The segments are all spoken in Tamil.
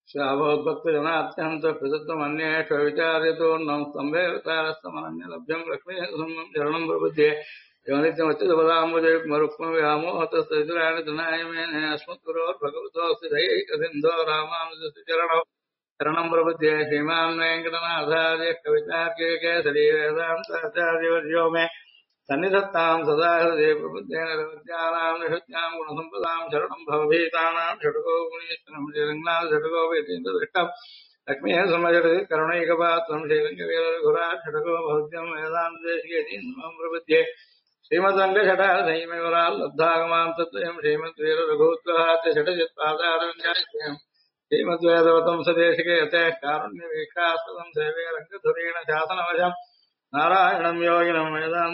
शाभोत्पत्तिजनात्यन्त पितत्वमन्येषु विचार्यतोऽन्नं स्तम्भेवतारस्तमनन्यलभ्यं लक्ष्मीः शरणं प्रपद्ये योनित्यमच्युतपदाम्बुजयुग्मरुक्मव्यामोहतस्तैतुराणि तनायमेने अस्मत्पुरोर्भगवतोऽस्ति दैकसिन्धो रामानुजस्य चरणौ शरणं प्रपद्ये श्रीमान् वेङ्कटनाथार्य कवितार्के केसरी वेदान्ताचार्यवर्यो मे सन्निधत्तां सदा हृदये प्रबुद्धेन रवत्यानां निषत्यां गुणसम्पदां शरणं भवभीतानां षट्को गुणीश्वरं श्रीरङ्गनाथ षट्को वेदेन्द्रदृष्टं लक्ष्मीः समजति करुणैकपात्रं श्रीरङ्गवीरघुरात् षट्को भवत्यं वेदान्तदेशिकेतीन्द्रं प्रबुध्ये श्रीमद्रङ्गषठाधैमविवराल्लब्धागमां तत्त्वयं श्रीमद्वीररघुत्वहात्य षट्चित्पादारण्याश्रयम् श्रीमद्वेदवतं सदेशिके यतेः कारुण्यवीक्षास्पदं सेवे रङ्गधुरेण शासनवशम् नारायणं योगिनं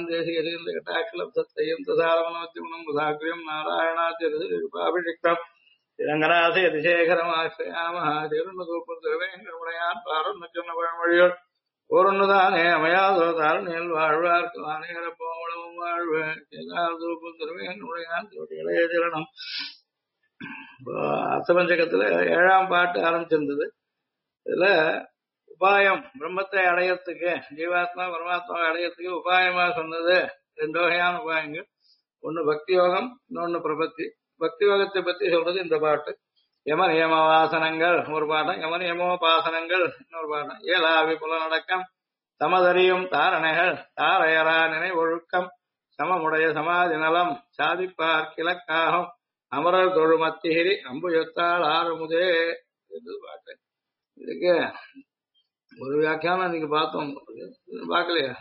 वेदान्तेशिकटाक्षलब्धत्तयन्तसारमनोद्यमनं बुधाग्र्यं नारायणाद्यपाभिषिक्तं श्रीरङ्गनाथयतिशेखरमाश्रयामः श्रीरुन्नतूपुर्देवेङ्करमुடையான் பாருன்னு சொன்ன பழமொழியோர் ஓருண்ணுதானே அமையாதோ தாருணியில் வாழ்வார்க்கு வானேர போவளவும் வாழ்வு திருவேங்கமுடையான் தோட்டிகளே திரணம். அர்த்தபஞ்சகத்துல 7ஆம் பாட்டு ஆரம்பிச்சிருந்தது. இதுல உபாயம் பிரம்மத்தை அடையறதுக்கு ஜீவாத்மா பரமாத்மாவை அடையறதுக்கு உபாயமா சொன்னது 2 வகையான உபாயங்கள். ஒன்னு பக்தி யோகம், இன்னொன்னு பிரபத்தி. பக்தி யோகத்தை பத்தி சொல்றது இந்த பாட்டு. யம நியம வாசனங்கள் ஒரு பாடம், யம நியமோபாசனங்கள் இன்னொரு பாடம். ஏலாவி புலநடக்கம், சமதறியும் தாரணைகள், தாரையரா நினைவொழுக்கம், சமமுடைய சமாதி நலம், சாதிப்பார் கிழக்காகும், அமரர் தொழுமத்திகிரி அம்புயத்தாள் ஆறுமுதே என்று பாட்டு. இதுக்கு ஒரு வியாக்கியானம் இன்னைக்கு பார்த்தோம், பார்க்கலையா?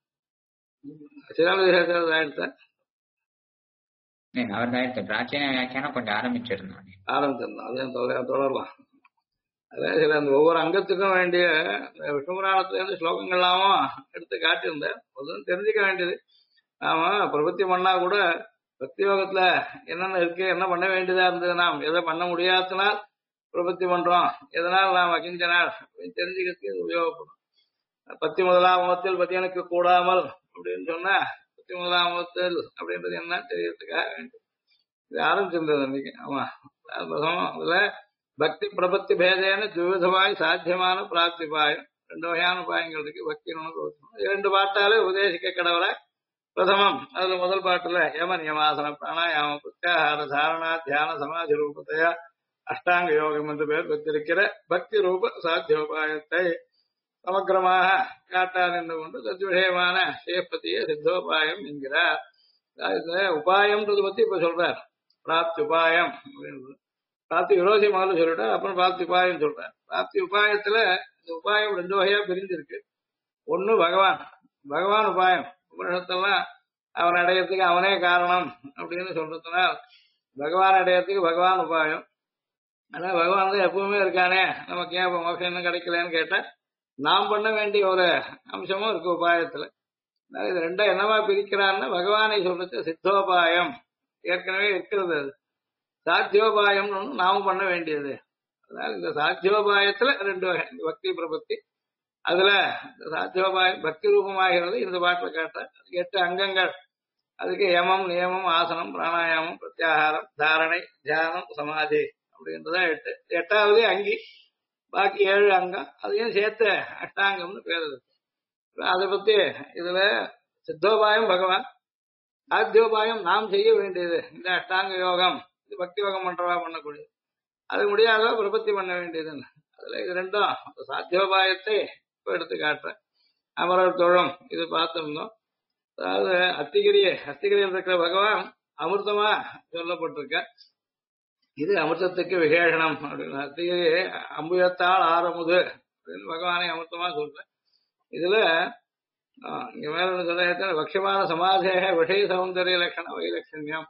சிறாயிடுத்த அவர்தான் பிராச்சீன வியாக்கியானம் கொஞ்சம் ஆரம்பிச்சிருந்தோம். அதையும் தொடரலாம். அதே சில அந்த ஒவ்வொரு அங்கத்துக்கும் வேண்டிய விஷ்ணு புராணத்துல இருந்து ஸ்லோகங்கள்லாமும் எடுத்து காட்டியிருந்தேன். அதுவும் தெரிஞ்சுக்க வேண்டியது. நாம பிரபத்தி பண்ணா கூட பக்தி யோகத்துல என்னென்ன இருக்கு, என்ன பண்ண வேண்டியதா இருந்தது, நாம் எதை பண்ண முடியாதனால் பிரபத்தி பண்றோம், எதனால் நாம் அகிஞ்சனால் தெரிஞ்சுக்கிறதுக்கு இது உபயோகப்படும். 11ஆம் முகத்தில் பதியனுக்கு கூடாமல் அப்படின்னு சொன்னா 11ஆம் முகத்தில் அப்படின்றது என்ன தெரியறதுக்காக வேண்டும். இது ஆரம்பிச்சிருந்தது அன்னைக்கு. ஆமா, அதுல பக்தி பிரபத்தி பேதேன்னு துவிதமாய் சாத்தியமான பிராப்திபாயம் 2 வகையான உபாயங்கள் இருக்கு. பக்தி 2 பாட்டாலே உபதேசிக்க கடவுளை பிரதமம். அதுல முதல் பாட்டுல யம நியமாசன பிராணாயாம பிரத்யாகார தாரணா தியான சமாதி ரூபத்தையா அஷ்டாங்க யோகம் என்று பெயர் பெற்றிருக்கிற பக்தி ரூப சாத்தியோபாயத்தை சமக்கிரமாக காட்டார் என்று கொண்டு தத்விஷயமான சேப்பத்திய சித்தோபாயம் என்கிறார். உபாயம்ன்றது பத்தி இப்ப சொல்றார். பிராப்தி உபாயம் அப்படின்றது பிராப்தி விரோதி முதல்ல சொல்லிட்டார், அப்புறம் பிராப்தி உபாயம் சொல்றார். பிராப்தி உபாயத்துல இந்த உபாயம் 2 வகையா பிரிஞ்சிருக்கு. ஒண்ணு பகவான் உபாயம். உபனிஷத்தெல்லாம் அவன் அடையறதுக்கு அவனே காரணம் அப்படின்னு சொல்றதுனால் பகவான் அடையறதுக்கு பகவான் உபாயம். ஆனா பகவான் தான் எப்பவுமே இருக்கானே, நமக்கு ஏன் மோட்சம் இன்னும் கிடைக்கலன்னு கேட்டா நாம் பண்ண வேண்டிய ஒரு அம்சமும் இருக்கு உபாயத்துல. இது 2 என்னவா பிரிக்கிறான்னா பகவானை சொல்றது சித்தோபாயம் ஏற்கனவே இருக்கிறது, அது சாத்தியோபாயம்னு ஒண்ணு நாமும் பண்ண வேண்டியது. அதனால இந்த சாத்தியோபாயத்துல 2 வகை, பக்தி பிரபத்தி. அதுல சாத்தியோபாயம் பக்தி ரூபமாகிறது இந்த பாட்டுல காட்ட 8 அங்கங்கள். அதுக்கு யமம் நியமம் ஆசனம் பிராணாயாமம் பிரத்யாகாரம் தாரணை தியானம் சமாதி அப்படின்றதா 8. 8வது அங்கி, பாக்கி 7 அங்கம். அதையும் சேர்த்து அஷ்டாங்கம்னு பேர் இருக்கு. அதை பத்தி இதுல சித்தோபாயம் பகவான், சாத்தியோபாயம் நாம் செய்ய வேண்டியது. இந்த அஷ்டாங்க யோகம் இது பக்தி யோகம் பண்றவா பண்ணக்கூடியது, அது முடியாத பிரபத்தி பண்ண வேண்டியதுன்னு. அதுல இது 2ம் சாத்தியோபாயத்தை இப்ப எடுத்து காட்டுறேன். அமரர் தொழும் இது பார்த்திருந்தோம். அதாவது அத்திகிரியில் இருக்கிற பகவான் அமிர்தமா சொல்லப்பட்டிருக்க. இது அமிர்தத்துக்கு விசேஷனம் அப்படின்னு. அத்திகிரி அம்புயத்தால் ஆரமுது அப்படின்னு பகவானை அமிர்தமா சொல்றேன். இதுல இங்க மேல சொல்ல பக்ஷமான சமாதேக விஷய சௌந்தரிய லட்சண வைலட்சண்யம்.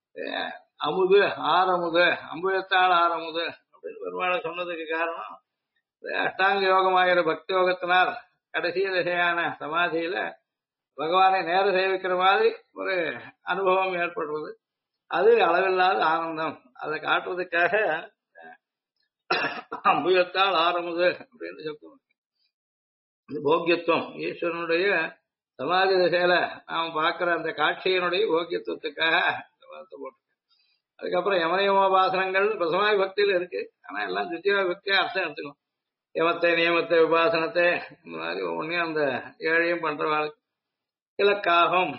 அமுது ஆரமுது அம்புயத்தால் ஆரமுது அப்படின்னு பெருமாளை சொன்னதுக்கு காரணம் அஷ்டாங்க யோகமாகிற பக்தி யோகத்தினால் கடைசி திசையான சமாதியில பகவானை நேர சேவிக்கிற மாதிரி ஒரு அனுபவம் ஏற்படுறது. அது அளவில்லாத ஆனந்தம். அதை காட்டுறதுக்காக அம்புயத்தால் ஆரமுது அப்படின்னு சொல்லுவோம். இது போக்கியத்துவம், ஈஸ்வரனுடைய சமாதி திசையில நாம் பார்க்கிற அந்த காட்சியினுடைய போக்கியத்துவத்துக்காக இந்த வார்த்தை போட்டு அதுக்கப்புறம் யமனியமோபாசனங்கள் பிரசமா விபக்தியில இருக்கு. ஆனா எல்லாம் தித்தியா விபக்தியா அர்த்தம் எடுத்துக்கணும். யமத்தை நியமத்தை உபாசனத்தை இந்த மாதிரி ஒவ்வொன்றையும் அந்த ஏழையும் பண்றவாளுக்கு இலக்காகும்.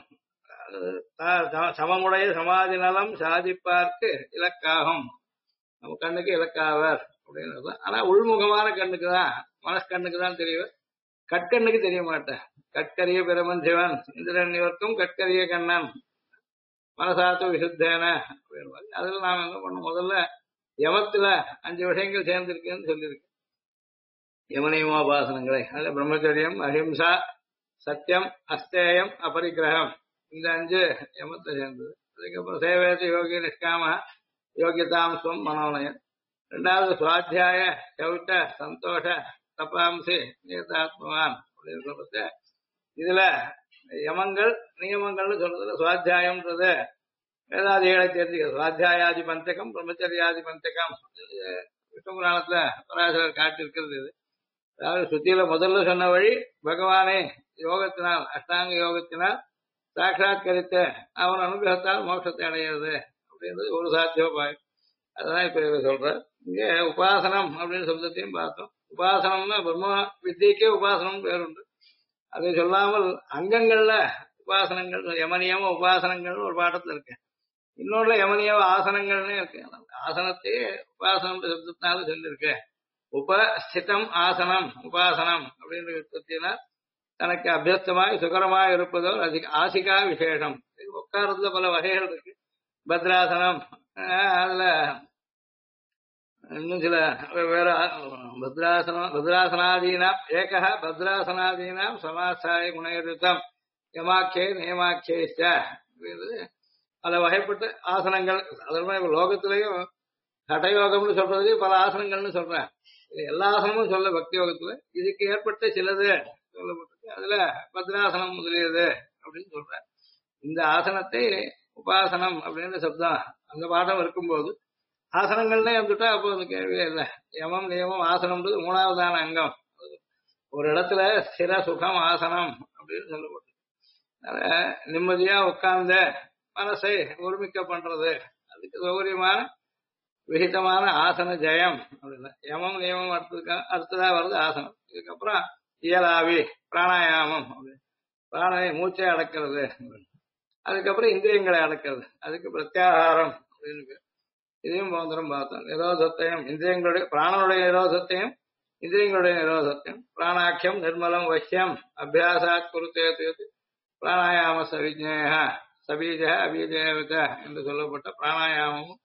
சமமுடைய சமாதி நலம் சாதிப்பார்க்கு இலக்காகும். நம்ம கண்ணுக்கு இலக்காவர் அப்படின்னு. ஆனா உள்முகமான கண்ணுக்கு தான், மனஸ்கண்ணுக்கு தான் தெரியும், கட்கண்ணுக்கு தெரிய மாட்டேன். கட்கரிய பிரமன் சிவன் இந்திரன் இவர்க்கும் கட்கரிய கண்ணன் மனசாத்து விசுத்தேன அப்படின்னு. அதுல நாம என்ன பண்ணோம், முதல்ல யமத்துல 5 விஷயங்கள் சேர்ந்திருக்குன்னு சொல்லியிருக்கு. யமனியமோபாசனங்களை அதுல பிரம்மச்சரியம், அஹிம்சா, சத்தியம், அஸ்தேயம், அபரிக்கிரகம், இந்த 5 யமத்தை சேர்ந்தது. அதுக்கப்புறம் சேவேத யோகி நிஷ்காம யோகிதாம் ஸ்வம் மனோநயன். 2வது சுவாத்தியாய சௌச்ச சந்தோஷ தபாம்சி நியதாத்மவான் அப்படின்னு சொல்றது. இதுல யமங்கள் நியமங்கள்னு சொல்றதுல சுவாத்தியாயம்ன்றது வேதாதிகளை தெரிஞ்சுக்கிறது. சுவாத்தியாயாதி பஞ்சகம் பிரம்மச்சரியாதி பஞ்சகம் விஷ்ணு புராணத்துல பராசரர் காட்டியிருக்கிறது. இது அதாவது சுத்தியில முதல்ல சொன்ன வழி பகவானே யோகத்தினால் அஷ்டாங்க யோகத்தினால் சாட்சாத்கரித்த அவன் அனுகிரகத்தால் மோட்சத்தை அடைகிறது அப்படின்றது ஒரு சாத்தியோபாயம். அதுதான் இப்ப இதை சொல்ற. இங்க உபாசனம் அப்படின்னு சப்தத்தையும் பார்த்தோம். உபாசனம்னா பிரம்ம வித்தியக்கே உபாசனம் பேருண்டு. அதை சொல்லாமல் அங்கங்கள்ல உபாசனங்கள் யமனியம உபாசனங்கள் ஒரு பாடத்துல இருக்கு. இன்னொன்று யமனியம ஆசனங்கள்னு இருக்கு. ஆசனத்தையே உபாசனம் சப்தத்தினால சொல்லியிருக்கு. உபஸ்திதம் ஆசனம் உபாசனம் அப்படின்ற விற்பத்தினா தனக்கு அபியஸ்தமாய் சுகரமாய் இருப்பதோ ஆசிகா விசேஷம். உட்காரத்துல பல வகைகள் இருக்கு. பத்ராசனம், அதுல இன்னும் சில வேற பத்ராசனாதீனாம் ஏக பத்ராசனாதீனாம் சமாசாய குணயுத்தம் யமாக்கியை நியமாக்கிய பல வகைப்பட்ட ஆசனங்கள். அதற்கு லோகத்திலையும் ஹடயோகம்னு சொல்றதுக்கு பல ஆசனங்கள்னு சொல்றேன். எல்லா ஆசனமும் சொல்ல பக்தி யோகத்துல இதுக்கு ஏற்பட்ட சிலது சொல்லப்பட்டிருக்கு. அதுல பத்ராசனம் முதலியது அப்படின்னு சொல்றேன். இந்த ஆசனத்தை உபாசனம் அப்படின்ற சப்தம் அந்த பாடம் இருக்கும்போது ஆசனங்கள்னே வந்துட்டா அப்போ அந்த கேள்வியே இல்லை. யமம் நியமம் ஆசனம்ன்றது 3வதான அங்கம். ஒரு இடத்துல ஸ்திர சுகம் ஆசனம் அப்படின்னு சொல்லப்பட்டது. நிம்மதியா உட்கார்ந்த மனசை ஒருமிக்க பண்றது, அதுக்கு சௌகரியமான விகிதமான ஆசன ஜெயம் அப்படின்னா யமம் நியமம் அடுத்ததா வருது ஆசனம். இதுக்கப்புறம் இயலாவி பிராணாயாமம் அப்படின்னு பிராணனை மூச்சை அடக்கிறது. அதுக்கப்புறம் இந்திரியங்களை அடக்கிறது, அதுக்கு பிரத்யாகாரம் அப்படின்னு. இதையும் போந்தரம் பார்த்தோம். நிரோதத்தையும் இந்திரியங்களுடைய பிராணனுடைய நிரோதத்தையும் இந்திரியங்களுடைய நிரோதத்தையும் பிராணாக்கியம் நிர்மலம் வசியம் அபியாசாத் குருத்தே தீர்த்து பிராணாயாம சவிஜேய சபீஜ அபீஜேவத என்று சொல்லப்பட்ட பிராணாயாமமும்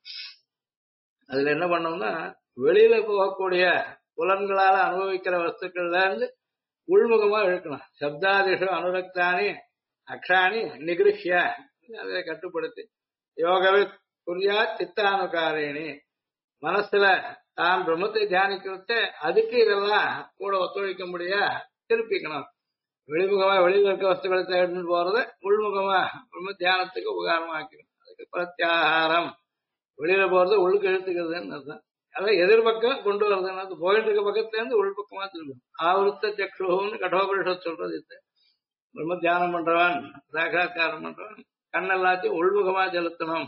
அதுல என்ன பண்ணோம்னா வெளியில போகக்கூடிய புலன்களால அனுபவிக்கிற வஸ்துக்கள்ல இருந்து உள்முகமா இழுக்கணும். சப்தாதிஷு அனுரக்தானி அக்ஷாணி நிகிருஷ்ய அதை கட்டுப்படுத்தி யோகவித் புரியா சித்தானுகாரிணி மனசுல தான் பிரம்மத்தை தியானிக்கிறது அதுக்கு இதெல்லாம் கூட ஒத்துழைக்க முடியா திருப்பிக்கணும். வெளிமுகமா வெளியில இருக்க வஸ்துக்களை தேடிட்டு போறத உள்முகமா பிரம்ம தியானத்துக்கு உபகாரமாக்கணும். அதுக்கு பிரத்யாகாரம் வெளியில போறது உள்ளுக்கு இழுத்துக்கிறதுன்னு அர்த்தம். அதான் எதிர்பக்கம் கொண்டு வருதுன்னு போயிட்டு இருக்க பக்கத்துல இருந்து உள்பக்கமா திரும்பும். ஆவருத்த சக்ஷுன்னு கடோபரிஷத் சொல்றது. பிரம்ம தியானம் பண்றவன் சாட்சாத்காரம் பண்றவன் கண்ணெல்லாத்தையும் உள்முகமா செலுத்தணும்.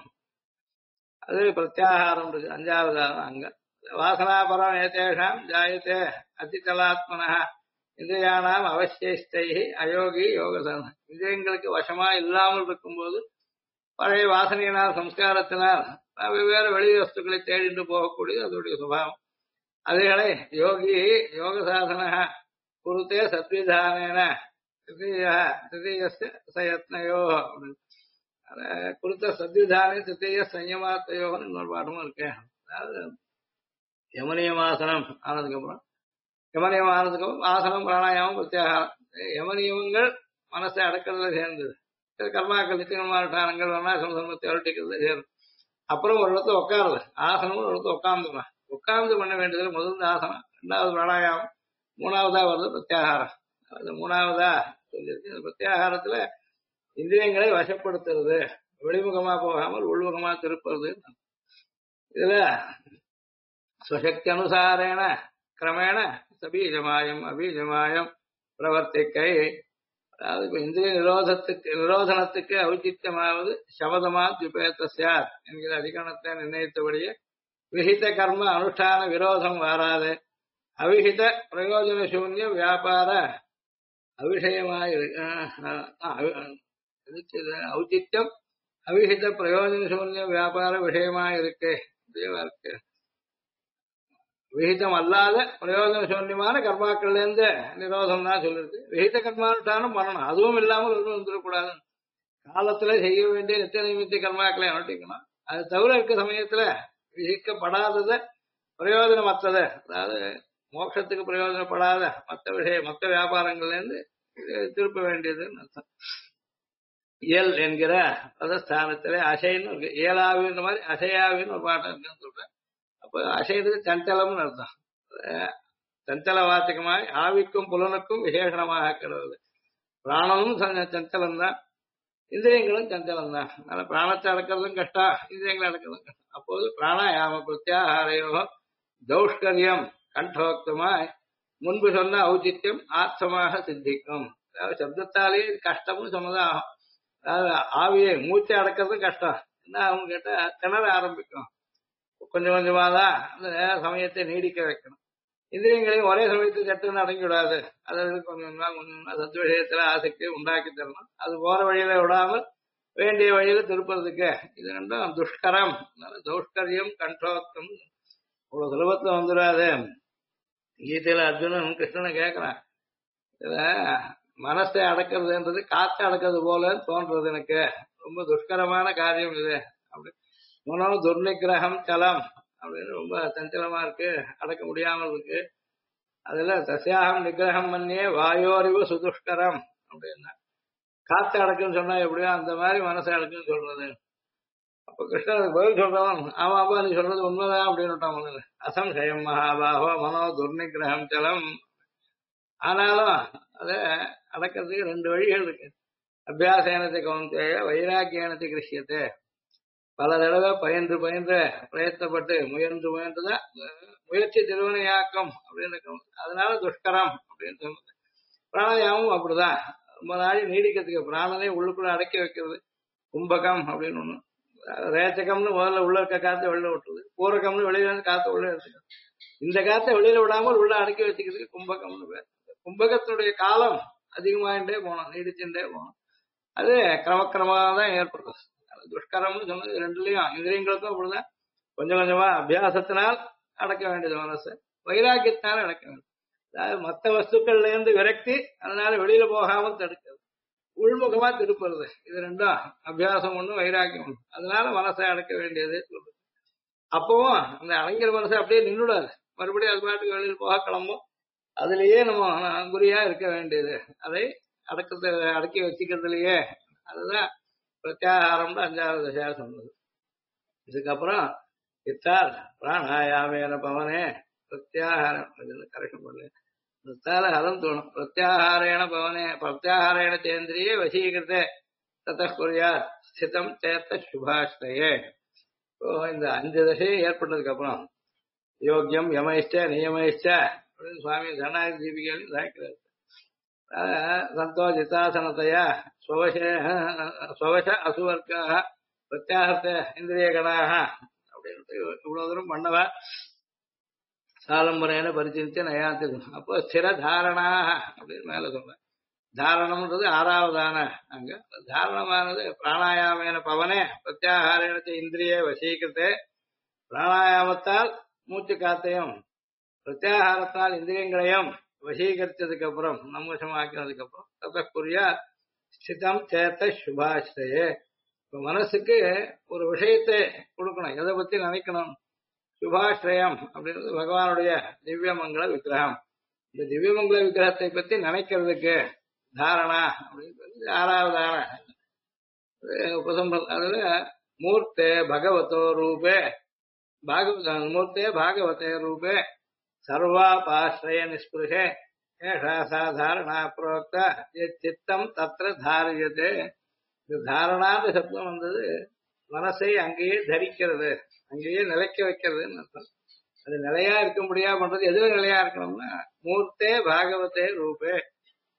அது பிரத்யாகாரம் இருக்கு. 5வது அங்க வாசனாபரம் ஏதேஷாம் ஜாயத்தே அதிகலாத்மனா இந்திரியானாம் அவசியஸ்தை அயோகி யோகசான. இந்திரியங்களுக்கு வசமா இல்லாமல் இருக்கும்போது பழைய வாசனையினால் சம்ஸ்காரத்தினால் வெவ்வேறு வெளி வஸ்துக்களை தேடிட்டு போகக்கூடியது அதோடைய சுபாவம். அதுகளை யோகி யோக சாதன குருத்தே சத்விதானேன சயத்னயோ குருத்த சத்விதானே திருத்தீய சயமாத்தையோன்னு இன்னொரு பாடமும் இருக்கு. அதாவது யமனியமாசனம் ஆனதுக்கப்புறம் யமனியம் ஆனதுக்கப்புறம் ஆசனம் பிராணாயாமம் பிரத்யாகாரம். யமனியமங்கள் மனசை அடக்கிறதுல சேர்ந்தது. கர்மாக்கள் நித்தியமாட்டானங்கள் வர்ணாசிரம சம்பத்தை அருட்டிக்கிறதுல சேரும். அப்புறம் ஒரு இடத்துல உட்காருது ஆசனம், ஒரு இடத்துல உட்கார்ந்துக்கலாம். உட்கார்ந்து பண்ண வேண்டியது முதல்ல ஆசனம், 2வது பிராணாயாமம், 3வதா வருது பிரத்யாகாரம். அது 3வதா சொல்லியிருக்கு. இந்த பிரத்யாகாரத்துல இந்திரியங்களை வசப்படுத்துறது, வெளிமுகமா போகாமல் உள்முகமா திருப்புறது. இதுல ஸ்வசக்தி அனுசாரேன கிரமேண சபீஜமாயம் அபீஜமாயம் பிரவர்த்திக்கை அதாவது இப்ப இந்திரிய நிரோதனத்துக்கு ஔச்சித்யமாவது சபதமா துபேத்த சாத் என்கிற அதிகரணத்தை நிர்ணயித்தபடியே விஹித கர்ம அனுஷ்டான விரோதம் வராது. அவிஹித பிரயோஜன சூன்ய வியாபார ஔச்சித்யம் அவிஹித பிரயோஜன சூன்ய வியாபார விஷயமாயிருக்கு. விகிதம் அல்லாத பிரயோஜன சூன்யமான கர்மாக்கள்ல இருந்து நிரோதம் தான் சொல்லிருக்கு. விகித கர்மானுஷ்டானம் பண்ணணும், அதுவும் இல்லாமல் ஒன்றும் வந்துடக்கூடாது. காலத்துல செய்ய வேண்டிய நித்திய நிமித்த கர்மாக்களை அனுஷ்டிக்கணும். அது தவிர இருக்க சமயத்துல விதிக்கப்படாதத பிரயோஜனமற்றத, அதாவது மோட்சத்துக்கு பிரயோஜனப்படாத மற்ற வியாபாரங்கள்ல இருந்து திருப்ப வேண்டியதுன்னு அர்த்தம். இயல் என்கிற பதஸ்தானத்திலே அசைன்னு இருக்கு. இயலாவின்ற மாதிரி அசையாவின்னு ஒரு பாட்டம் இருக்குன்னு சொல்றேன். அப்ப அசைறது சஞ்சலம்னு அர்த்தம். சஞ்சல வாச்சகமாய் ஆவிக்கும் புலனுக்கும் விசேஷமாக கிடவுது. பிராணமும் சஞ்சலம் தான், இந்திரியங்களும் சஞ்சலம் தான். அதனால பிராணத்தை அடக்கிறதும் கஷ்டம், இந்திரியங்களை அடக்கிறதும் கஷ்டம். அப்போது பிராணாயாம பிரத்யாகாரையோ தௌஷ்கரியம் கண்டோக்தமாய் முன்பு சொன்ன ஔச்சித்யம் ஆத்மமாக சித்திக்கும். அதாவது சப்தத்தாலேயே இது கஷ்டம்னு சொன்னதான். அதாவது ஆவியை மூச்சை அடக்கிறதும் கஷ்டம். என்ன அவங்க கேட்டா திணற ஆரம்பிக்கும். கொஞ்சம் கொஞ்சமா தான் அந்த சமயத்தை நீடிக்க வைக்கணும். இந்திரியங்களையும் ஒரே சமயத்தில் சட்டுன்னு அடங்கி விடாது. அதாவது கொஞ்சம் கொஞ்சமா சத்து விஷயத்துல ஆசக்தியை உண்டாக்கி தரணும். அது போற வழியில விடாமல் வேண்டிய வழியில திருப்புறதுக்கு இது ரெண்டும் துஷ்கரம். தௌஷ்கரியம் கண்டோக்தம் அவ்வளவு சுலபத்துல வந்துடாது. கீதையில அர்ஜுனன் கிருஷ்ணனை கேட்கிறான், இதுல மனசை அடக்கிறதுன்றது காற்றை அடக்கிறது போல தோன்றது, எனக்கு ரொம்ப துஷ்கரமான காரியம் இது அப்படி. மனோ துர்நிகிரகம் சலம் அப்படின்னு ரொம்ப சஞ்சலமா இருக்கு, அடக்க முடியாமல் இருக்கு. அதுல தஸ்யாகம் நிகிரகம் பண்ணியே வாயோரிவு சுதுஷ்கரம் அப்படின்னா காற்றை அடக்குன்னு சொன்னா எப்படியோ அந்த மாதிரி மனசை அடக்குன்னு சொல்றது. அப்ப கிருஷ்ணனுக்கு பதில் சொல்றவன், ஆமாப்பா நீ சொல்றது உண்மைதான் அப்படின்னு அசம்சயம் மகாபாகோ மனோ துர்நிகிரகம் சலம். ஆனாலும் அதை அடக்கிறதுக்கு ரெண்டு வழிகள் இருக்கு. அபியாசேனத்தை கவுந்தேய வைராக்கியானத்தை கிருஷ்யத்தை. பல தடவை பயின்று பிரயத்தப்பட்டு முயன்றுதான் முயற்சி திருவினையாக்கம் அப்படின்னு. அதனால துஷ்கரம் அப்படின்னு சொன்னது. பிராணாயாமம் அப்படிதான், ரொம்ப நாளை நீடிக்கிறதுக்கு பிராணனை உள்ளுக்குள்ள அடக்கி வைக்கிறது. கும்பகம் அப்படின்னு ஒண்ணு. ரேச்சகம்னு முதல்ல உள்ள இருக்க காத்த வெளில விட்டுறது, பூரகம்னு வெளியில இருந்து காத்த உள்ள எடுத்துக்கிறது. இந்த காத்த வெளியில விடாமல் உள்ள அடக்கி வச்சுக்கிறதுக்கு கும்பகம்னு பேர். கும்பகத்தினுடைய காலம் அதிகமாயிட்டே போனோம், நீடிச்சுட்டே போனோம். அது கிரமக்கிரமாக தான் ஏற்படுறது. துஷ்கரம்னு சொன்னது ரெண்டுலயும் இந்திரியங்களுக்கும் அப்படிதான். கொஞ்சம் கொஞ்சமா அபியாசத்தினால் அடக்க வேண்டியது மனசு, வைராக்கியத்தினால அடக்க வேண்டியது. அதாவது மற்ற வஸ்துக்கள்ல இருந்து விரக்தி, அதனால வெளியில போகாமல் தடுக்கிறது, உள்முகமா திருப்புறது. இது ரெண்டும் அபியாசம் ஒண்ணு வைராக்கியம் ஒண்ணு. அதனால மனசை அடக்க வேண்டியது சொல்றது. அப்பவும் அந்த அடங்கிற மனசை அப்படியே நின்றுடாது, மறுபடியும் அது பாட்டுக்கு வெளியில் போக கிளம்பும். அதுலயே நம்ம குறியா இருக்க வேண்டியது. அதை அடக்கி வச்சுக்கிறதுலயே. அதுதான் பிரத்யாகாரம்னு 5வது தசையா சொன்னது. இதுக்கப்புறம் இத்தால் பிராணாயாமேன பவனே பிரத்யாகாரம் கரெக்ஷன் பண்ணல, ஹரம் தோணும். பிரத்யாகாரேண பவனே பிரத்யாகாரேண சேந்திரியே வசீகிருத்தே தத குறியா ஸ்திதம் சேத்த சுபாஷ்டயே. இந்த 5 தசையும் ஏற்பட்டதுக்கு அப்புறம் யோக்கியம் யமைஷ்ட நியமைஷ்ட அப்படின்னு சுவாமி தனாதி தீபிகையில் தாக்கிறார். சந்தோஷிதாசனத்தையா ஸ்வவச அசுவர்க்காக பிரத்யாகத்த இந்திரிய கடாக அப்படின்ட்டு இவ்வளவு தூரம் பண்ணவா சாலம்பரையான பரிச்சிருச்சு நயாத்து. அப்போ ஸ்திர தாரணாக அப்படின்னு மேல சொல்றேன். தாரணம்ன்றது 6வதான அங்க. தாரணமானது பிராணாயாமேன பவனே பிரத்யாகாரேன இந்திரிய வசீகிருத்தே. பிராணாயாமத்தால் மூச்சு காத்தையும் பிரத்யாகாரத்தால் இந்திரியங்களையும் வசீகரிச்சதுக்கு அப்புறம் நம்மசமாக்கினதுக்கு அப்புறம் ததற்குரிய ஸ்திதம் சேத்த சுபாஷ்டயே. இப்ப மனசுக்கு ஒரு விஷயத்தை கொடுக்கணும், எதை பத்தி நினைக்கணும். சுபாஷ்ரயம் அப்படின்றது பகவானுடைய திவ்யமங்கள விக்கிரகம். இந்த திவ்யமங்கள விக்கிரகத்தை பத்தி நினைக்கிறதுக்கு தாரணா அப்படின்னு 6வதான உபசம்பம். அதுல மூர்த்தே பகவதோ ரூபே மூர்த்தே பாகவதே ரூபே சர்வாபாஸ்ரய நிஸ்பிருஷே ஏஷா சாதாரணா புரோக்தா சித்தம் தத்திர தாரியதே. இந்த தாரணாத சப்தம் வந்தது மனசை அங்கேயே தரிக்கிறது, அங்கேயே நிலைக்க வைக்கிறதுன்னு அர்த்தம். அது நிலையா இருக்க முடியாது பண்றது. எதுல நிலையா இருக்கணும்னா மூர்த்தே பாகவதே ரூபே.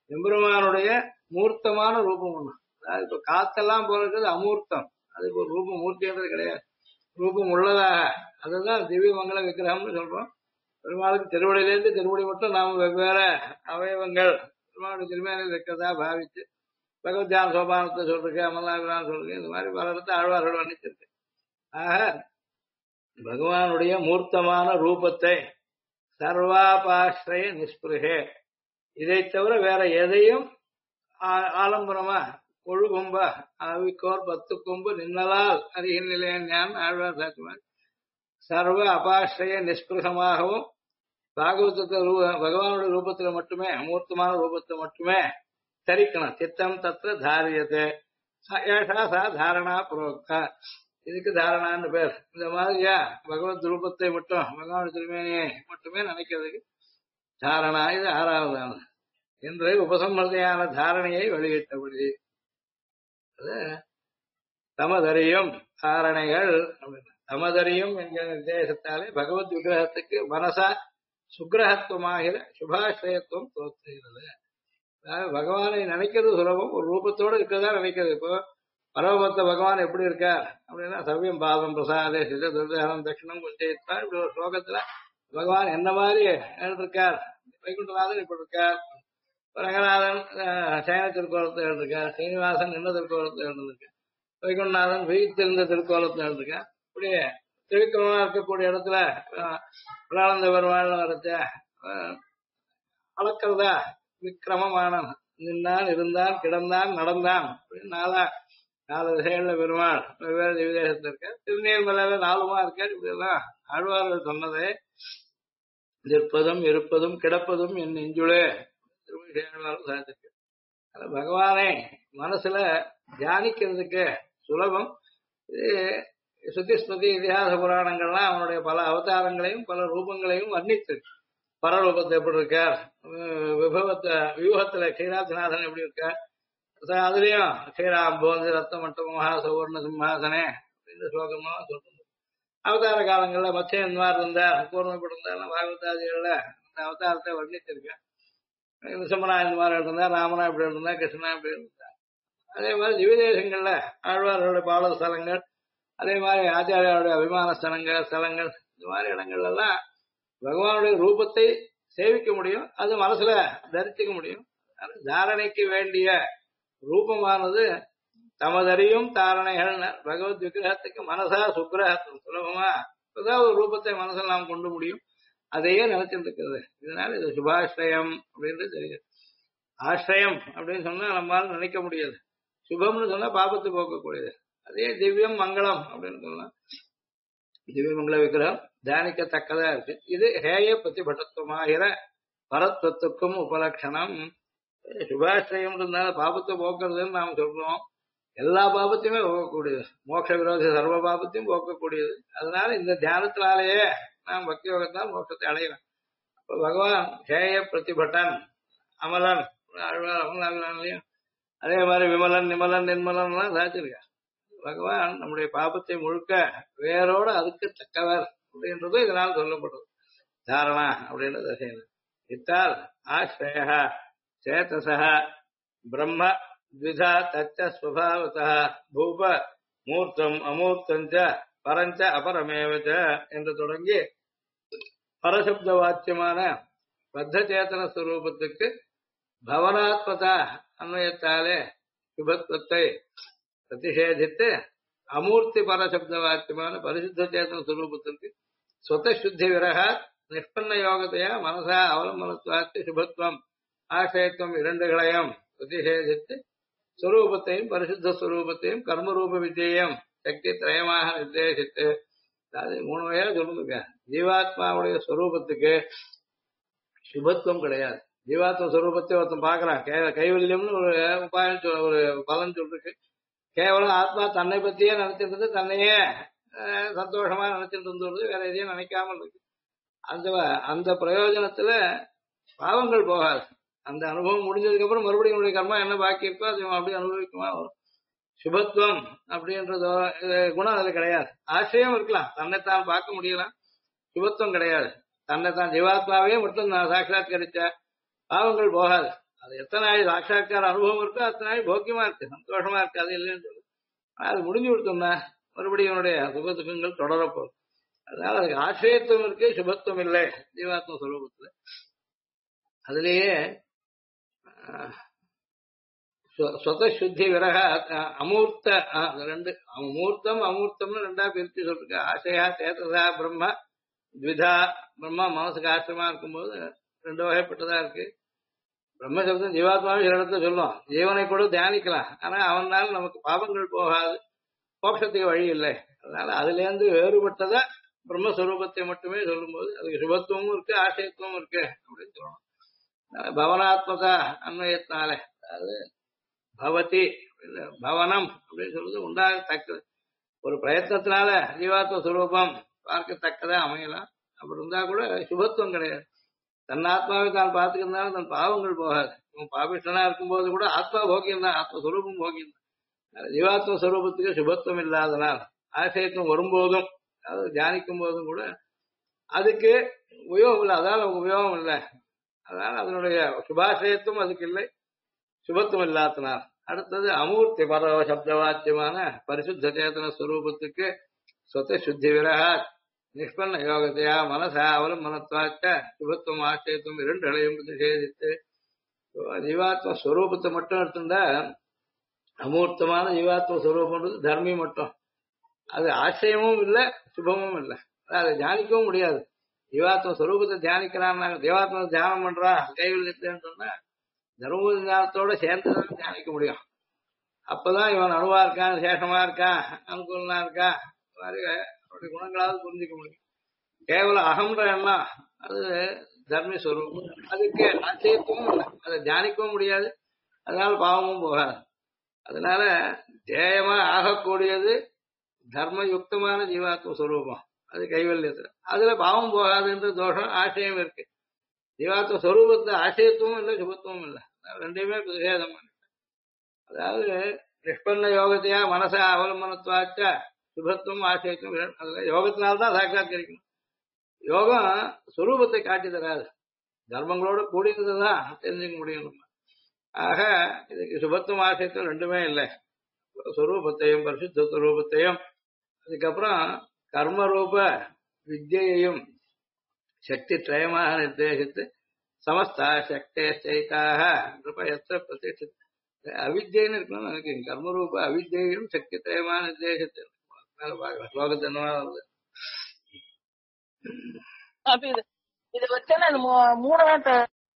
எம்பெருமானுடைய மூர்த்தமான ரூபம் ஒண்ணு. அதாவது இப்ப காத்தெல்லாம் போல இருக்கிறது அமூர்த்தம். அதுக்கு ஒரு ரூபம் மூர்த்தின்றது கிடையாது. ரூபம் உள்ளதாக அதுதான் திவ்ய மங்கள விக்கிரகம்னு சொல்றோம். பெருமாளுக்கு திருவடியிலேருந்து திருவடி மட்டும் நாம் வெவ்வேறு அவயவங்கள் பெருமாளுடைய திருமேனில் இருக்கிறதா பாவிச்சு பகவத்யான் சோபானத்தை சொல்றேன், அமலாபிரான் சொல்றேன், இந்த மாதிரி பல இடத்த ஆழ்வார்கள் வர்ணிச்சிருக்கு. ஆக பகவானுடைய மூர்த்தமான ரூபத்தை சர்வாபாஸ்ரய நிஸ்பிருகே, இதை தவிர வேற எதையும் ஆலம்பரமா கொழுகும்ப அவிக்கோர் 10 கொம்பு நின்னலால் அருகில் நிலையன் ஞான் ஆழ்வார் சாத்துவார். சர்வ அபாஸ்ரய நிஸ்பிருகமாகவும் பாகவதத்தை பகவானுடைய ரூபத்துல மட்டுமே அமூர்த்தமான ரூபத்தை மட்டுமே தரிக்கணும். சித்தம் தத்துவ தாரியத்தை ஏஷா சா தாரணா புரோக்தா, இதுக்கு தாரணான்னு பேர். இந்த மாதிரியா பகவத் ரூபத்தை மட்டும் பகவான் திருமேனியை மட்டுமே நினைக்கிறதுக்கு தாரணா, இது 6வது என்று உபசம்மதியான தாரணையை வெளியிட்டபடி தமதறியும் தாரணைகள். தமதறியும் என்கிற நிர்தேசத்தாலே பகவத் விக்கிரகத்துக்கு மனசா சுக்கிரகத்துவமாகிற சுபாஸ்ரயத்துவம் தோற்றுகிறது. அதாவது பகவானை நினைக்கிறது சுலபம், ஒரு ரூபத்தோடு இருக்கிறதா நினைக்கிறது. இப்போ பரமபக்த பகவான் எப்படி இருக்கார் அப்படின்னா சவ்யம் பாதம் பிரசாதே சித துர்தேகம் தட்சிணம் குஞ்சயித்தான், இப்படி ஒரு ஸ்லோகத்துல பகவான் என்ன மாதிரி இருக்கார். வைகுண்டநாதன் இப்படி இருக்கார், ரங்கநாதன் சயன திருக்கோலத்தை எழுதிருக்கார், சீனிவாசன் என்ன திருக்கோலத்தை எழுதிருக்கார், வைகுண்டநாதன் வீட்டிருந்த திருக்கோலத்தை எழுதிருக்கார். இப்படி திருக்கோலமா இருக்கக்கூடிய இடத்துல பிரானந்த பெருமாள் வரச்ச அளக்கிறதா விக்கிரமமான நின்றான், இருந்தான், கிடந்தான், நடந்தான் அப்படின்னு 4 திசைகள்ல பெருமாள் வெவ்வேறு திவ்யதேசத்துல இருக்க. திருநீர்மலையில 4மா இருக்காரு. இப்படி எல்லாம் ஆழ்வார்கள் சொன்னதை நிற்பதும் இருப்பதும் கிடப்பதும் என் நெஞ்சுளே திருமணம் சாதிச்சிருக்கு. பகவானை மனசுல தியானிக்கிறதுக்கு சுலபம். இது சுத்தி ஸ்மிருதி இதிகாச புராணங்கள்லாம் அவனுடைய பல அவதாரங்களையும் பல ரூபங்களையும் வர்ணித்திருக்கு. பரரூபத்தை எப்படி இருக்கார், வியூகத்துல க்ஷீராத்நாதன் எப்படி இருக்கார், அதுலயும் க்ஷீராம்போதி ரத்தமட்ட மகா சௌவர்ண சிம்ஹாசனே அப்படின்னு ஸ்லோகமா சொல்றது. அவதார காலங்கள்ல மத்திய இந்த மாதிரி இருந்தார், கூர்மைப்பட்டிருந்தாலும் பாகவதாதிகள்ல அந்த அவதாரத்தை வர்ணித்திருக்கேன். நிசமனா இந்த மாதிரி இருந்தார், ராமனா இப்படி இருந்தா, கிருஷ்ணா இப்படி இருந்தார். அதே மாதிரி திவ்யதேசங்கள்ல ஆழ்வார்களுடைய பால ஸ்தலங்கள், அதே மாதிரி ஆச்சாரியாருடைய அபிமான ஸ்தலங்கள் இந்த மாதிரி இடங்கள்ல எல்லாம் பகவானுடைய ரூபத்தை சேவிக்க முடியும், அது மனசுல தரிசிக்க முடியும். தாரணைக்கு வேண்டிய ரூபமானது தமதறியும் தாரணைகள். பகவத் விக்கிரகத்துக்கு மனசா சுக்கிரகத்துவம் சுலபமா ஏதாவது ஒரு ரூபத்தை மனசில் நாம் கொண்டு முடியும், அதையே நினைச்சிட்டு இருக்கிறது. இதனால இது சுபாஸ்ரயம் அப்படின்றது தெரியுது. ஆசிரியம் அப்படின்னு சொன்னா நம்மளால நினைக்க முடியாது, சுபம்னு சொன்னா பாபத்து போக்கக்கூடியது. அதே திவ்யம் மங்களம் அப்படின்னு சொல்லலாம். திவ்ய மங்கள விக்கிரகம் தியானிக்கத்தக்கதா இருக்கு. இது ஹேய பிரதிபட்டத்துவமாகிற பரத்வத்துக்கும் உபலட்சணம். சுபாஸ்ரயம் இருந்தாலும் பாபத்தை போக்குறதுன்னு நாம் சொல்றோம். எல்லா பாபத்தையுமே போக்கக்கூடியது, மோட்ச விரோத சர்வ பாபத்தையும் போக்கக்கூடியது. அதனால இந்த தியானத்தினாலேயே நாம் பக்தி யோகத்தால் மோட்சத்தை அடையலாம். இப்ப பகவான் ஹேய பிரதிபட்டன் அமலன் அமலாலையும் அதே மாதிரி விமலன் நிமலன் நிர்மலன் சாதிச்சிருக்கா. பகவான் நம்முடைய பாபத்தை முழுக்க வேரோட அதுக்கு தக்கவர் அப்படின்றது இதனால் சொல்லப்படுது. தாரணா அப்படின்றது செய்யணும். இத்தால் ஆஸ்ரய சேதச பிரம்ம த்விதா தச்ச ஸ்வபாவதா பூப மூர்த்தம் அமூர்த்தஞ்ச பரஞ்ச அபரமேவச்ச என்று தொடங்கி பரசப்த வாக்கியமான பத்த சேத்தன ஸ்வரூபத்துக்கு பவனாத்மதா அன்வயத்தாலே சுபத்வத்தை பிரதிஷேதித்து அமூர்த்தி பரசப்த வாக்கியமான பரிசுத்த சேத்தன ஸ்வரூபத்திற்கு ஸ்வதசுத்தி விரக நிஷ்பன்ன யோகத்தையா மனசா அவலம்பனத்துவாத்து சுபத்துவம் ஆசயத்துவம் இரண்டுகளையும் பிரதிஷேதித்து ஸ்வரூபத்தையும் பரிசுத்த ஸ்வரூபத்தையும் கர்மரூப விஜயம் சக்தி திரயமாக நிர்தேசித்து, அதாவது 3 வகையா சொல்லுங்க. ஜீவாத்மாவுடைய ஸ்வரூபத்துக்கு சுபத்துவம் கிடையாது. ஜீவாத்ம ஸ்வரூபத்தை ஒருத்தன் பாக்குறான், கைவல்யம்னு ஒரு உபாயம் ஒரு பலன் சொல்லிருக்கு. கேவலம் ஆத்மா தன்னை பத்தியே நினைச்சிட்டு இருந்து தன்னையே சந்தோஷமா நினைச்சிட்டு இருந்தது, வேற எதையும் நினைக்காமல் இருக்கு. அந்த பிரயோஜனத்துல பாவங்கள் போகாது. அந்த அனுபவம் முடிஞ்சதுக்கு அப்புறம் மறுபடியும் கர்மா என்ன பாக்கி இருக்கோ அது அப்படி அனுபவிக்குமா வரும். சுபத்துவம் அப்படின்றதோ குணம் அதுல கிடையாது. ஆசிரியம் இருக்கலாம், தன்னைத்தான் பார்க்க முடியலாம், சுபத்துவம் கிடையாது. தன்னைத்தான் ஜீவாத்மாவே மட்டும் நான் சாட்சாத்கரிச்ச பாவங்கள் போகாது. அது எத்தனை நாள் சாட்சா்கார அனுபவம் இருக்கோ அத்தனை நாள் போக்கியமா இருக்கு, சந்தோஷமா இருக்கு, அது இல்லைன்னு சொல்லு. அது முடிஞ்சு கொடுத்தோம்னா மறுபடியும் என்னுடைய சுக துக்கங்கள் தொடரப்போகுது. அதனால அதுக்கு ஆசிரியத்துவம் இருக்கு, சுபத்துவம் இல்லை ஜீவாத்ம ஸ்வரூபத்துல. அதுலயே சுத்தி விரக அமூர்த்த ரெண்டு மூர்த்தம் அமூர்த்தம்னு ரெண்டா பிரிச்சு சொல்லிருக்க. ஆசையா சேதசா பிரம்ம த்விதா பிரம்மா மனசுக்கு ஆசிரமா இருக்கும்போது ரெண்டு வகைப்பட்டதா இருக்கு. பிரம்மசப்தம் ஜீவாத்மாவை சில இடத்துல சொல்லும், ஜீவனை கூட தியானிக்கலாம், ஆனா அவனால நமக்கு பாபங்கள் போகாது, மோட்சத்துக்கு வழி இல்லை. அதனால அதுல இருந்து வேறுபட்டதா பிரம்மஸ்வரூபத்தை மட்டுமே சொல்லும்போது அதுக்கு சுபத்துவமும் இருக்கு, ஆசயத்துவமும் இருக்கு அப்படின்னு சொல்லணும். பவனாத்மகா அன்வயத்தினால, அதாவது பவதி பவனம் அப்படின்னு சொல்றது உண்டாகத்தக்கது, ஒரு பிரயத்னத்தினால ஜீவாத்ம சுரூபம் பார்க்கத்தக்கதா அமையலாம். அப்படி இருந்தா கூட சுபத்துவம் கிடையாது. தன் ஆத்மாவை தான் பார்த்துக்கிறதுனால தன் பாவங்கள் போகாது. பாபிஷ்டனா இருக்கும்போது கூட ஆத்மா போக்கியம் தான், ஆத்மஸ்வரூபம் போக்கியம் தான். ஜீவாத்ம ஸ்வரூபத்துக்கு சுபத்துவம் இல்லாதனால் ஆசயத்துவம் வரும்போதும் அதாவது தியானிக்கும் போதும் கூட அதுக்கு உபயோகம் இல்லை, அதால உபயோகம் இல்லை. அதனால அதனுடைய சுபாசயத்துவம் அதுக்கு இல்லை, சுபத்துவம் இல்லாதனால். அடுத்தது அமூர்த்தி பரவ சப்தவாச்சியமான பரிசுத்த சேதன ஸ்வரூபத்துக்கு சொத்த சுத்தி விரகா நிஷ்பன்ன யோகத்தையா மனசா அவலம்பனத்வாச்ச சுபத்துவம் ஆசயத்துவம் இரண்டுகளையும் நிஷேதித்து ஜீவாத்ம ஸ்வரூபத்தை மட்டும் எடுத்துட்டா அமூர்த்தமான ஜீவாத்ம ஸ்வரூபம்ன்றது தர்மி மட்டும், அது ஆசயமும் இல்லை சுபமும் இல்லை, அதை தியானிக்கவும் முடியாது. ஜீவாத்ம ஸ்வரூபத்தை தியானிக்கிறான், ஜீவாத்ம தியானம் பண்றான் கைவில்லைன்னு சொன்னா தர்மபுரி ஞானத்தோட சேர்ந்துதான் தியானிக்க முடியும். அப்பதான் இவன் அணுவா இருக்கான், சேஷமா இருக்கான், அனுகூலனா இருக்கான், அவருடைய குணங்களாவது புரிஞ்சுக்க முடியும். கேவலம் அகம்ன்ற எண்ணம் அது தர்மி ஸ்வரூபம், அதுக்கு ஆச்சரியத்துவம் இல்லை, அதை தியானிக்கவும் முடியாது, அதனால பாவமும் போகாது. அதனால ஜெயமா ஆகக்கூடியது தர்மயுக்தமான ஜீவாத்ம ஸ்வரூபம், அது கைவல்யத்துல. அதுல பாவம் போகாதுன்ற தோஷம் ஆசையம் இருக்கு. ஜீவாத்ம ஸ்வரூபத்துல ஆசயத்துவம் இல்லை, சுபத்துவம் இல்லை, ரெண்டையுமே பிரதிஷேதம் பண்ணு. அதாவது நிஷ்பன்ன யோகத்தையா மனசா அவலம்பனத்வாச்ச சுபத்துவம் ஆசயத்துவம், அதுல யோகத்தினால்தான் சாட்சாத்கரிக்கணும். யோகம் ஸ்வரூபத்தை காட்டி தராது, தர்மங்களோட கூடியதுதான் தெரிஞ்சுக்க முடியும் நம்ம. ஆக இதுக்கு சுபத்துவம் ஆசயத்துவம் ரெண்டுமே இல்லை. ஸ்வரூபத்தையும் பரிசுத்த ஸ்வரூபத்தையும் அதுக்கப்புறம் கர்மரூப வித்யையையும் சக்தி திரயமாக நிர்தேசித்து சமஸ்தா சக்தே சைதாக எத்த பிரதிஷ்டித்த அவித்யன்னு இருக்கணும்னு எனக்கு கர்மரூப அவித்யையும் சக்தி திரயமாக நிர்தேசித்து ஸ்லோகத்தை என்னவா வருது. இது வச்சா மூணாவது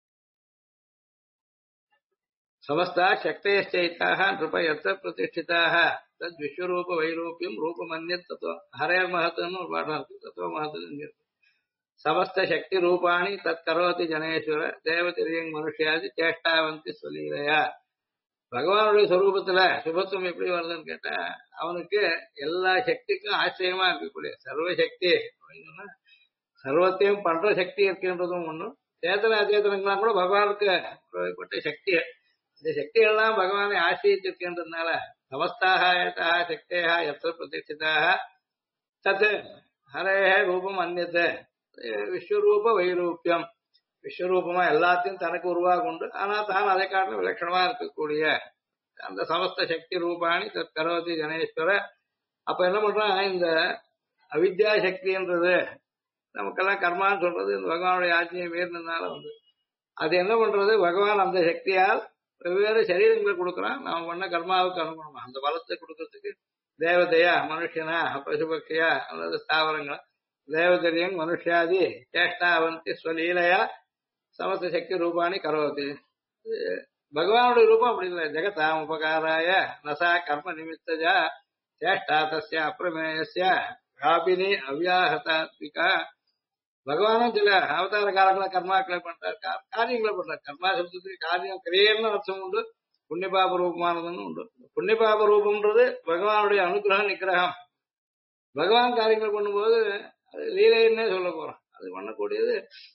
समस्ता शक्तयश्चैताः नृप यत्र प्रतिष्ठिताः तद् विश्वरूप वैरूप्यं रूपमन्यत् तत्त्व हरेर् महत्तनु पाठः तत्त्व महत्तनु समस्त शक्ति रूपाणि तत्करोति जनेश्वर देवतिरियं मनुष्यादि चेष्टावन्ति स्वलीलया. பகவானுடைய சொரூபத்துல சுபத்துவம் எப்படி வருதுன்னு கேட்டா அவனுக்கு எல்லா சக்திக்கும் ஆச்சரியமா இருக்கக்கூடிய சர்வசக்தி அப்படின்னா சர்வத்தையும் பண்ற சக்தி இருக்குன்றதும் ஒண்ணும், சேத்தன அச்சேதனங்களாம் கூட பகவானுக்கு சக்தி, இந்த சக்திகள்லாம் பகவானை ஆசிரியிருக்கின்றதுனால சமஸ்தாக ஏதா சக்தியா எத்த பிரதிஷ்டிதாக தத் ஹரே ரூபம் அந்நியத்தை விஸ்வரூப வைரூப்பியம், விஸ்வரூபமா எல்லாத்தையும் தனக்கு உருவாக உண்டு, ஆனா தான் அதை காட்டிலும் விலட்சணமா இருக்கக்கூடிய அந்த சமஸ்த சக்தி ரூபாணி தத் கரோதி ஜனேஸ்வர. அப்ப என்ன பண்றான், இந்த அவித்யா சக்தின்றது நமக்கெல்லாம் கர்மான்னு சொல்றது இந்த பகவானுடைய ஆட்சியை மீறினதுனால வந்து அது என்ன பண்றது, பகவான் அந்த சக்தியால் வெவ்வேறு சரீரங்களை கொடுக்குறான். நாம பண்ண கர்மாவுக்கு அனுகூலமா அந்த பலத்தை கொடுக்கறதுக்கு தேவதையா மனுஷனா பசுபக்ஷியா அல்லது ஸ்தாவரங்களா தேவதரியம் மனுஷாதி சேஷ்டாவந்தி ஸ்வலீலையா சமஸ்த சக்தி ரூபாணி கரோதி. பகவானுடைய ரூபம் அப்படி இல்லை, ஜெகதாம் உபகாராய நசா கர்ம நிமித்தஜா சேஷ்டா தஸ்ய அப்பிரமேயஸ்ய காபினி அவ்யாஹதாத்மிகா. பகவானும் சில அவதார காலங்கள கர்மாக்களை பண்றாரு, காரியங்களை பண்றாரு. கர்மா சப்தத்துக்கு காரியம் கிரியன்னு அர்த்தம் உண்டு, புண்ணியபாப ரூபமானதுன்னு உண்டு. புண்ணியபாப ரூபம்ன்றது பகவானுடைய அனுகிரகம் நிகிரகம். பகவான் காரியங்கள் பண்ணும்போது அது லீலைன்னே சொல்ல போறோம். அது பண்ணக்கூடியது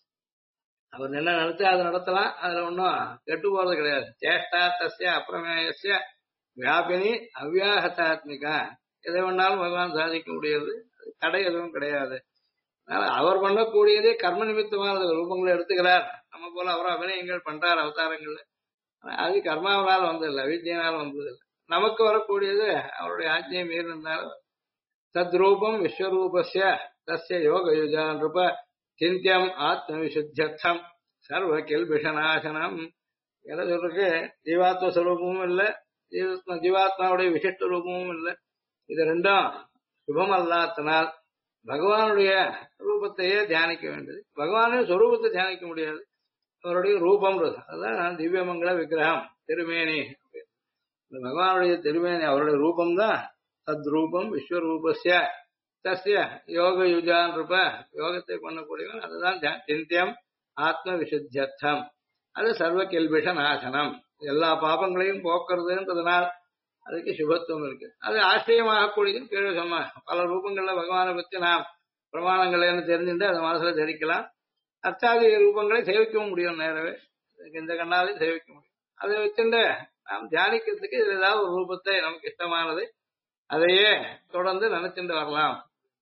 அவர் என்ன நினைச்சா அதை நடத்தலாம், அதுல ஒன்றும் கெட்டு போறது கிடையாது. சேஷ்டா தஸ்ய அப்பிரமேயஸ்ய வியாபினி அவ்யாஹதாத்மிகா, எதை வேணாலும் பகவான் சாதிக்க முடியாது, தடை எதுவும் கிடையாது. அதனால அவர் பண்ணக்கூடியதே கர்ம நிமித்தமான ரூபங்களை எடுத்துக்கிறார். நம்ம போல அவரும் அபிநயங்கள் பண்றார் அவதாரங்கள்ல. அது கர்மாவனால் வந்ததில்லை, வித்தியினால் வந்ததில்லை. நமக்கு வரக்கூடியது அவருடைய ஆஜ்ஞையை மீறினாலும் தத்ரூபம் விஸ்வரூபஸ்ய தஸ்ய யோகயுஜா நிருப சிந்தியம் ஆத்மவிசுத்தியர்த்தம் சர்வ கில்பிஷநாசனம். என்ன சொல்றதுக்கு, ஜீவாத்ம ஸ்வரூபமும் இல்லை, ஜீவாத்மாவுடைய விசிஷ்ட ரூபமும் இல்லை. இது ரெண்டும் சுபம் அல்லாதனால் பகவானுடைய ரூபத்தையே தியானிக்க வேண்டியது. பகவானுடைய ஸ்வரூபத்தை தியானிக்க முடியாது, அவருடைய ரூபம்ன்றது. அதான் திவ்யமங்கல விக்கிரகம் திருமேனி. இந்த பகவானுடைய திருமேனி அவருடைய ரூபம்தான் தத்ரூபம் விஸ்வரூபஸ்ய தஸ்ய யோக யுஜான் ரூப யோகத்தை பண்ணக்கூடியவன். அதுதான் சிந்தியம் ஆத்ம விசுத்தியர்த்தம். அது சர்வ கில்பிஷ நாசனம், எல்லா பாபங்களையும் போக்குறதுன்றதுனால் அதுக்கு சுபத்துவம் இருக்கு. அது ஆச்சரியமாகக்கூடியதுன்னு கீழே சொன்ன பல ரூபங்கள்ல பகவானை பற்றி நாம் பிரமாணங்கள்னு தெரிஞ்சுட்டு அதை மனசுல தரிக்கலாம். அர்த்தாதி ரூபங்களை சேவிக்கவும் முடியும், நேரவே இந்த கண்ணாலையும் சேவிக்க முடியும். அதை வச்சுட்டு நாம் தியானிக்கிறதுக்கு இதுல ஏதாவது ஒரு ரூபத்தை நமக்கு இஷ்டமானது அதையே தொடர்ந்து நினைச்சுட்டு வரலாம்.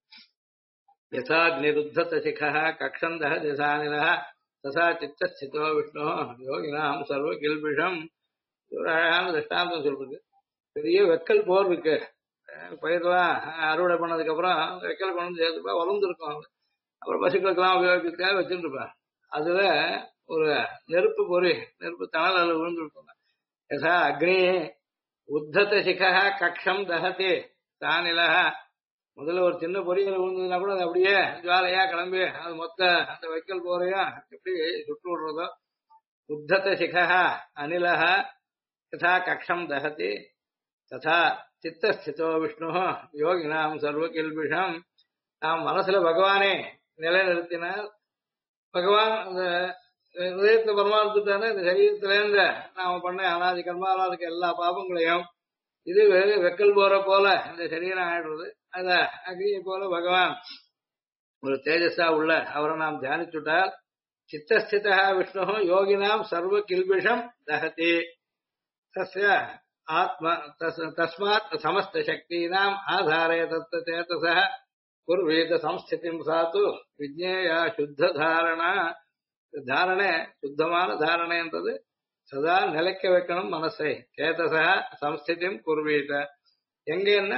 யசாக்னிருத்தத சிகா கக்ஷந்தः திசானிலः தசா சித்தஸ்திதோ விஷ்ணு யோகினாம் சர்வ கில்பிஷம். ஒரு அழகான திருஷ்டாந்தம் சொல்றது. பெரிய வெக்கல் போர் இருக்கு, பயிரெல்லாம் அறுவடை பண்ணதுக்கு அப்புறம் வெக்கல் கொண்டு வந்து சேர்த்துப்பா வளர்ந்துருக்கும். அப்புறம் பசுக்களுக்கெல்லாம் உபயோகிக்கிறதுக்காக வச்சுட்டு இருப்பேன். அதுல ஒரு நெருப்பு பொறி, நெருப்பு தணல் அதில் விழுந்துருக்கும். யசா அக்னி உத்தத சிகா கக்ஷம் தகதி தானிலக. முதல்ல ஒரு சின்ன பொறிகளை விழுந்ததுன்னா கூட அது அப்படியே ஜுவாலையா கிளம்பி அது மொத்த அந்த வைக்கல் போறையா எப்படி சுட்டு விடுறதோ. உத்தத சிகா அனிலக யதா கக்ஷம் தகதி ததா சித்தஸ்திதோ விஷ்ணு யோகினாம் சர்வ கில்பிஷம். நாம் மனசுல பகவானே நிலைநிறுத்தினால் பகவான் அந்த இதயத்தை பரமார்த்துட்டானே இந்த சரீரத்திலேருந்து நாம பண்ண அனாதி கர்மாவால் இருக்க எல்லா பாபங்களையும் இது வெக்கல் போற போல இந்த சரீரம் ஆயிடுறது. அத அக்னியை போல பகவான் ஒரு தேஜஸா உள்ள அவரை நாம் தியானிச்சுட்டால் சித்தஸ்திதா விஷ்ணு யோகினாம் சர்வ கில்பிஷம் தகதி தஸ்ய ஆத்ம தஸ்மாத் சமஸ்த சக்தீனாம் ஆதாரே தத்த சேதசः குர்வீத சம்ஸ்திதிம் சாத்து விஜ்ஞேயா சுத்த தாரணா. தாரணை சுத்தமான தாரணைன்றது சதா நிலைக்க வைக்கணும் மனசை. சேதசா சம்ஸ்திதிம் குர்வீத எங்கன்னா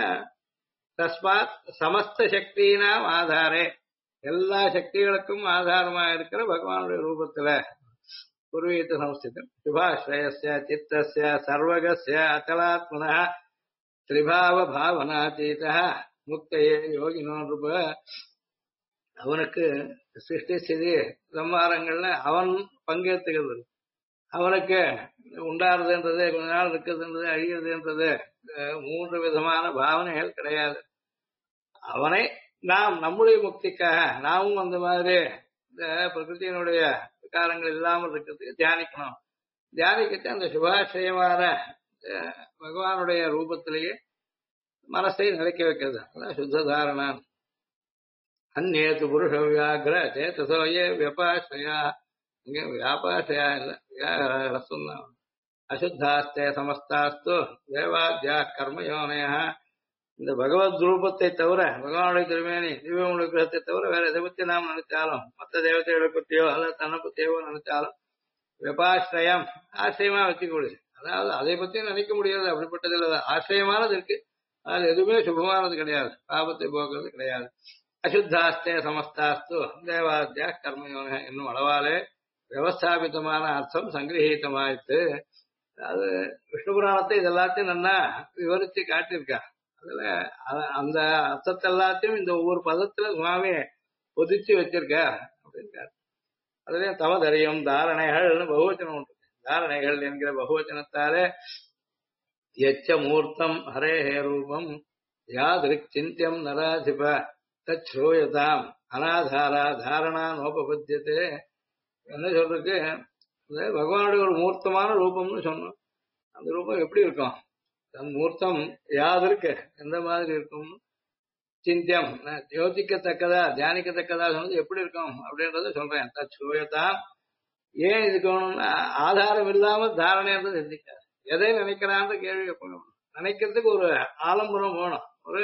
தஸ்மாத் சமஸ்த சக்தியினாம் ஆதாரே எல்லா சக்திகளுக்கும் ஆதாரமா இருக்கிற பகவானுடைய ரூபத்துல குர்வீத சம்ஸ்திதம் சுபாஸ்ரயஸ்ய சித்தஸ்ய சர்வகஸ்ய அச்சலாத்மனः திரிபாவ பாவனாதீதः முக்தையே யோகினோ ரூப. அவனுக்கு சிருஷ்டி ஸ்திதி சம்ஹாரங்கள்ல அவன் பங்கேற்றுகிறது. அவனுக்கு உண்டாருதுன்றது, கொஞ்ச நாள் இருக்கிறதுன்றது, அழிகிறதுன்றது மூன்று விதமான பாவனைகள் கிடையாது. அவனை நாம் நம்முடைய முக்திக்காக நாமும் அந்த மாதிரி இந்த பிரகிருத்தியினுடைய விகாரங்கள் இல்லாமல் இருக்கிறதுக்கு தியானிக்கணும். தியானிக்கிட்டு அந்த சுபாசிரியமான பகவானுடைய ரூபத்திலேயே மனசை நிலைக்க வைக்கிறது. அதான் சுத்த தாரணம். அந்நேத்து புருஷ வியாகிர சேத்தசோயே வியபாசயா. இங்க வியாபாசயா இல்ல, அசுத்தாஸ்தே சமஸ்தாஸ்து தேவாத்யா கர்மயோனய. இந்த பகவத் ரூபத்தை தவிர பகவானுடைய திருமேனி திவ்யமுடைய கிரகத்தை தவிர வேற எதை பத்தி நாம் நினைச்சாலும் மற்ற தேவதைகளை பற்றியோ அல்லது தன்னை பற்றியோ நினைச்சாலும் விபாசிரயம் ஆசிரியமா வச்சுக்கூடுது. அதாவது அதை பத்தி நினைக்க முடியாது, அப்படிப்பட்டது இல்லை. ஆசிரியமானது இருக்கு, அது எதுவுமே சுபமானது கிடையாது, பாபத்தை போக்குறது கிடையாது. அசுத்தாஸ்தே சமஸ்தாஸ்து தேவாத்யா கர்மயோன என்னும் அளவாலே வியவஸ்தாபிதமான அர்த்தம் சங்கிரகீதமாயிட்டு. அது விஷ்ணு புராணத்தை இதெல்லாத்தையும் நல்லா விவரிச்சு காட்டியிருக்கா. அதுல அந்த அர்த்தத்தை எல்லாத்தையும் இந்த ஒவ்வொரு பதத்துல சுவாமி பொதிச்சு வச்சிருக்க அப்படின்றார். அதுலயும் தவதரியம் தாரணைகள்னு பகுவச்சனம் உண்டு. தாரணைகள் என்கிற பகுவச்சனத்தாலே எச்ச மூர்த்தம் ஹரேஹே ரூபம் யாதிருக் சிந்தியம் நராதிப தச்ரோயதாம் அனாதாரா தாரணா நோபபத்தியதே. என்ன சொல்றதுக்கு, பகவானுடைய ஒரு மூர்த்தமான ரூபம்னு சொன்னோம். அந்த ரூபம் எப்படி இருக்கும், அந்த மூர்த்தம் யாது இருக்கு, எந்த மாதிரி இருக்கும், சிந்தியம் யோசிக்கத்தக்கதா தியானிக்கத்தக்கதா சொன்னது எப்படி இருக்கும் அப்படின்றத சொல்றேன். தச்ரோயதாம். ஏன் இதுக்கு வேணும்னா ஆதாரம் இல்லாம தாரணைன்றது சிந்திக்காது. எதை நினைக்கிறான்ற கேள்வி எப்பவும் நினைக்கிறதுக்கு ஒரு ஆலம்பரம் வேணும், ஒரு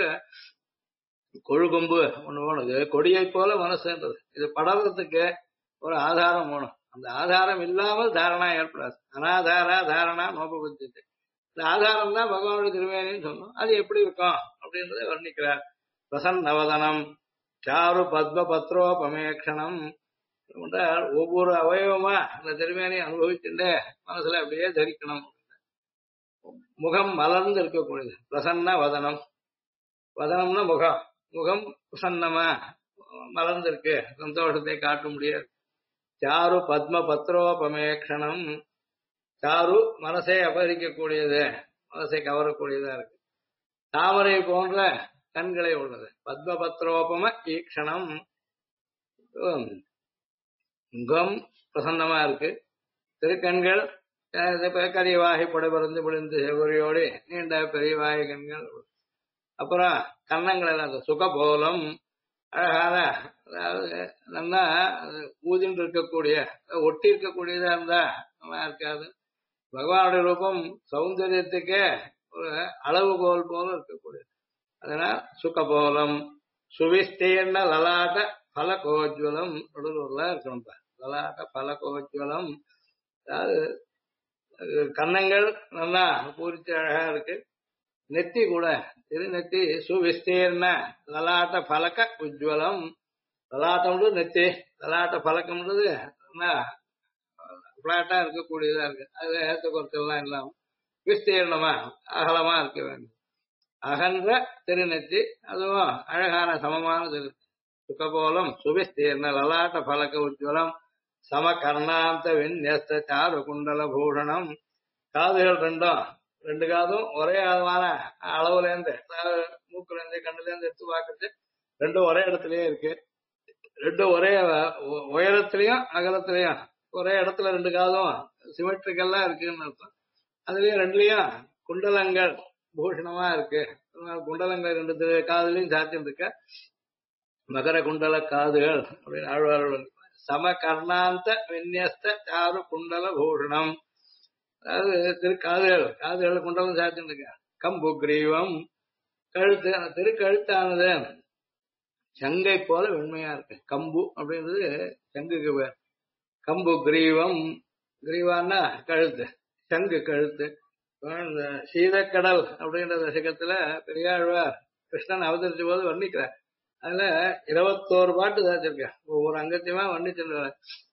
கொழுகொம்பு ஒண்ணு வேணும். இது கொடியை போல மனசுன்றது, இது படறதுக்கு ஒரு ஆதாரம் வேணும். அந்த ஆதாரம் இல்லாமல் தாரணா ஏற்படாது. அனாதாரா தாரணா நோபபுத்தியது. இந்த ஆதாரம் தான் பகவானுடைய திருமேனின்னு சொன்னோம். அது எப்படி இருக்கும் அப்படின்றத வர்ணிக்கிறார். பிரசன்னவதனம் சாரு பத்ம பத்ரோபமேக்ஷணம் என்றால் ஒவ்வொரு அவயவமா அந்த திருமேனியை அனுபவிச்சுட்டு மனசுல அப்படியே தரிக்கணும். முகம் மலர்ந்து இருக்கக்கூடியது பிரசன்ன வதனம். வதனம்னா முகம். முகம் பிரசன்னமா மலர்ந்திருக்கு, சந்தோஷத்தை காட்ட முடியாது. சாரு பத்ம பத்ரோபமேக்ஷணம். சாரு மனசை அபகரிக்கக்கூடியது, மனசை கவரக்கூடியதா இருக்கு. தாமரை போன்ற கண்களை உள்ளது. பத்ம பத்ரோபம ஈக்ஷணம். முகம் பிரசன்னமா இருக்கு. திருக்கண்கள் கரியவாகி புடைபறந்து விழுந்து செவரியோடு நீண்ட பெரியவாகி கண்கள். அப்புறம் கன்னங்கள் எல்லாம் சுகபோலம் அழகான, அதாவது நல்லா ஊதின்னு இருக்கக்கூடிய ஒட்டி இருக்கக்கூடியதா இருந்தா நல்லா இருக்காது. பகவானுடைய ரூபம் சௌந்தரியத்துக்கே ஒரு அளவுகோல் போல இருக்கக்கூடியது. அதனால் சுகபோலம் சுவிஸ்தீர்ண லலாட்ட பலகோஜ்வலம் நடுவூர்ல இருக்கணும். லலாட்ட பலகோஜ்வலம், அதாவது கன்னங்கள் நல்லா பூரிச்சு அழகா இருக்கு. நெத்தி கூட திருநெத்தி சுவிஸ்தீர்ண லலாட்ட பலக உஜ்வலம். லலாட்டம்ன்றது நெத்தி, லலாட்ட பலக்கம்ன்றது பிளாட்டா இருக்கக்கூடியதா இருக்கு. அது ஏத்த குறைச்சல்லாம் இல்லாம விஸ்தீர்ணமா அகலமா இருக்க வேண்டும். அகன்ற திருநெத்தி, அதுவும் அழகான சமமான திரு. சுகபோலம் சுவிஸ்தீர்ண லலாட்ட பலக உஜ்வலம் சம கர்ணாந்த விநியஸ்த சாரு குண்டல பூஷணம். காதுகள் ரெண்டு காதும் ஒரே அளவான அளவுல இருந்து, மூக்குல இருந்து கண்ணுல இருந்து எடுத்து பார்க்கறது ரெண்டும் ஒரே இடத்துலயே இருக்கு. ரெண்டும் ஒரே உயரத்திலையும் அகலத்திலையும் ஒரே இடத்துல ரெண்டு காதும் சிமெட்ரிக்கல்லா இருக்குன்னு அர்த்தம். அதுலயும் ரெண்டுலயும் குண்டலங்கள் பூஷணமா இருக்கு. குண்டலங்கள் ரெண்டு காதுலயும் சாத்தியம் இருக்க மகர குண்டல காதுகள் அப்படின்னு ஆழ்வார்கள். சம கர்ணாந்த விநியஸ்த சாரு குண்டல பூஷணம், அதாவது காதுகள் குண்டலம் சாத்தியம் இருக்க. கம்பு கிரீவம் கழுத்து, அந்த திருக்கழுத்தானது சங்கை போல வெண்மையா இருக்கு. கம்பு அப்படின்றது சங்குக்கு பேர். கம்பு கிரீவம், கிரீவான்னா கழுத்து, சங்கு கழுத்து. இந்த சீதக்கடல் அப்படின்ற தசகத்துல பெரியாழ்வார் கிருஷ்ணன் அவதரிச்ச போது வர்ணிக்கிறார். அதுல 21 பாட்டு தாச்சிருக்க. ஒவ்வொரு அங்கத்தையுமா வர்ணிச்சிருக்க.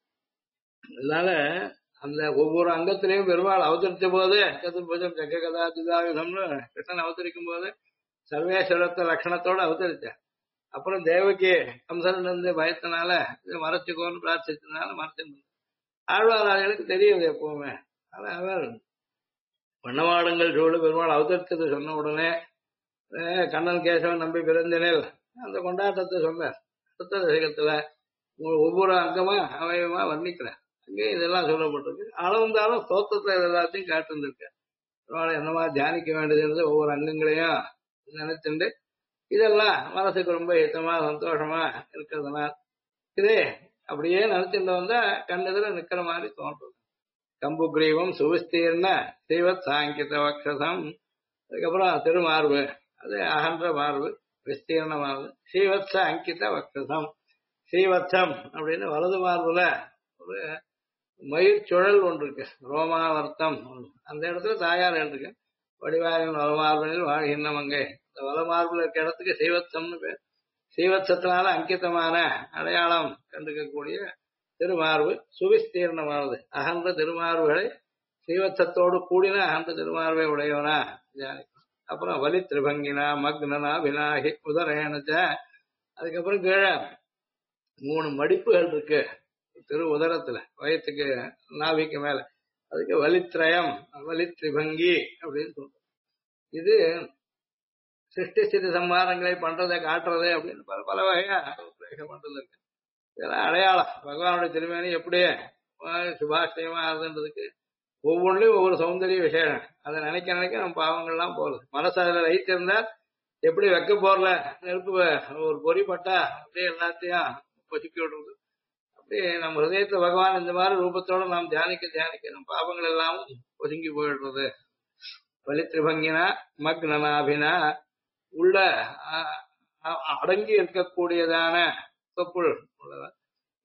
அதனால அந்த ஒவ்வொரு அங்கத்திலையும் பெருமாள் அவதரிச்ச போது சதுர்புஜம் ஜக்க கதா துதாயுதம்னு கிருஷ்ணன் அவதரிக்கும் போது சர்வேஸ்வரத்த லட்சணத்தோடு அவதரிச்சார். அப்புறம் தேவகி கம்சன் இருந்து பயத்தினால இதை மறைச்சுக்கோன்னு பிரார்த்திச்சதுனால மறைச்சு. ஆழ்வாராளிகளுக்கு தெரியுது எப்பவுமே. ஆனா அவர் வண்ணவாடங்கள் சூழு பெருமாள் அவதரித்தது சொன்ன உடனே கண்ணன் கேசவன் நம்பி பிறந்தனில் அந்த கொண்டாட்டத்தை சொன்னார். அடுத்த தசகத்துல ஒவ்வொரு அங்கமா அவயமா வர்ணிக்கிறார். அங்கே இதெல்லாம் சொல்லப்பட்டிருக்கு. அளந்தாலும் ஸ்தோத்திரத்தை எல்லாத்தையும் காட்டிருந்திருக்க. பெருமாளை என்னமா தியானிக்க வேண்டியது ஒவ்வொரு அங்கங்களையும் நினைச்சுண்டு இதெல்லாம் மனசுக்கு ரொம்ப ஹிதமா சந்தோஷமா இருக்கிறதுனால இதே அப்படியே நினைச்சுட்டு வந்தா கண்ணெதிர நிக்கிற மாதிரி தோன்றது. கம்பு கிரீவம் சுவிஸ்தீர்ண ஸ்ரீவத் சாங்கித வக்ஷசம். அதுக்கப்புறம் திருமார்பு, அது அகன்ற மார்பு, விஸ்தீர்ண மார்பு. ஸ்ரீவத்ஸ அங்கித வக்ஷசம். ஸ்ரீவத்சம் அப்படின்னு வலது மார்புல ஒரு மயிர் சுழல் ஒன்று இருக்கு, ரோமாவர்த்தம். அந்த இடத்துல தாயார் இருக்கு. வடிவாரின் வலமார்பனில் வாழ்கின்ற மங்கை. இந்த வலமார்புல இருக்க இடத்துக்கு ஸ்ரீவத்சம்னு பேர். ஸ்ரீவத்சத்தினால அங்கிதமான அடையாளம் கண்டுக்கக்கூடிய திருமார்பு சுவிஸ்தீர்ணமானது. அகன்ற திருமார்புகளை ஸ்ரீவத்சத்தோடு கூடின அகன்ற திருமார்பை உடையவனா தியானிக்கும். அப்புறம் வலி திரிபங்கினா மக்னனா வினாகி உதரேனச்ச. அதுக்கப்புறம் கீழே 3 மடிப்புகள் இருக்கு திரு உதரத்துல, வயத்துக்கு நாவிக்கு மேல. அதுக்கு வலித்ரயம் வலித்ரிபங்கி அப்படின்னு சொல்றோம். இது சிருஷ்டி ஸ்திதி சம்ஹாரங்களை பண்றதை காட்டுறது அப்படின்னு பல வகையா பண்றது இருக்கு. இதெல்லாம் அடையாளம். பகவானுடைய திருமேனி எப்படி சுபாஷயமா இருந்ததுக்கு ஒவ்வொன்றிலையும் ஒவ்வொரு சௌந்தரிய விசேஷம். அதை நினைக்க நினைக்க நம்ம பாவங்கள்லாம் போகுது. மனசு அதுல லைட் இருந்தா எப்படி வைக்க போறல நெருப்பு ஒரு பொறிப்பட்டா அப்படியே எல்லாத்தையும் பொசுக்கி விடுறது. அப்படியே நம்ம ஹிருதயத்துல பகவான் இந்த மாதிரி ரூபத்தோட நாம் தியானிக்க நம்ம பாவங்கள் எல்லாம் ஒதுங்கி போயிடுறது. வலித்ரிபங்கினா மக்னனாபினா உள்ள அடங்கி இருக்கக்கூடியதான தொப்புள் உள்ளதா.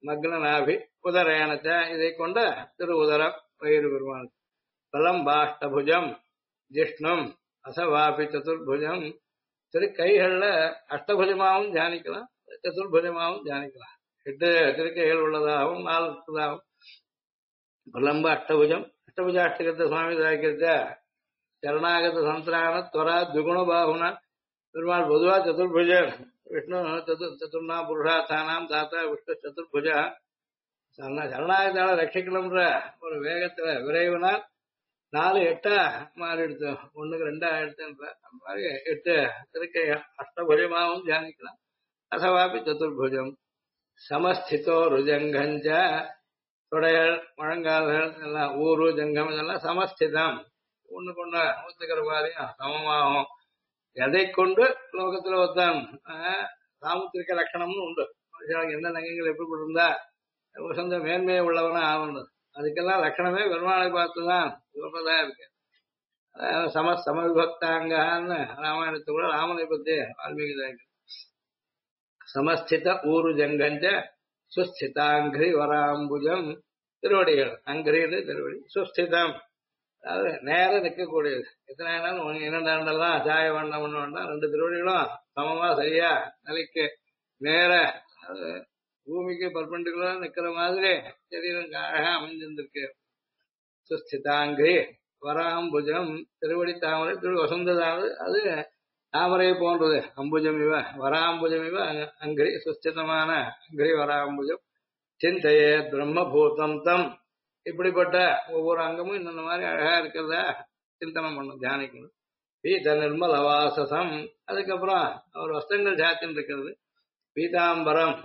மக்னநாபி உதரேனச்ச இதை கொண்ட திரு உதரம் வயிறு பெருமாள் பலம்பாஷ்டபுஜம் ஜிஷ்ணும் அசவாபி சதுர்புஜம் திரு கைகள்ல அஷ்டபுஜமாவும் தியானிக்கலாம் சதுர்புஜமாவும் தியானிக்கலாம் 8 திருக்கைகள் உள்ளதாகவும் 4 உள்ளதாகவும் பிரலம்ப அஷ்டபுஜம் அஷ்டபுஜாஷ்டகத்தை சுவாமி தாக்கிருத்த சரணாகத சந்திரான துவரா துகுண பாகுனா பெருமாள் பொதுவா சதுர்புஜர் விஷ்ணு சதுர்ணா புருஷாத்தானாம் தாத்தா விஷ்ணு சதுர்புஜா சரணாகத்தால ரட்சிக்கணும்ன்ற ஒரு வேகத்துல விரைவுனால் 4 8 மாறிடுத்து 1க்கு 2 ஆயிடுத்துன்ற அந்த மாதிரி 8 திருக்கை அஷ்டபுஜமாவும் தியானிக்கலாம் அசவாபி சதுர்புஜம் சமஸ்திதோ ருஜங்கஞ்ச தொடைகள் முழங்கால்கள் எல்லாம் ஊரு ஜங்கம் இதெல்லாம் சமஸ்திதம் ஒண்ணுக்கு ஒண்ணு ஊத்துக்கிற மாதிரியும் சமமாகும் எதை கொண்டு லோகத்துல ஒருத்தன் சாமுத்திரிக லட்சணம்னு உண்டு மனுஷனுக்கு எந்த நகைகள் எப்படி இருந்தா சொந்த மேன்மையை உள்ளவனா ஆகணும் அதுக்கெல்லாம் லட்சணமே பெருமாளை பார்த்துதான் சொல்றதா இருக்கு சமவிபக்தாங்கன்னு ராமாயணத்தை கூட ராமனை பத்தி வால்மீகி தான் சமஸ்தித ஊரு ஜங்கஞ்ச சுஸ்திதாங்கிரி வராம்புஜம் திருவடிகள் அங்கிரின்னு திருவடி சுஸ்திதம் அதாவது நேரம் நிற்கக்கூடியது எத்தனை நாளும் 2 ஆண்டெல்லாம் சாய வேண்டாம் ஒண்ணு வேண்டாம் 2 திருவடிகளும் சமமா சரியா நிலைக்கு நேர பூமிக்கு பர்பண்டிகுலரா நிக்கிற மாதிரி சரீரம் அழகா அமைஞ்சிருந்திருக்கு சுஸ்திதாங்கிரி வராம்புஜம் திருவடி தாமரை திரு வசந்ததாவது அது தாமரை போன்றது அம்புஜம் இவ வராம்புஜம் இவ அங்கிரி சுஸ்திதமான அங்கிரி வராம்புஜம் சிந்தையே பிரம்மபூதம் தம் இப்படிப்பட்ட ஒவ்வொரு அங்கமும் இந்த மாதிரி அழகா இருக்கிறதா சிந்தனம் பண்ணும் தியானிக்கணும் பீத நிர்மல வாசசம் அதுக்கப்புறம் அவர் வஸ்திரங்கள் சாத்தின்னு இருக்கிறது பீதாம்பரம்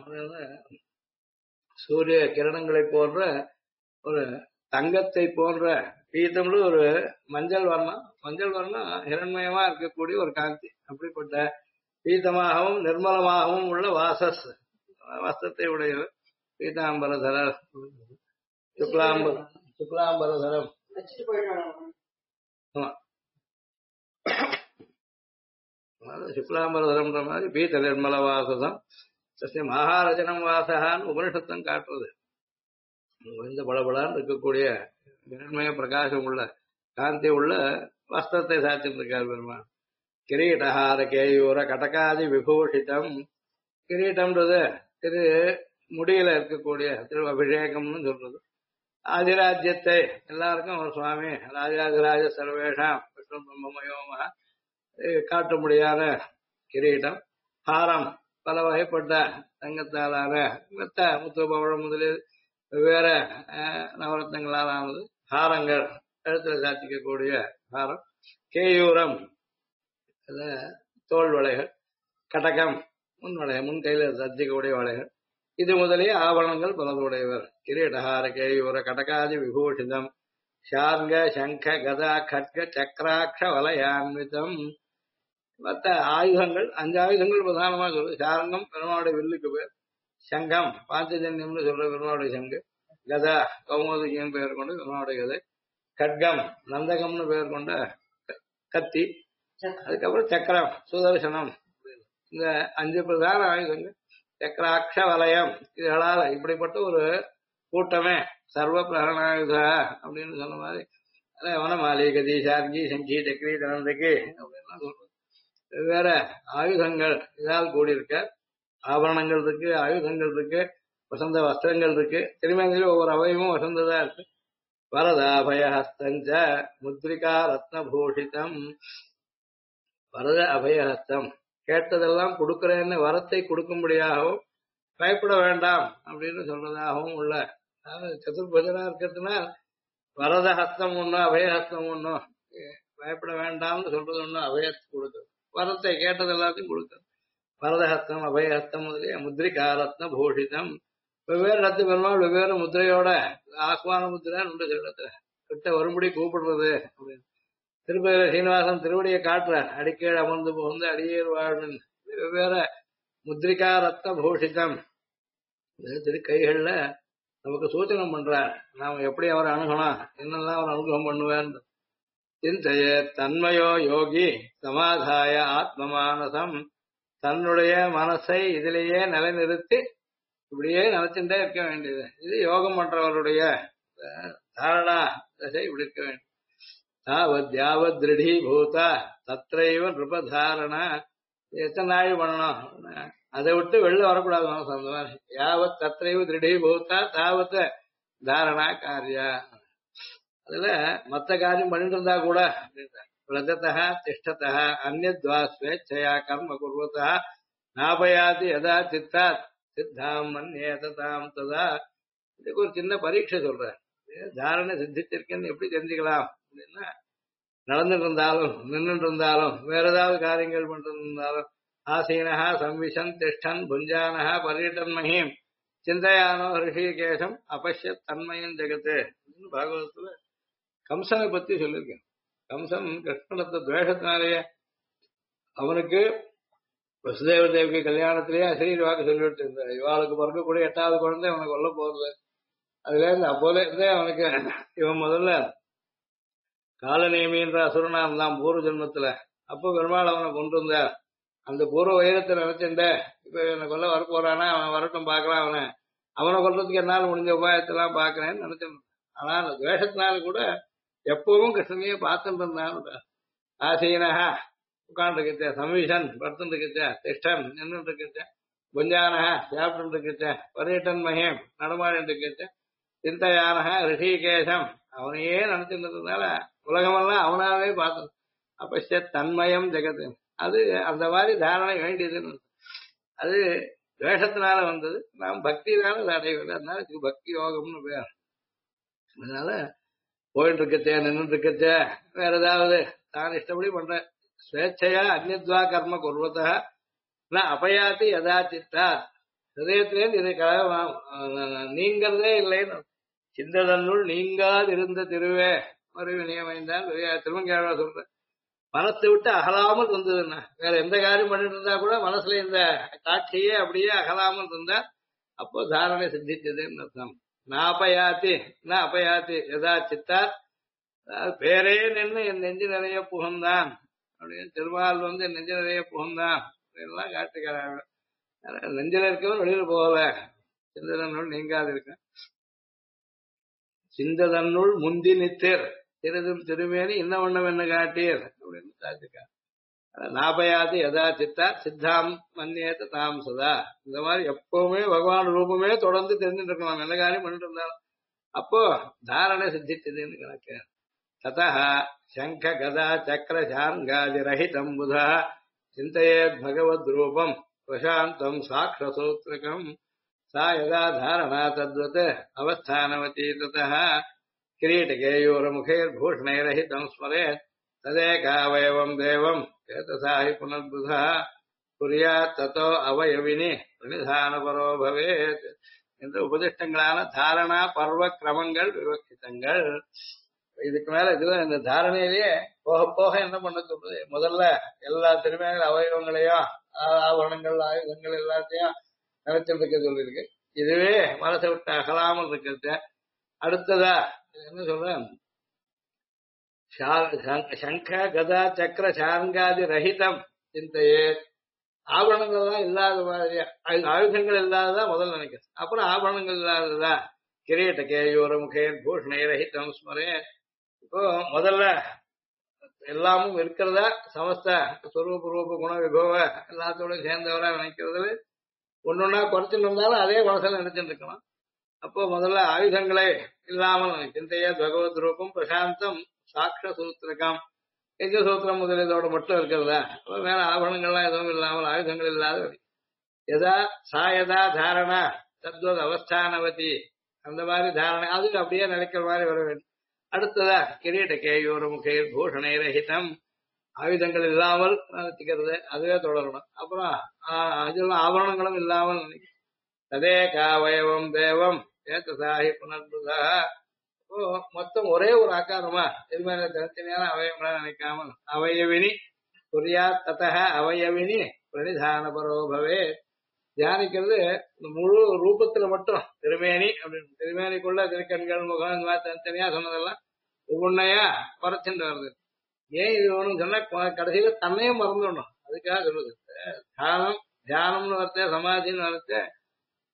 சூரிய கிரணங்களை போன்ற ஒரு தங்கத்தை போன்ற பீத்தம்னு ஒரு மஞ்சள் வர்ணம் ஹிரண்மயமா இருக்கக்கூடிய ஒரு காந்தி அப்படிப்பட்ட பீத்தமாகவும் நிர்மலமாகவும் உள்ள வஸ்திரத்தை உடையவர் பீதாம்பரதரர் சுக்லாம்பரதரம் சுக்லாம்பரதரம்ன்ற மாதிரி பீத நிர்மல வாசசம் மகாரஜனம் வாசகான்னு உபனிஷத்தம் காட்டுறது இந்த பளபளான்னு இருக்கக்கூடிய நிர்மய பிரகாசம் உள்ள காந்தி உள்ள வஸ்திரத்தை சாத்திட்டு இருக்கார் பெருமான் கிரீடஹார கேயூர கடகாதி விபூஷிதம் கிரீட்டம்ன்றது திரு முடியில இருக்கக்கூடிய திரு அபிஷேகம்னு சொல்றது ஆதிராஜ்யத்தை எல்லாருக்கும் ஒரு சுவாமி ராஜாதிராஜ சர்வேஷாம் விஷ்ணு பிரம்மமயோமா காட்ட முடியாத கிரீடம் ஹாரம் பல வகைப்பட்ட தங்கத்தாலான மெத்த முத்து பவழம் முதலில் வெவ்வேறு நவரத்னங்களால் ஆனது ஹாரங்கள் கழுத்துல சாத்திக்கக்கூடிய ஹாரம் கேயூரம் தோல் வளைகள் கடகம் முன் வளைகள் முன் கையில சாத்திக்கக்கூடிய வளைகள் இது முதலிய ஆவணங்கள் பலதுடையவர் கிரீடஹார கேயூர கடகாதி விபூஷிதம் ஷார்ங்க சங்க கதா கட்க சக்கராட்ச வலயான்விதம் மற்ற ஆயுதங்கள் 5 ஆயுதங்கள் பிரதானமா சொல்றது சாரங்கம் பெருமாளுடைய வில்லுக்கு பேர் சங்கம் பாஞ்சஜன்யம்னு சொல்ற பெருமாளுடைய சங்கு கதா கௌமோதிகின்னு பெயர் கொண்டு பெருமாளுடைய கதை கட்கம் நந்தகம்னு பெயர் கொண்ட கத்தி அதுக்கப்புறம் சக்கரம் சுதர்சனம் இந்த 5 பிரதான ஆயுதங்கள் சக்கராட்ச வலயம் இதுகளால் இப்படிப்பட்ட ஒரு கூட்டமே சர்வ பிரகணாயுத அப்படின்னு சொன்ன மாதிரி வனமாலி கதி சார்கி சங்கி சக்கரி தனந்தகி அப்படின்லாம் சொல்றது வெவ்வேறு ஆயுதங்கள் இதால் கூடியிருக்க ஆபரணங்கள் இருக்கு ஆயுதங்கள் இருக்கு வசந்த வஸ்திரங்கள் இருக்கு திருமணத்தில் ஒவ்வொரு அவயமும் வசந்ததா இருக்கு வரதாபயஹஸ்தஞ்ச முத்ரிகா ரத்னபூஷிதம் வரத அபயஹஸ்தம் கேட்டதெல்லாம் கொடுக்கிறேன்னு வரத்தை கொடுக்கும்படியாகவும் பயப்பட வேண்டாம் அப்படின்னு சொல்றதாகவும் உள்ள சதுர்புஜனா இருக்கிறதுனா வரத ஹஸ்தம் ஒண்ணும் அபயஹஸ்தம் ஒண்ணும் பயப்பட வேண்டாம்னு சொல்றது ஒண்ணும் அபயத்தை கொடுக்குது வரத்தை கேட்டது எல்லாத்தையும் கொடுக்குது வரதஹஸ்தம் அபயஹஸ்தம் முதலிய முத்ரிகா ரத்ன பூஷிதம் வெவ்வேறு ரத்து பெருமாள் வெவ்வேறு முத்திரையோட ஆஸ்வான முத்திரை உண்டு சொல்றதுல கிட்ட வரும்படி கூப்பிடுறது அப்படின்னு திருப்பதி சீனிவாசன் திருவடியை காட்டுறார் அடிக்கீழ் அமர்ந்து புகுந்து அடியேர் வாழ்வின் வெவ்வேறு முத்ரிகா ரத்ன பூஷிதம் திருக்கைகள்ல நமக்கு சூச்சனம் பண்றார் நாம எப்படி அவரை அணுகணும் என்னெல்லாம் அவர் அனுகிரகம் பண்ணுவேன் சிந்தைய தன்மயோ யோகி சமாதாய ஆத்மமானசம் தன்னுடைய மனசை இதிலேயே நிலைநிறுத்தி இப்படியே நினைச்சுட்டே இருக்க வேண்டியது. இது யோகம் பண்றவருடைய தாரணா தசை இப்படி இருக்க வேண்டியது. தாவத் யாவத் திருடி பூதா தத்ரைவ நிருபதாரணா. எத்தனை நாள் பண்ணணும், அதை விட்டு வெளில வரக்கூடாது மனசு. அந்த மாதிரி யாவத் தத்ரைவ திருடி பூதா தாவத்த தாரணா காரியா. அதுல மத்த காரியம் பண்ணிட்டு இருந்தா கூட விரதத்தா திஷ்டத்தா அந்நத்வா ஸ்வேச்சையா கர்ம குர்வதா நாபயாதி யதா சித்தாத் சித்தாம் மன்யேததாம் ததா. இதுக்கு ஒரு சின்ன பரீட்சை சொல்றேன். தாரணை சித்திச்சிருக்கேன்னு எப்படி தெரிஞ்சுக்கலாம் அப்படின்னா, நடந்துட்டு இருந்தாலும் நின்றுட்டு இருந்தாலும் வேற ஏதாவது காரியங்கள் பண்ணிட்டு இருந்தாலும் ஆசீனஹா சம்விஷன் திஷ்டன் புஞ்சானஹா பர்யட்டன் மஹீம் சிந்தையானோ ரிஷிகேசம் அபஷ்ய தன்மயம் ஜெகத்து. பாகவதத்துல கம்சனை பத்தி சொல்லியிருக்கேன். கம்சன் கிருஷ்ணனத்தை துவேஷத்தினாலேயே அவனுக்கு வசுதேவ தேவிக்கு கல்யாணத்திலேயே அசரீர் வாக்கு சொல்லிட்டு இருந்தார், இவாளுக்கு பிறக்கக்கூடிய 8வது குழந்தை அவனை கொல்ல போறது. அதுல இருந்து அப்போல இருந்தே அவனுக்கு இவன் முதல்ல காலநேமின்ற அசுரனா இருந்தான் பூர்வ ஜென்மத்துல. அப்போ பெருமாள் அவனை கொண்டு வந்தார். அந்த பூர்வ வைரத்தை நினைச்சுட்ட இப்ப இவனை கொல்ல வரப்போறானா, அவன் வரட்டும் பாக்கலாம், அவனை கொல்றதுக்கு என்னால் முடிஞ்ச உபாயத்தெல்லாம் பாக்குறேன்னு நினைச்சேன். ஆனா அந்த துவேஷத்தினால கூட எப்பவும் கிருஷ்ணனையே பார்த்துட்டு இருந்தான். ஆசீனஹா உட்கார்ந்து இருக்கச்ச, சமீஷன் படுத்துட்டு இருக்கச்ச, திஷ்டன் நின்றுட்டு இருக்கச்ச, புஞ்சானஹா சாப்பிட்டு இருக்கச்ச, பர்யட்டன் மஹேம் நடமாடிட்டு இருக்கச்ச, சிந்தையானஹா ரிஷிகேசம் அவனையே நினைச்சுன்றதுனால உலகமெல்லாம் அவனாவே பார்த்து அப்ப தன்மயம் ஜெகத்து. அது அந்த மாதிரி தாரணை வேண்டியதுன்னு. அது துவேஷத்தினால வந்தது, நாம் பக்தினால அதை அடையவில்லை. அதனால இதுக்கு பக்தி யோகம்னு பேர். அதனால போயிட்டு இருக்கச்சே நின்றுட்டு இருக்கச்சே வேற ஏதாவது தான் இஷ்டப்படி பண்ற ஸ்வேச்சையா அந்நித்வா கர்ம குர்வதா நான் அபயாத்தி யதா சித்தா. ஹதயத்திலேருந்து இதை நீங்கிறதே இல்லைன்னு. சிந்ததன்னுள் நீங்காது இருந்த திருவே மறுவி நியமைந்தான் திருமங்கேழ சொல்ற. மனசை விட்டு அகலாமல் இருந்ததுன்னா, வேற எந்த காரியம் பண்ணிட்டு இருந்தா கூட மனசுல இந்த காட்சியே அப்படியே அகலாமல் இருந்தா அப்போ தாரணை சித்திச்சதுன்னு அர்த்தம். நாபயாத்தி நான் அப்பயாத்தி யதா சித்தா. பேரே நின்று என் நெஞ்சு நிறைய புகழ்ந்தான் அப்படின்னு திருமால் என் நெஞ்சு நிறைய புகழ்ந்தான் எல்லாம் காட்டுக்கிறாங்க. நெஞ்சில இருக்கவன் வெளியில போகல. சிந்ததன்னுள் நீங்காது இருக்க. சிந்ததன்னுள் முந்தி நித்தர் திருதும் திருமேனி இன்ன வண்ணம் என்ன காட்டீர் அப்படின்னு காட்டுக்கார். நாபயாதி யதா சித்தா சித்தாம் மன்னியேத தாம் சதா. இந்த மாதிரி எப்பவுமே பகவான் ரூபமே தொடர்ந்து தெரிஞ்சுட்டு இருக்கணும் நல்ல காரியம் பண்ணிட்டு இருந்தாலும். அப்போ தாரணை சித்திச்சதுன்னு கணக்கு. ததா சங்க கதா சக்கர சார்காதி ரஹிதம் புதா சிந்தையேத் பகவத் ரூபம் பிரசாந்தம் சாக்ஷசூத்ரகம் சா யதா தாரணா தத்வத் அவஸ்தானவதி ததா கிரீடகேயூரமுகைர்பூஷணைரஹிதம் ஸ்மரேத் ததேகாவயவம் தேவம் ஏதசாஹி புனர்புதா புரியாத் ததோ அவயவினி பிரணிதானபரோ பவேத் என்ற உபதிஷ்டங்களான தாரணா பர்வ கிரமங்கள் விவக்ஷிதங்கள். இதுக்கு மேல இதுல இந்த தாரணையிலேயே போக போக என்ன பண்ண சொல்றது, முதல்ல எல்லா திருமையான அவயவங்களையும் ஆபரணங்கள் ஆயுதங்கள் எல்லாத்தையும் நினைச்சிட்டு இருக்க சொல்லியிருக்கு. இதுவே மனசை விட்டு அகலாமல் இருக்கிறது. அடுத்ததா என்ன சொல்றேன், சங்க கதா சக்கர சார்காதி ரஹிதம் சிந்தையே. ஆபரணங்கள் தான் இல்லாத மாதிரியா, ஆயுதங்கள் இல்லாததா முதல்ல நினைக்கிறது. அப்புறம் ஆபரணங்கள் இல்லாததா கிரீட கேயூர முகேர் பூஷணை ரஹிதம் ஸ்மரே. இப்போ முதல்ல எல்லாமும் இருக்கிறதா சமஸ்த ஸ்வரூப ரூப குண விபவ எல்லாத்தோட சேர்ந்தவரா நினைக்கிறது. ஒன்னொன்னா குறைச்சுட்டு இருந்தாலும் அதே மனசுல நினைச்சுட்டு இருக்கணும். அப்போ முதல்ல ஆயுதங்களே இல்லாமல் சிந்தையா பகவத் ரூபம் பிரசாந்தம் சாட்ச சூத்திரகம் எஜ சூத்திரம் முதலியதோட மட்டும் இருக்கிறதா. வேற ஆபரணங்கள்லாம் எதுவும் இல்லாமல் ஆயுதங்கள் இல்லாத எதா சா யதா தாரணா தத்வத் அவஸ்தானவதி அந்த மாதிரி தாரணை அதுக்கு அப்படியே நினைக்கிற மாதிரி வர வேண்டும். அடுத்ததா கிரீட கேயூர முகைர் பூஷணை ரஹிதம் ஆயுதங்கள் இல்லாமல் நினைக்கிறது அதுவே தொடரணும். அப்புறம் இதெல்லாம் ஆபரணங்களும் இல்லாமல் ததே காவயவம் தேவம் ஏதசாஹி புனர்புதா. மொத்தம் ஒரே ஒரு ஆக்காரமா எதுவுமே தனித்தனியான அவயவங்களா நினைக்காமல் அவயவினி புரியா ததக அவயவினி பிரணிதான பரோபவே தியானிக்கிறது. இந்த முழு ரூபத்துல மட்டும் திருமேனி அப்படின்னு திருமேனிக்குள்ள திருக்கண்கள் முகம் இந்த மாதிரி தனித்தனியா சொன்னதெல்லாம் ஒவ்வொன்னையா குறைச்சுட்டு வருது. ஏன் இது ஒண்ணும் சொன்னா கடைசியில தன்னையும் மறந்துடணும். அதுக்காக சொல்லுது தியானம் தியானம்னு வரத்த சமாதின்னு வரத்த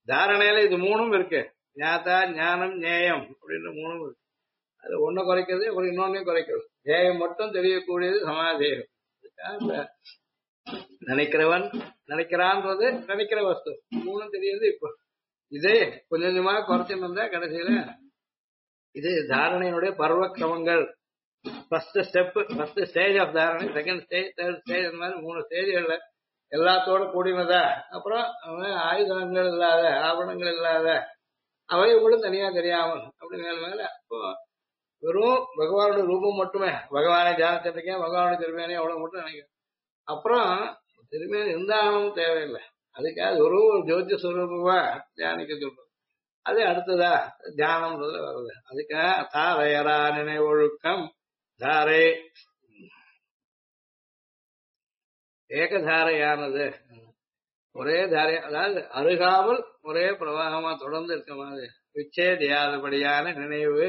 தாரணையில இது மூணும் இருக்கு. ஞாதா ஞானம் ஞேயம் அப்படின்னு மூணும் இருக்கு. அது ஒண்ணு குறைக்கிறது ஒரு இன்னொன்னையும் குறைக்கிறது. ஞேயம் மட்டும் தெரியக்கூடியது சமாதேயம். இந்த நினைக்கிறவன் நினைக்கிறான்றது நினைக்கிற வஸ்து மூணும் தெரியுது. இப்போ இதே கொஞ்சம் கொஞ்சமா குறைச்சுன்னு வந்தா கடைசியில இது தாரணையினுடைய பருவ கிரமங்கள். First step, first stage of தாரணை, செகண்ட் ஸ்டேஜ், தேர்ட் ஸ்டேஜ், அந்த மாதிரி 3 ஸ்டேஜ்கள்ல எல்லாத்தோட கூடினதா. அப்புறம் ஆயுதங்கள் இல்லாத, ஆவணங்கள் இல்லாத, அவைகளும் தனியா தெரியாமல் அப்படி மேல மேல. அப்போ வெறும் பகவானுடைய ரூபம் மட்டுமே, பகவானை தியானிச்சிருக்கேன், பகவானுடைய திருமேனி அவ்வளவு மட்டும் நினைக்கிறேன். அப்புறம் திருமேனி இருந்தாலும் தேவையில்லை, அதுக்காக ஒரு ஜோதி ஸ்வரூபமா தியானிக்க சொல்றோம். அது அடுத்ததா தியானம்ன்றது வருது. அதுக்காக தாரையரா நினைவொழுக்கம் தாரை ஏகதாரையானது, ஒரே தாரை, அதாவது அருகாமல் ஒரே பிரவாகமா தொடர்ந்து இருக்க மாதிரி விச்சேதியாதபடியான நினைவு.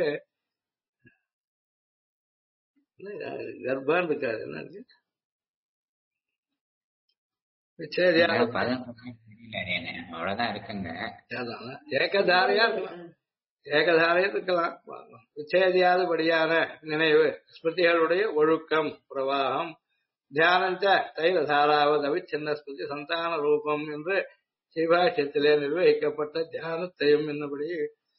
கர்ப்பம் இருக்காது, என்ன இருக்கு விச்சேதியா அவ்வளவுதான் இருக்குங்க. ஏகதாரையா இருக்கலாம், ஏகதாரையா இருக்கலாம். விச்சேதியாதபடியான நினைவு ஸ்மிருதிகளுடைய ஒழுக்கம் பிரவாகம். தியானஞ்ச தைலதாராவது அவிச்சின்ன ஸ்மிருதி சந்தான ரூபம் என்று சிவாட்சியத்திலே நிர்வகிக்கப்பட்ட தியானத்தையும் என்னபடி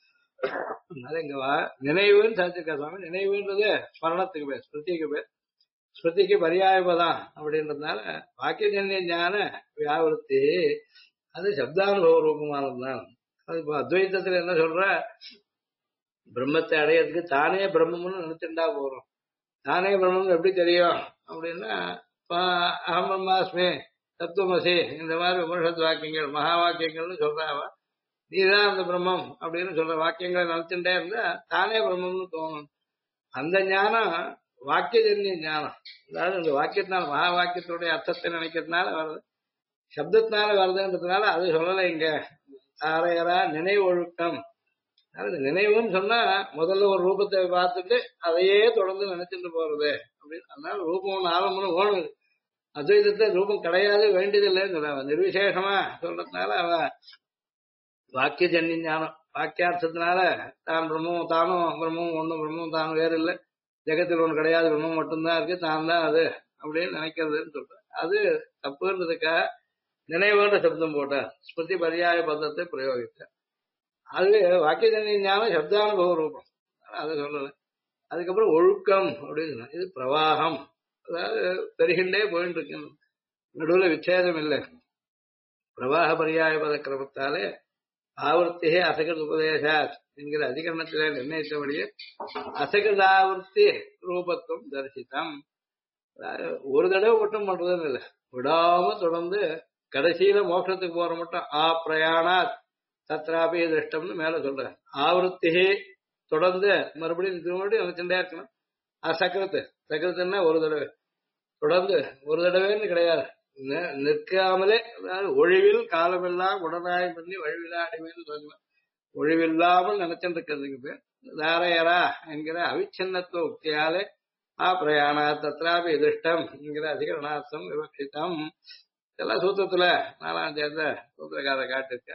நினைவுன்னு சாச்சிருக்கா சுவாமி. நினைவுன்றது ஸ்மரணத்துக்கு பேர், ஸ்மிருதிக்கு பேர். ஸ்மிருதிக்கு பரியாயபதான் அப்படின்றதுனால வாக்கியஜன்ய ஞான வியாவிருத்தி அது சப்தானுபவ ரூபமானதுதான். அது இப்போ அத்வைத்தத்துல என்ன சொல்ற, பிரம்மத்தை அடையிறதுக்கு தானே பிரம்மம்னு நினைச்சுட்டா போறோம். தானே பிரம்மம் எப்படி தெரியும் அப்படின்னா, அகம் பிரம்மாஸ்மி தத்துவமசி இந்த மாதிரி உபனிஷத் வாக்கியங்கள் மகா வாக்கியங்கள்னு சொல்றாவ. நீதான் அந்த பிரம்மம் அப்படின்னு சொல்ற வாக்கியங்களை நினைச்சுட்டே இருந்தா தானே பிரம்மம்னு தோணும். அந்த ஞானம் வாக்கியஜன்ய ஞானம். அதாவது இந்த வாக்கியத்தினால மகா வாக்கியத்துடைய அர்த்தத்தை நினைக்கிறதுனால வருது, சப்தத்தினால வருதுன்றதுனால அது சொல்லலை இங்க. தாரையரா நினைவு ஒழுக்கம். அதாவது நினைவுன்னு சொன்னா முதல்ல ஒரு ரூபத்தை பார்த்துட்டு அதையே தொடர்ந்து நினைச்சிட்டு போறது அப்படின்னு. அதனால ரூபம் ஆரம்பம்னு ஓணுது. அத்வைதத்தை ரூபம் கிடையாது, வேண்டியதில்லைன்னு சொல்ல நிர்விசேஷமா சொல்றதுனால அவ வாக்கியஜன்ய ஞானம். வாக்கியார்த்தத்தினால தான் பிரம்மம் தானும் பிரம்மம் ஒண்ணும், பிரம்மம் தானும் வேறு இல்லை, ஜெகத்தில் ஒண்ணு கிடையாது, பிரம்மம் மட்டும்தான் இருக்கு, தான் தான் அது அப்படின்னு நினைக்கிறதுன்னு சொல்ற. அது தப்புன்றதுக்காக நினைவுன்ற சப்தம் போட்ட ஸ்மிருதி பரியாய பதத்தை பிரயோகித்த. அது வாக்கியஜன்ய ஞானம் சப்தானுபவ ரூபம், அதை சொல்லலை. அதுக்கப்புறம் ஒழுக்கம் அப்படின்னு சொன்னா இது பிரவாகம், அதாவது பெருகின்றே போயிட்டு இருக்கு, நடுவில் விச்சேதம் இல்லை. பிரவாக பரியாய பத கிரமத்தாலே ஆவர்த்தியே அசகிருத உபதேசா என்கிற அதிகரணத்திலே நிர்ணயித்தபடியே அசகிருதாவர்த்தி ரூபத்துவம் தரிசித்தம். ஒரு தடவை மட்டும் பண்றதுன்னு இல்லை, விடாம தொடர்ந்து கடைசியில மோட்சத்துக்கு போற மட்டும் ஆ பிரயாணாத் தத்ராபி திருஷ்டம்னு மேல சொல்ற. ஆவருத்தி தொடர்ந்து மறுபடியும் திருமணம் நினைச்சுட்டே இருக்கணும். அசகிருத்து, சகிருத்துன்னா ஒரு தடவை, தொடர்ந்து ஒரு தடவைன்னு கிடையாது, நிற்காமலே, அதாவது ஒழிவில் காலமெல்லாம் உடனாய் பண்ணி வழிவிலா அடிமைன்னு சொல்லலாம். ஒழிவில்லாமல் நினைச்சுட்டு இருக்கிறதுக்கு பேர் தாரையரா என்கிற அவிச்சின்னத்துவ உக்தியாலே ஆ பிரயாண தத்ராபி திருஷ்டம் என்கிற அதிகரணார்த்தம் விவக்ஷிதம். இதெல்லாம் சூத்திரத்துல 4ஆம் சேர்ந்த சூத்திரக்கார காட்டிருக்க.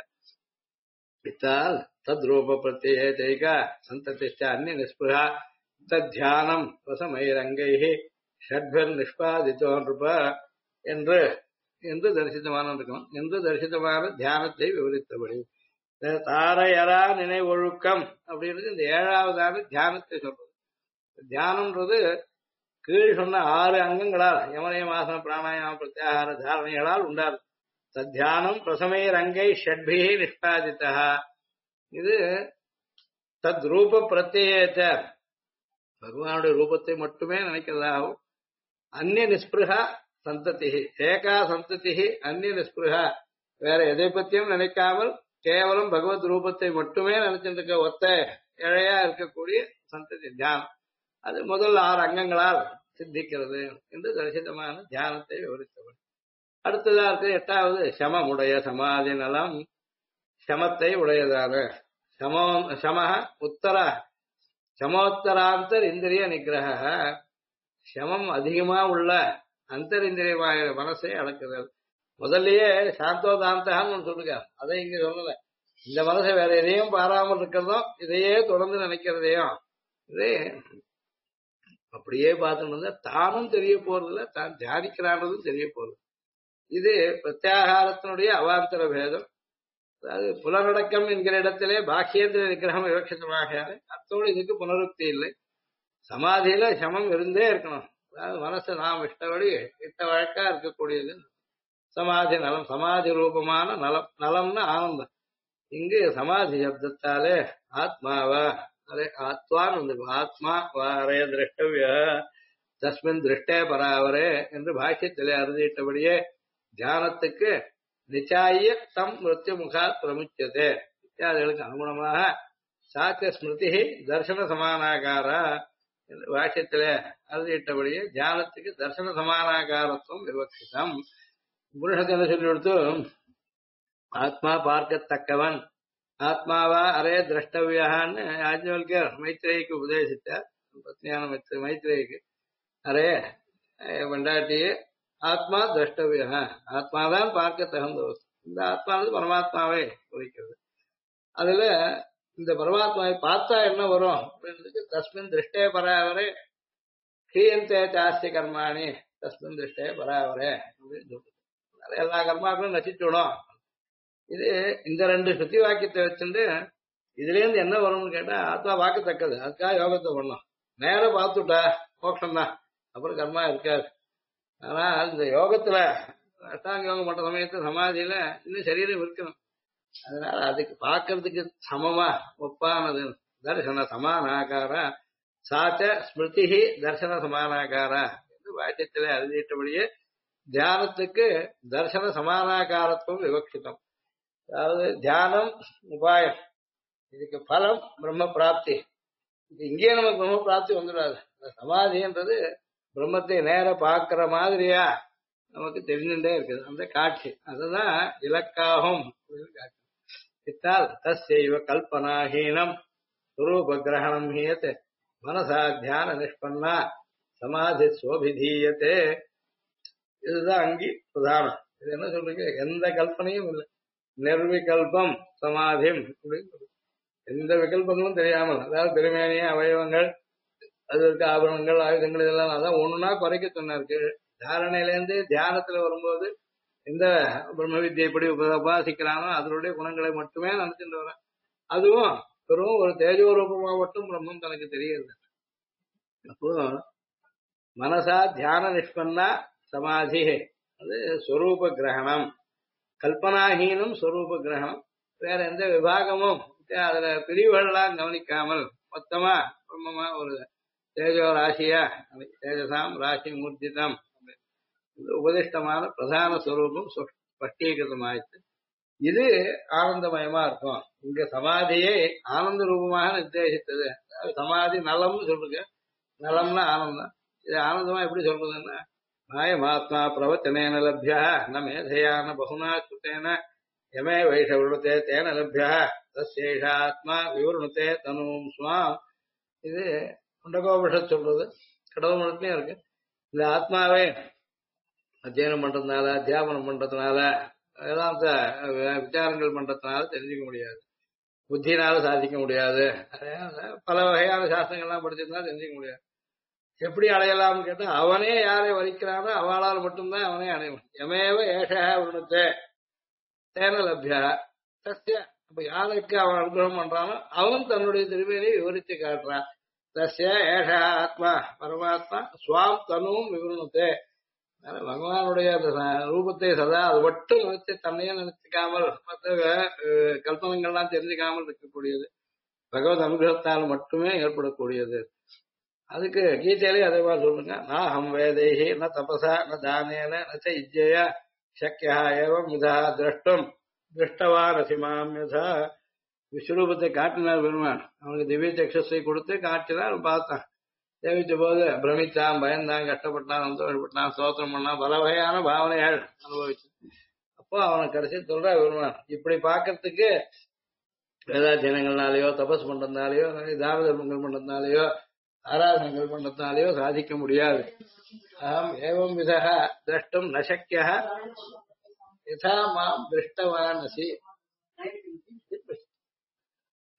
இத்தால் தத்ரூப பிரத்யே தைகா சந்ததிஷ்ட அந்நிய நிஸ்புரா தத்தியானம் ரசமயிரங்கைஹி ஷட்பர் நிஷ்பாதித்தோ நிருப என்று என்று தரிசித்தமான இருக்கணும். என்று தரிசித்தமான தியானத்தை விவரித்தபடி தாரையரா நினைவொழுக்கம் அப்படின்றது இந்த 7வதான தியானத்தை சொல்றது. தியானம்ன்றது கீழ் சொன்ன 6 அங்கங்களால் யமனயம் ஆசன பிராணாயாம பிரத்யாகார தாரணைகளால் உண்டாது. தத்தியானம் பிரசமேர் அங்கை ஷட்பிஹி நிஷ்பாதித்தா. இது தத் ரூப பிரத்யேத பகவானுடைய ரூபத்தை மட்டுமே நினைக்கிறதாகவும், அந்நிய நிஸ்பிருகா சந்ததி ஏகா சந்ததி அந்நிய நிஸ்பிருகா வேற எதை பத்தியும் நினைக்காமல் கேவலம் பகவத் ரூபத்தை மட்டுமே நினைச்சிட்டு இருக்க ஒத்த இழையா இருக்கக்கூடிய சந்ததி தியானம். அது முதல் 6 அங்கங்களால் சித்திக்கிறது என்று தரிசிதமான தியானத்தை விவரித்தவர். அடுத்ததா இருக்கு 8வது சமமுடைய சமாதி நலம். சமத்தை உடையதான சமஹ உத்தர சமோத்தராந்தர் இந்திரிய நிகிரக. சமம் அதிகமா உள்ள அந்தரிந்திரியமாக மனசை அடக்குதல். முதல்லயே சாந்தோதாந்தகான்னு சொல்லுங்க, அதை இங்க சொல்லல. இந்த மனசை வேற எதையும் பாராமல் இருக்கிறதும் இதையே தொடர்ந்து நினைக்கிறதையும் இது அப்படியே பார்த்துட்டு இருந்தா தானும் தெரிய போறதில்ல, தான் தியானிக்கிறான்றதும் தெரிய போறது. இது பிரத்யாகாரத்தினுடைய அவாந்தர பேதம். அதாவது புலனடக்கம் என்கிற இடத்திலே பாக்கியேந்திர நிகிரகம் விவட்சிதமாக அத்தோடு இதுக்கு புனருக்தி இல்லை. சமாதியில சமம் இருந்தே இருக்கணும். அதாவது மனசு நாம் இஷ்டப்படி இட்ட வழக்கா இருக்கக்கூடியது சமாதி நலம். சமாதி ரூபமான நலம். நலம்னு ஆனந்தம். இங்கு சமாதி சப்தத்தாலே ஆத்மாவா அரே ஆத்மான்னு வந்து ஆத்மா வாரே திரஷ்டவிய தஸ்மின் திருஷ்டே பராவரே என்று பாஷ்யத்திலே அறுதியிட்டபடியே தியானத்துக்கு நிச்சாய தம் மிருத்யு முகா பிரமுச்சதே இத்தியாதிகளுக்கு அனுகுணமாக சாத்திய ஸ்மிருதி தர்சன சமானாகாரா என்று பாஷ்யத்திலே அறுதியிட்டபடியே தியானத்துக்கு தர்சன சமானாகாரத்துவம் விவக்ஷிதம். புருஷத்தை என்ன சொல்லி கொடுத்து ஆத்மா பார்க்கத்தக்கவன் ஆத்மாவா அரே திரஷ்டவியான்னு யாஜ்ஞவல்கர் மைத்ரேயிக்கு உபதேசித்தார். பத்னியான மைத்ரேயிக்கு அரே வண்டாட்டியே ஆத்மா திரஷ்டவியா, ஆத்மாதான் பார்க்க தகுந்த வஸ்து. இந்த ஆத்மானது பரமாத்மாவை குறிக்கிறது. அதுல இந்த பரமாத்மாவை பார்த்தா என்ன வரும் அப்படின்றதுக்கு தஸ்மின் திருஷ்டே பராவரே ஹீயந்தே சாஸ்தி கர்மாணி தஸ்மின் திருஷ்டே பராவரே அப்படின்னு சொல்றது. எல்லா கர்மாக்களும் நசிச்சுடும். இது இந்த ரெண்டு சுத்தி வாக்கியத்தை வச்சுட்டு இதுல இருந்து என்ன வரும்னு கேட்டா ஆத்மா வாக்கத்தக்கது, அதுக்காக யோகத்தை பண்ணணும். நேரம் பார்த்துட்டா மோட்சம் தான், அப்புறம் கர்மா இருக்காது. ஆனா இந்த யோகத்துல அஷ்டாங்க யோகம் பண்ற சமயத்துல சமாதியில இன்னும் சரீரம் இருக்கணும். அதனால அதுக்கு பார்க்கறதுக்கு சமமா ஒப்பானது தர்சன சமானாகார சாச்ச ஸ்மிருதி தர்சன சமானாகார என்று வாக்கியத்திலே அறிவிட்டபடியே தியானத்துக்கு தர்சன சமானாகாரத்துவம் விவக்ஷிதம். அதாவது தியானம் உபாயம், இதுக்கு பலம் பிரம்ம பிராப்தி. இங்கேயே நமக்கு பிரம்ம பிராப்தி வந்துடாது. சமாதின்றது பிரம்மத்தை நேர பார்க்கிற மாதிரியா நமக்கு தெரிஞ்சுட்டே இருக்குது அந்த காட்சி. அதுதான் இலக்காகும். இத்தால் தஸ்யைவ கல்பனாஹீனம் சுரூப கிரகணம் ஹீயத்தை மனசா தியான நிஷ்பன்னா சமாதி சோபிதீயத்தே. இதுதான் அங்கி பிரதானம். இது என்ன சொல்றீங்க, எந்த கல்பனையும் இல்லை, நிர்விகல்பம் சமாதிம். எந்த விகல்பங்களும் தெரியாமல், அதாவது திருமேனிய அவயவங்கள் அது இருக்க ஆபரணங்கள் ஆயுதங்கள் இதெல்லாம் அதான் ஒண்ணுன்னா குறைக்க சொன்னாருக்கு. தாரணையிலேருந்து தியானத்துல வரும்போது இந்த பிரம்ம வித்தியை எப்படி உபாசிக்கிறானோ அதனுடைய குணங்களை மட்டுமே நினைச்சுட்டு வரேன். அதுவும் வெறும் ஒரு தேஜோரூபமா மட்டும் பிரம்மம் தனக்கு தெரியுது. அப்போ மனசா தியான நிஷ்பன்னா சமாதி அது ஸ்வரூப கிரகணம். கல்பனாஹீனம் ஸ்வரூப கிரகணம். வேற எந்த விபாகமும் அதுல பிரிவுகள்லாம் கவனிக்காமல் மொத்தமா பிரம்மமா ஒரு தேஜோ ராசியா தேஜசாம் ராசி மூர்த்திதம் உபதிஷ்டமான பிரதான ஸ்வரூபம் ஸ்பஷ்டீகிருதமாயிடுச்சு. இது ஆனந்தமயமா இருக்கும். இங்க சமாதியை ஆனந்த ரூபமாக நிர்தேசித்தது. சமாதி நலம்னு சொல்லுங்க, நலம்னா ஆனந்தம். இது ஆனந்தமா எப்படி சொல்றதுன்னா மாயமாத்மா பிரவச்சனேன லப்யா ந மேதையா ந பகுனா சுத்தேன யமே வைஷவருணத்தே தேன லப்யா தஸ்யேஷ ஆத்மா விவருணத்தே தனும் ஸ்வாம். இது முண்டகோபனிஷத் சொல்றது, கடவுளத்துலயும் இருக்கு. இந்த ஆத்மாவே அத்தியனம் பண்றதுனால அத்தியாபனம் பண்றதுனால வேதாந்த விசாரங்கள் பண்றதுனால தெரிஞ்சுக்க முடியாது, புத்தினால சாதிக்க முடியாது. பல வகையான சாஸ்திரங்கள்லாம் படிச்சிருந்தா தெரிஞ்சுக்க முடியாது. எப்படி அடையலாம்னு கேட்டா அவனே யாரை வலிக்கிறானோ அவளால் மட்டும்தான் அவனே அடையணும். எமேவ ஏஷ விருணத்தே தேன லப்யா தஸ்ய. அப்ப யாருக்கு அவன் அனுகிரகம் பண்றானோ அவன் தன்னுடைய திருமையை விவரித்து காட்டுறான். தஸ்ய ஏஷ ஆத்மா பரமாத்மா சுவாம் தனுவும் விவரணத்தே. பகவானுடைய அந்த ரூபத்தை சதா அது மட்டும் நினைச்சு தன்னையே நினைச்சுக்காமல் மற்ற கல்பனங்கள்லாம் தெரிஞ்சுக்காமல் இருக்கக்கூடியது பகவத் அனுகிரகத்தால் மட்டுமே ஏற்படக்கூடியது. அதுக்கு கீதையிலே அதே மாதிரி சொல்லுங்க, நாஹம் வேதைஹி ந தபசா ந தானேன நச்ச இஜ்ஜயா சக்கியா ஏவம் இதா திரஷ்டும் திருஷ்டவான் அசிமாம் யதா. விஸ்வரூபத்தை காட்டினார் பெருமான். அவனுக்கு திவ்ய சக்ஷஸை கொடுத்து காட்டினார், பார்த்தான். சேவிச்ச போது பிரமித்தான், பயந்தான், கஷ்டப்பட்டான், சந்தோஷப்பட்டான், ஸ்தோத்திரம் பண்ணான், பல வகையான பாவனைகள் அனுபவிச்சு. அப்போ அவனுக்கு கடைசி சொல்ற பெருமான் இப்படி பார்க்கறதுக்கு வேதாத்தியனங்கள்னாலேயோ தபஸ் பண்றதுனாலயோ தான தர்மங்கள் பண்றதுனாலயோ ஆராதனைகள் பண்றதுனாலயோ சாதிக்க முடியாது. அகம் ஏவம் விதः திரஷ்டும் ந சக்கியः யதா மாம் திருஷ்டவான் அசி.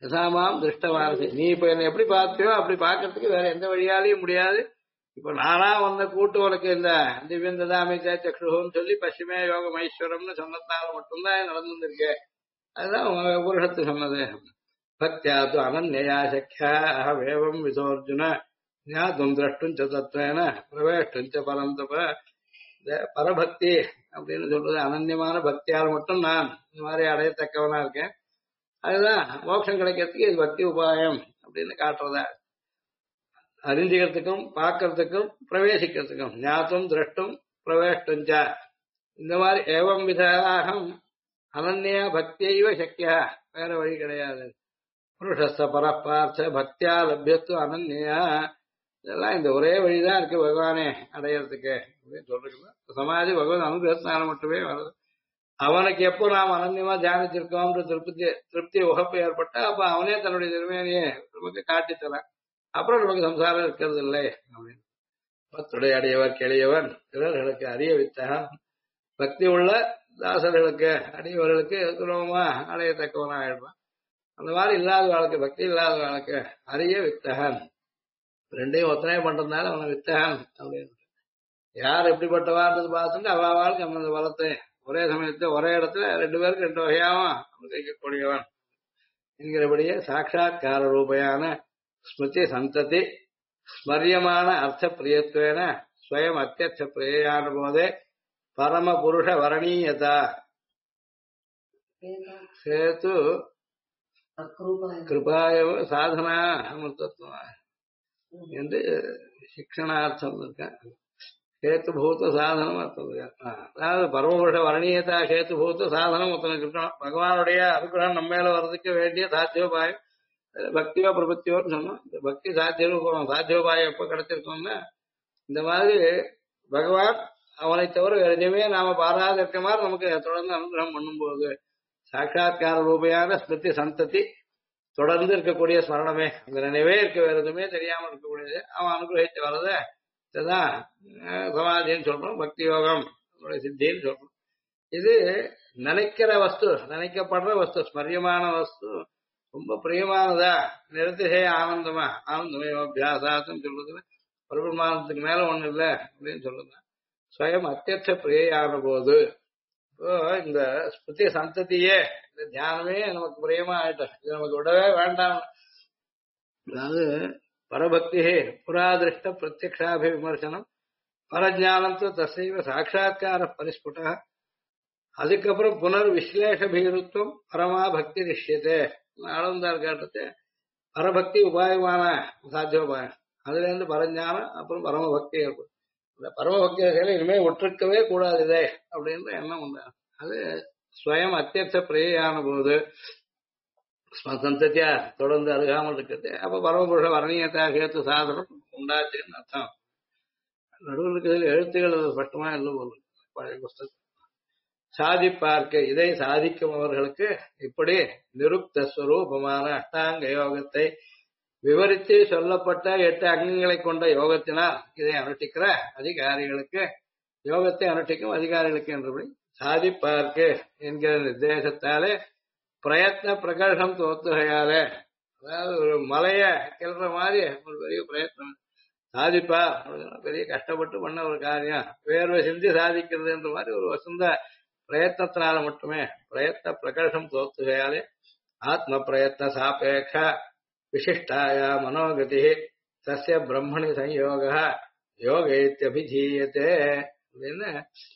யசாமாம் திருஷ்டவாரசி, நீ இப்ப என்ன எப்படி பார்த்தியோ அப்படி பார்க்கறதுக்கு வேற எந்த வழியாலையும் முடியாது. இப்ப நானா வந்த கூட்டு உனக்கு இந்த திவ்யந்ததாமி சக்ஷுன்னு சொல்லி பश्चिमे யோகம் ஐஸ்வரம்னு சொன்னதால மட்டும்தான் நடந்துருக்கு. அதுதான் உபனிஷத்து சொன்னது. பக்தியா து அனன்யா சக்கியா அஹவேவம் விதோர்ஜுன ஞாதும் திரஷ்டும் ச தத்வேன பிரவேஷ்டும் ச பரந்தப. இந்த பரபக்தி அப்படின்னு சொல்றது அனன்யமான பக்தியால் மட்டும் நான் இந்த மாதிரி அடையத்தக்கவனா இருக்கேன். அதுதான் மோட்சம் கிடைக்கிறதுக்கு இது பக்தி உபாயம் அப்படின்னு காட்டுறதா. அறிஞ்சிக்கிறதுக்கும் பார்க்கறதுக்கும் பிரவேசிக்கிறதுக்கும் ஞாத்தும் திரஷ்டும் பிரவேஷ்டும் ச, இந்த மாதிரி ஏவம் விதாகம் அனன்யா பக்தியைவ சக்கியா, வேற வழி கிடையாது. புருஷஸ்த பரப்பார்த்த பக்தியா லபியத்து அனன்யா, இதெல்லாம் இந்த ஒரே வழிதான் இருக்கு பகவானே அடையறதுக்கு அப்படின்னு சொல்றது. சமாதி பகவான் அனுகிரகத்தினால மட்டுமே வருது. அவனுக்கு எப்போ நாம் அனன்யமா தியானிச்சிருக்கோம்ன்ற திருப்தி உகப்பு ஏற்பட்டா அப்ப அவனே தன்னுடைய திருமேனியை நமக்கு காட்டித்தரான். அப்புறம் நமக்கு சம்சாரம் இருக்கிறது இல்லை அப்படின்னு. பத்துடைய அடியவர் கெளியவன் பிறர்களுக்கு அறிய வித்தகன், பக்தி உள்ள தாசர்களுக்கு அடியவர்களுக்கு சுலபமா அடையத்தக்கவனா ஆயிடுவான். அந்த மாதிரி இல்லாத வாழ்க்கை, பக்தி இல்லாத வாழ்க்கை அறிய வித்தகன், ரெண்டையும் ஒத்தனை பண்றதுனால அவனை வித்தகன் அப்படின்னு. யார் எப்படிப்பட்டவான்றது பார்த்துட்டு அவ வாழ்க்கை அந்த பலத்தை ஒரே சமயத்தை ஒரே இடத்துல ரெண்டு பேருக்கு ரெண்டு வகையாவும் அனுபவிக்கக்கூடியவன் என்கிறபடியே சாட்சா்கார ரூபையான ஸ்மிருதி சந்ததி ஸ்மரியமான அர்த்த பிரியத்துவேன ஸ்வயம் அத்தியர்த்த பிரியான போதே பரம புருஷ வரணீயதா சேது கிருபாயவ சாதனா அமிர்தத்துவம் என்று சிக்ஷணார்த்தம் இருக்கேன். கேத்துபூத சாதனம் அர்த்தம். அதாவது பரமபுருஷ வரணீயதா கேத்துபூத சாதனம் ஒருத்தனுக்கு இருக்கணும். பகவானுடைய அனுகிரகம் நம்ம மேல வர்றதுக்கு வேண்டிய சாத்தியோபாயம் பக்தியோ பிரபத்தியோன்னு சொன்னோம். இந்த பக்தி சாத்தியம் சாத்தியோபாயம் எப்ப கிடைச்சிருக்கோம்னா இந்த மாதிரி பகவான் அவனை தவிர வேற எதுவுமே நாம பாராத இருக்க மாதிரி நமக்கு தொடர்ந்து அனுகிரகம் பண்ணும்போது சாட்சா்கார ரூபையான ஸ்மிருதி சந்ததி தொடர்ந்து இருக்கக்கூடிய ஸ்மரணமே, அந்த நினைவே இருக்க, வேற எதுவுமே தெரியாம இருக்கக்கூடியது அவன் அனுகிரகித்து வர்றத இதுதான் சமாதின்னு சொல்றோம், பக்தி யோகம் சித்தின்னு சொல்றோம். இது நினைக்கிற வஸ்து, நினைக்கப்படுற வஸ்து, ஸ்மரியமான வஸ்து, ரொம்ப பிரியமானதா நிறுத்திசே ஆனந்தமா ஆனந்தமயோ அபியாசாத்துன்னு சொல்றதுல பரபிரமானத்துக்கு மேல ஒண்ணு இல்லை அப்படின்னு சொல்லுங்க. ஸ்வயம் அத்தியர்த்த பிரியான போது இப்போ இந்த ஸ்மிருதி சந்ததியே இந்த தியானமே நமக்கு பிரியமா ஆயிட்டோம், இது நமக்கு விடவே வேண்டாம். அதாவது பரபக்தி புராதிருஷ்ட பிரத்யக்ஷாபி விமர்சனம் பரஜானம் தசைவ சாட்சா்கார பரிஸ்புட, அதுக்கப்புறம் புனர் விஸ்லேஷ பீருத்துவம் பரமா பக்தி நிஷ்யத்தே. ஆளந்தார் கேட்டது பரபக்தி உபாயமான சாத்தியோபாயம், அதுல இருந்து பரஞானம் அப்புறம் பரமபக்தி ஏற்படும். இந்த பரமபக்தி வகையில இனிமே ஒற்றுக்கவே கூடாது இதே அப்படின்ற எண்ணம் உண்டு. அது ஸ்வயம் அத்தியர்த்த பிரியான போது சந்ததியா தொடர்ந்து அருகாமல் இருக்கிறது. அப்ப பரமபுருஷ வரணீயத்தா கேத்து சாதனம் உண்டாச்சுன்னு அர்த்தம். நடுவில் இருக்கிறது எழுத்துக்கள் ஸ்பஷ்டமா இல்லை போது பழைய புஸ்தகம். சாதிப்பார்க்க இதை சாதிக்கும் அவர்களுக்கு இப்படி நிருப்த ஸ்வரூபமான அஷ்டாங்க யோகத்தை விவரித்து சொல்லப்பட்ட 8 அங்கங்களை கொண்ட யோகத்தினால் இதை அனுஷ்டிக்கிற அதிகாரிகளுக்கு, யோகத்தை அனுஷ்டிக்கும் அதிகாரிகளுக்கு என்றபடி சாதிப்பார்க்கு என்கிற நிர்தேசத்தாலே பிரயத்ன பிரகர்ஷம் தோத்துகையாலே, அதாவது ஒரு மலைய கிளற மாதிரி ஒரு பெரிய பிரயத்னம் சாதிப்பா அப்படின்னா பெரிய கஷ்டப்பட்டு பண்ண ஒரு காரியம், வேர்வை சிந்தி சாதிக்கிறதுன்ற மாதிரி ஒரு வசந்த பிரயத்னத்தினால மட்டுமே பிரயத்ன பிரகர்ஷம் தோத்துகையாலே ஆத்ம பிரயத்ன சாபேட்ச விசிஷ்டாய மனோகதி தஸ்ய பிரம்மணி சம்யோக யோக இத்யபிதீயதே அப்படின்னு.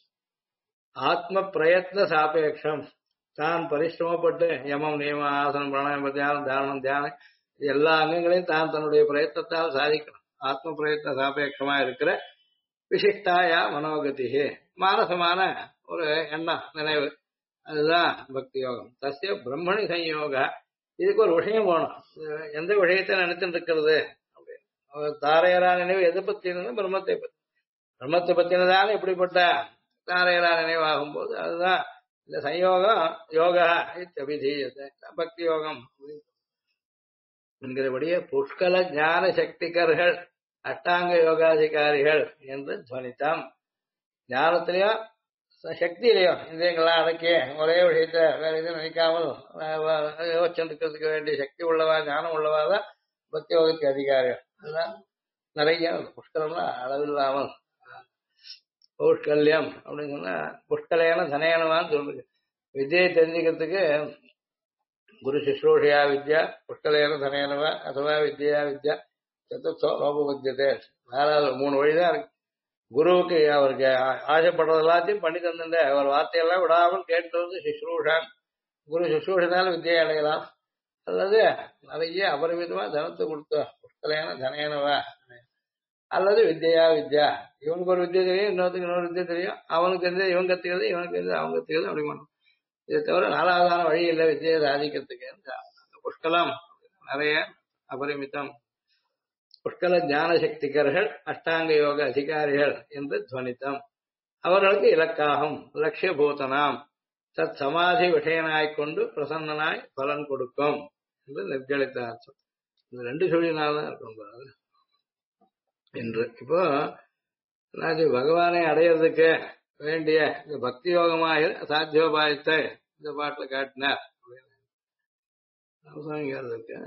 ஆத்ம பிரயத்ன சாபேட்சம், தான் பரிசிரமப்பட்டு யமம் நியம ஆசனம் பிராணாயம் பிரத்யானம் தாரணம் தியானம் இது எல்லா அங்கங்களையும் தான் தன்னுடைய பிரயத்னத்தால் சாதிக்கணும். ஆத்ம பிரயத்ன சாபேட்சமா இருக்கிற விசிஷ்டாயா மனோகதி மானசமான ஒரு எண்ணம் நினைவு, அதுதான் பக்தி யோகம். தஸ்ய பிரம்மணி சம்யோக, இதுக்கு ஒரு விஷயம் போகணும். எந்த விஷயத்தை நினைச்சுட்டு இருக்கிறது அப்படின்னு தாரையரா நினைவு எதை பத்தினா பிரம்மத்தை பத்தி, பிரம்மத்தை பத்தினதான இப்படிப்பட்ட தாரையரா நினைவாகும் போது அதுதான் இந்த சம்யோகம் யோகா இத்யபிதீயதே பக்தி யோகம் என்கிறபடியே புஷ்கல ஞான சக்திகர்கள் அஷ்டாங்க யோகாதிகாரிகள் என்று துவனித்தம். ஞானத்திலையும் சக்தி இல்லையோ இந்திரியங்கள்லாம் அடக்கி ஒரே விஷயத்த வேற எதுவும் நினைக்காமல் யோசிச்சுருக்கிறதுக்கு வேண்டிய சக்தி உள்ளவா ஞானம் உள்ளவா தான் பக்தி யோகத்துக்கு அதிகாரியம். அதுதான் நிறைய புஷ்கலம்லாம் அளவில்லாமல் பௌஷ்கல்யம் அப்படின்னு சொன்னா புஷ்கலையான தனையானவான்னு சொல்றது. வித்தியை தெரிஞ்சுக்கிறதுக்கு குரு சுஷ்ரூஷயா வித்யா புஷ்கலையான தனையானவா அதுவா வித்யா வித்யா சதுர்த்தோ லோபபத்தியதே. நாலாவது 3 வழிதான் இருக்கு. குருவுக்கு அவருக்கு ஆசைப்படுறது எல்லாத்தையும் பண்ணி தந்துட்ட அவர் வார்த்தையெல்லாம் விடாமல் கேட்டு வந்து சுஷ்ரூஷான் குரு சுஷ்ரூஷனால வித்தியை அடையலாம். அல்லது நிறைய அபரிமிதமா தனத்தை கொடுத்த புஷ்கலையான தனையானவா அல்லது வித்யா வித்யா இவனுக்கு ஒரு வித்தியை தெரியும் இன்னொருத்துக்கு இன்னொரு வித்தியை தெரியும் அவனுக்கு தெரிஞ்சது இவன் கத்துக்கிறது இவனுக்கு தெரிஞ்சது அவங்க கத்துக்கிறது அப்படி பண்ணும். இதை தவிர 4வதான வழி இல்லை வித்தியை சாதிக்கிறதுக்கு. புஷ்கலம் நிறைய அபரிமிதம். புஷ்கல ஞான சக்திகர்கள் அஷ்டாங்க யோக அதிகாரிகள் என்று துவனித்தம். அவர்களுக்கு இலக்காகும் லட்சியபூதனாம் தத் சமாதி விஷயனாய்கொண்டு பிரசன்னனாய் பலன் கொடுக்கும் என்று நிர்கலித்த அர்த்தம். இந்த 2 சொல்லினால்தான் இருக்கும் என்று. இப்போ பகவானை அடையிறதுக்கு வேண்டிய இந்த பக்தி யோகமாக சாத்தியோபாயத்தை இந்த பாட்டுல காட்டினார். அவசானிக்கிறதுக்கு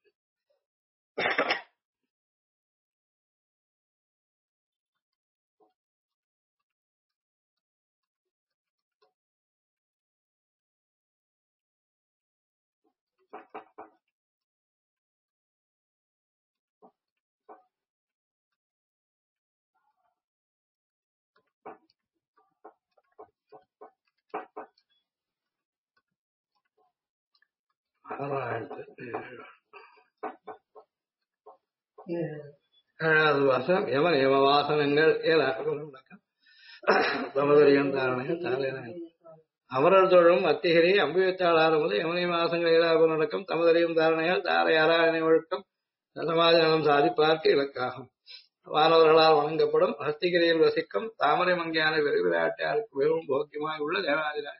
ஏழாவது வாசம் யம யம வாசனங்கள் 7 தமதரியம் தாரணைகள் தாரேன அமரர் தொழும் அத்திகிரி அம்புயத்தாள் ஆறுவது யமனை மாசங்கள் 7 நடக்கும் தமதரியம் தாரணைகள் தாரை ஆராயணை ஒழுக்கம் சமாதானம் சாதிப்பார்க்கு இலக்காகும். வானவர்களால் வணங்கப்படும் ஹஸ்திகிரியில் வசிக்கும் தாமரை மங்கியான விரைவிளையாட்டாருக்கு வெறும் போக்கியமாய் உள்ள தேவாதிராய்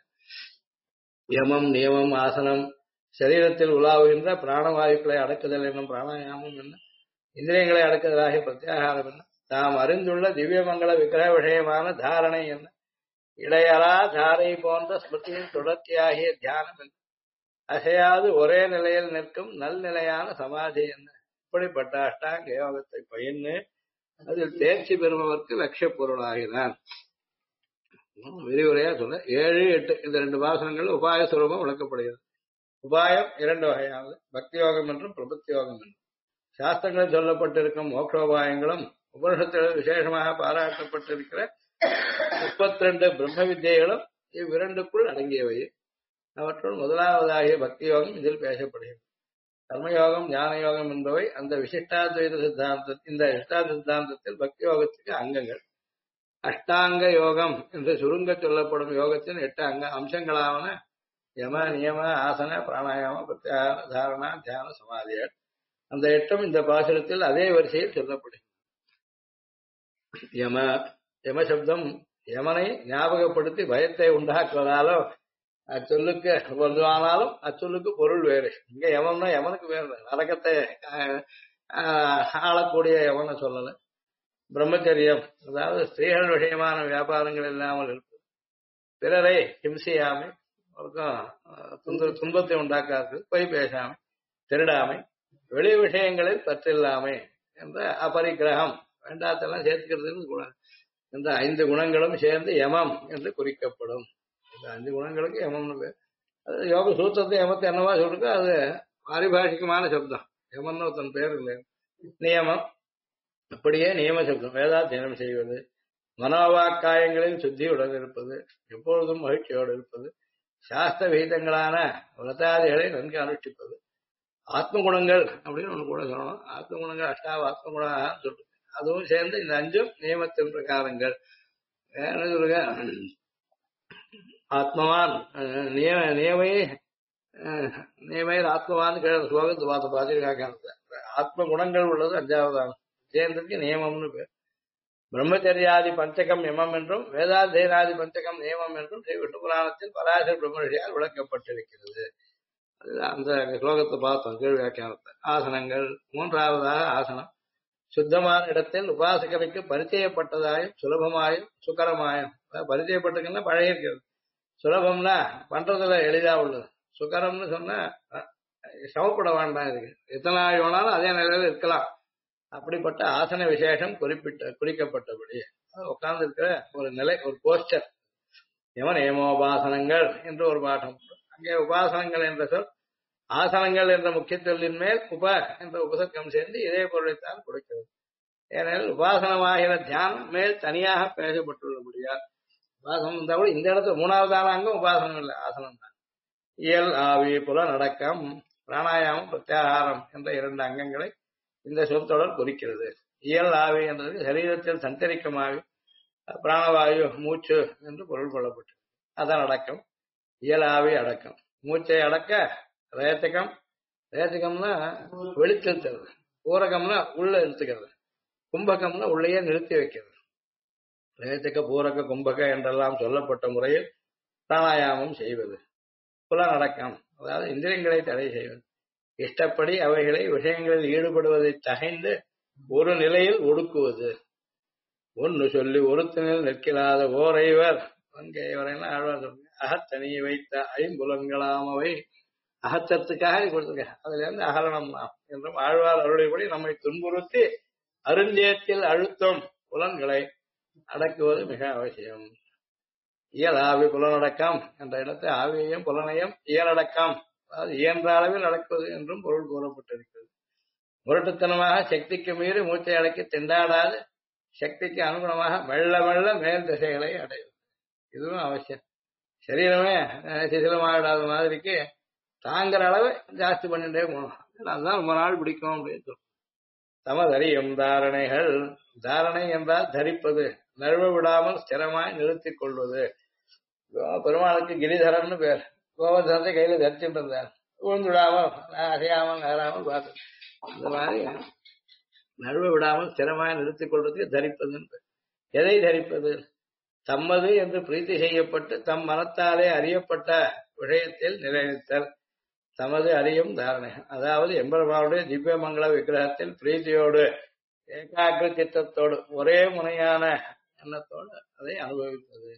யமம் நியமம் ஆசனம் சரீரத்தில் உலாவுகின்ற பிராணவாயுக்களை அடக்குதல் என்னும் பிராணாயாமம் என்ன இந்திரியங்களை அடக்குதலாகிய பிரத்யாகாரம் என்ன தாம் அறிந்துள்ள திவ்யமங்கள விக்கிரக விஷயமான தாரணை என்ன இடையறா தாரை போன்ற ஸ்மிருதியின் தொடர்ச்சியாகிய தியானம் என்ன அசையாது ஒரே நிலையில் நிற்கும் நல்நிலையான சமாதி என்ன இப்படிப்பட்ட அஷ்டாங்க யோகத்தை பயின்று அதில் தேர்ச்சி பெறுபவர்க்கு லட்சிய பொருளாகிறான். விரிவுரையா சொல்ல 7, 8 இந்த 2 வாசனங்கள் உபாய சுரூபம் விளக்கப்படுகிறது. உபாயம் 2 வகையானது பக்தி யோகம் என்றும் பிரபத்தி யோகம் என்றும். சாஸ்திரங்களில் சொல்லப்பட்டிருக்கும் மோட்சோபாயங்களும் உபனிஷத்தில் விசேஷமாக பாராட்டப்பட்டிருக்கிற 32 பிரம்ம வித்தியைகளும் இவ்விரண்டுக்குள் அடங்கியவை. அவற்றுள் முதலாவதாகிய பக்தி யோகம் இதில் பேசப்படுகிறது. கர்மயோகம் ஞான யோகம் என்பவை அந்த விசிஷ்டாத்வைத சித்தாந்தத்தில் இந்த விசிஷ்டாத்வைத சித்தாந்தத்தில் பக்தி யோகத்துக்கு அங்கங்கள். அஷ்டாங்க யோகம் என்று சுருங்க சொல்லப்படும் யோகத்தின் 8 அம்சங்களாவன யம நியம ஆசன பிராணாயாம பிரத்யாகார தாரணா தியான சமாதிகள். அந்த 8 இந்த பாசுரத்தில் அதே வரிசையில் சொல்லப்படுகிறது. யம யம சப்தம் யமனை ஞாபகப்படுத்தி பயத்தை உண்டாக்குவதாலோ அச்சொல்லுக்கு பொருளானாலும் அச்சொல்லுக்கு பொருள் வேறு. இங்க யமம்னா யமனுக்கு வேறு நரகத்தை ஆளக்கூடிய யமனை சொல்லல. பிரம்மச்சரியம் அதாவது ஸ்திரீகள் விஷயமான வியாபாரங்கள் இல்லாமல் இருப்பது பிறரை ஹிம்சையாமை துன்பத்தை உண்டாக்காது பொய் பேசாமை திருடாமை வெளி விஷயங்களில் பற்றில்லாமை என்ற அபரிக்கிரகம் வேண்டாத்தெல்லாம் சேர்த்துக்கிறதுன்னு குணம். இந்த 5 குணங்களும் சேர்ந்து யமம் என்று குறிக்கப்படும். இந்த 5 குணங்களுக்கு யமம்னு பேர். அது யோக சூத்திரத்தை யமத்தை என்னவா சொல்லிருக்கோ அது பாரிபாஷிகமான சப்தம். யமன்னு தன் பேர் இல்லை. நியமம் அப்படியே நியம சப்தம் வேதாத்தியனம் செய்வது மனோவாக்காயங்களில் சுத்தியுடன் இருப்பது எப்பொழுதும் மகிழ்ச்சியோடு இருப்பது சாஸ்திர விகிதங்களான விரதாதிகளை நன்கு அனுஷ்டிப்பது ஆத்ம குணங்கள் அப்படின்னு ஒண்ணு கூட சொல்லணும். ஆத்ம குணங்கள் அஷ்டாவ ஆத்ம குணம் சொல்றது அதுவும் சேர்ந்து இந்த 5 நியமத்தின் பிரகாரங்கள். என்ன சொல்லுங்க ஆத்மவான் நியமையில் ஆத்மவான் கிழ ஸ்லோகத்து பார்த்து பார்த்துருக்காங்க. ஆத்ம குணங்கள் உள்ளது 5வதாகும் சேர்ந்ததுக்கு நியமம்னு பேர். பிரம்மச்சரியாதி பஞ்சகம் யமம் என்றும் வேதாத்தியனாதி பஞ்சகம் நியமம் என்றும் ஸ்ரீ விஷ்ணு புராணத்தில் பராசர பிரம்மரிஷியால் விளக்கப்பட்டிருக்கிறது. அந்த ஸ்லோகத்தை பார்த்தோம் கீழ் வியாக்கியானத்தை. ஆசனங்கள் 3வதாக ஆசனம் சுத்தமான இடத்தில் உபாசகனுக்கு பரிச்சயப்பட்டதாயும் சுலபமாயும் சுகரமாயும். பரிச்சயப்பட்டிருக்குன்னா பழகி இருக்கிறது. சுலபம்னா பண்றதுல எளிதா உள்ளது. சுகரம்னு சொன்னா சமப்பட வேண்டாம். இருக்கு எத்தனை நாள் வேணாலும் அதே நிலையில இருக்கலாம். அப்படிப்பட்ட ஆசன விசேஷம் குறிக்கப்பட்டபடி உட்கார்ந்து இருக்கிற ஒரு நிலை, ஒரு போஸ்டர். ஏமோபாசனங்கள் என்று ஒரு பாடம். அங்கே உபாசனங்கள் என்ற சொல் ஆசனங்கள் என்ற முக்கியத்துவத்தின் மேல் உப என்ற உபசர்க்கம் சேர்ந்து இதே பொருளைத்தான் கொடுக்கிறது. ஏனெனில் உபாசனமாகிற தியானம் மேல் தனியாக பேசப்பட்டுள்ளபடியா உபாசனம் இருந்தா கூட இந்த இடத்துல மூணாவதான அங்கம் உபாசனம் இல்லை, ஆசனம் தான். இயல் ஆவி புலனடக்கம் பிராணாயாமம் பிரத்யாகாரம் என்ற 2 அங்கங்களை இந்த சொற்றொடர் குறிக்கிறது. இயல் ஆவி என்றது சரீரத்தில் சஞ்சரிக்கும் ஆவி, பிராணவாயு மூச்சு என்று பொருள் கொள்ளப்பட்டது. அதன் அடக்கம் இயல் ஆவி அடக்கம். மூச்சை அடக்க ரேத்தகம், ரேத்தகம்னா வெளிச்செலுத்துறது, பூரகம்னா உள்ள இழுத்துக்கிறது, கும்பகம்னா உள்ளேயே நிறுத்தி வைக்கிறது. ரேத்தக பூரக கும்பக என்றெல்லாம் சொல்லப்பட்ட முறையில் பிராணாயாமம் செய்வது. புலனடக்கம் அதாவது இந்திரியங்களை தடை செய்வது, இஷ்டப்படி அவைகளை விஷயங்களில் ஈடுபடுவதை தகைந்து ஒரு நிலையில் ஒடுக்குவது. ஒன்னு சொல்லி ஒருத்தனில் நிற்கிறாத ஓரைவர் வன்கையவரைன்னா ஆழ்வார் சொல்லுங்க. அகத்தனிய வைத்த ஐம்புலன்களாமவை அகத்தத்துக்காக கொடுத்துருக்க, அதுல இருந்து அகலனம்லாம் என்றும் ஆழ்வார் அருளைப்படி நம்மை துன்புறுத்தி அருஞ்சேத்தில் அழுத்தம் புலன்களை அடக்குவது மிக அவசியம். இயல் ஆவி புலனடக்கம் என்ற இடத்தை ஆவியையும் புலனையும் இயலடக்கம் அதாவது இயன்ற அளவில் அடக்குவது என்றும் பொருள் கூறப்பட்டிருக்கிறது. முரட்டுத்தனமாக சக்திக்கு மீறி மூச்சை அடக்கி திண்டாடாது சக்திக்கு அனுகுணமாக மெல்ல மெல்ல மேல் திசைகளை அடைவது, இதுவும் அவசியம். சரீரமே சிசிலமாகிடாத மாதிரிக்கு தாங்கிற அளவு ஜாஸ்தி பண்ணிட்டே போகணும். அதுதான் ரொம்ப நாள் பிடிக்கும் அப்படின்னு சொல்லுவோம். தமதறியும் தாரணைகள், தாரணை என்றால் தரிப்பது, நழுவ விடாமல் ஸ்திரமாய் நிறுத்திக் கொள்வது. பெருமாளுக்கு கிரிதரன்னு பேர். கோவர்தனத்தை கையில தரிச்சுட்டு இருந்தார், விழுந்து விடாமல் அசையாமல் நகராமல் பார்த்து. இந்த மாதிரி நழுவ விடாமல் ஸ்திரமாய் நிறுத்திக் கொள்வதற்கு தரிப்பதுன்னு பேர். எதை தரிப்பது? தம்மது என்று பிரீத்தி செய்யப்பட்டு தம் மனத்தாலே அறியப்பட்ட விஷயத்தில் நிலைநிறுத்தல். தமது அறியும் தாரணை அதாவது எம்பெருமானுடைய திவ்ய மங்கள விக்கிரகத்தில் பிரீத்தியோடு ஏகாகிர சித்தத்தோடு ஒரே முனையான எண்ணத்தோடு அதை அனுபவிப்பது.